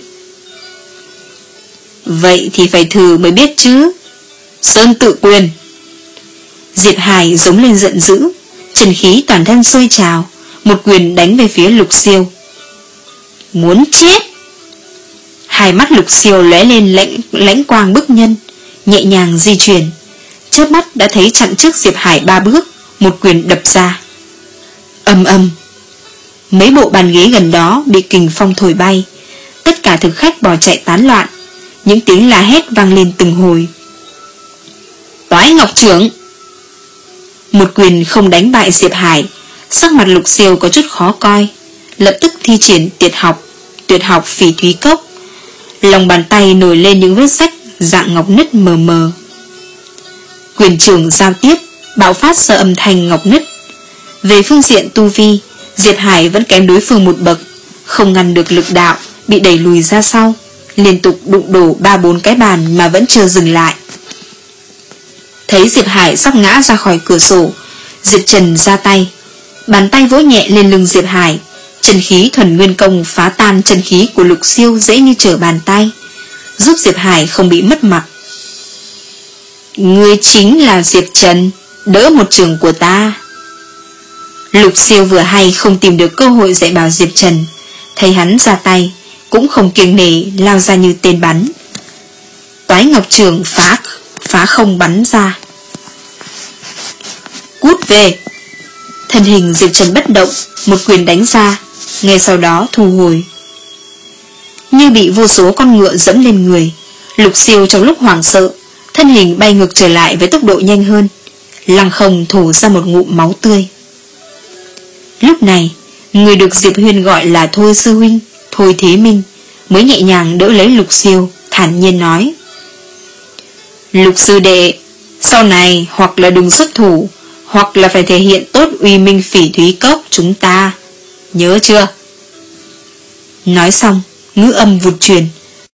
Vậy thì phải thử mới biết chứ. Sơn tự quyền. Diệp Hải giống lên giận dữ, chân khí toàn thân sôi trào, một quyền đánh về phía Lục Siêu. Muốn chết. Hai mắt Lục Siêu lóe lên lãnh, lãnh quang bức nhân, nhẹ nhàng di chuyển, chớp mắt đã thấy chặn trước Diệp Hải ba bước, một quyền đập ra. Ầm ầm. Mấy bộ bàn ghế gần đó bị kình phong thổi bay, tất cả thực khách bỏ chạy tán loạn, những tiếng la hét vang lên từng hồi. Toái Ngọc Trưởng. Một quyền không đánh bại Diệp Hải, sắc mặt Lục Siêu có chút khó coi, lập tức thi triển tuyệt học, tuyệt học Phỉ Thúy Cốc. Lòng bàn tay nổi lên những vết rách dạng ngọc nứt mờ mờ. Quyền trưởng giao tiếp, bạo phát ra âm thanh ngọc nứt. Về phương diện tu vi, Diệp Hải vẫn kém đối phương một bậc, không ngăn được lực đạo, bị đẩy lùi ra sau, liên tục đụng đổ ba bốn cái bàn mà vẫn chưa dừng lại. Thấy Diệp Hải sắp ngã ra khỏi cửa sổ, Diệp Trần ra tay, bàn tay vỗ nhẹ lên lưng Diệp Hải, chân khí thuần nguyên công phá tan chân khí của Lục Siêu dễ như trở bàn tay, giúp Diệp Hải không bị mất mặt. Ngươi chính là Diệp Trần, đỡ một trường của ta. Lục Siêu vừa hay không tìm được cơ hội dạy bảo Diệp Trần, thấy hắn ra tay cũng không kiêng nể, lao ra như tên bắn. Toái Ngọc Trường phá phá không bắn ra. Cút về. Thân hình Diệp Trần bất động, một quyền đánh ra, ngay sau đó thu hồi. Như bị vô số con ngựa dẫm lên người, Lục Siêu trong lúc hoảng sợ, thân hình bay ngược trở lại với tốc độ nhanh hơn, lăng không thổ ra một ngụm máu tươi. Lúc này, người được Diệp Huyên gọi là Thôi sư huynh, Thôi Thế Minh, mới nhẹ nhàng đỡ lấy Lục Siêu, thản nhiên nói: Lục sư đệ, sau này hoặc là đừng xuất thủ, hoặc là phải thể hiện tốt uy minh Phỉ Thúy Cốc chúng ta, nhớ chưa? Nói xong, ngữ âm vụt truyền,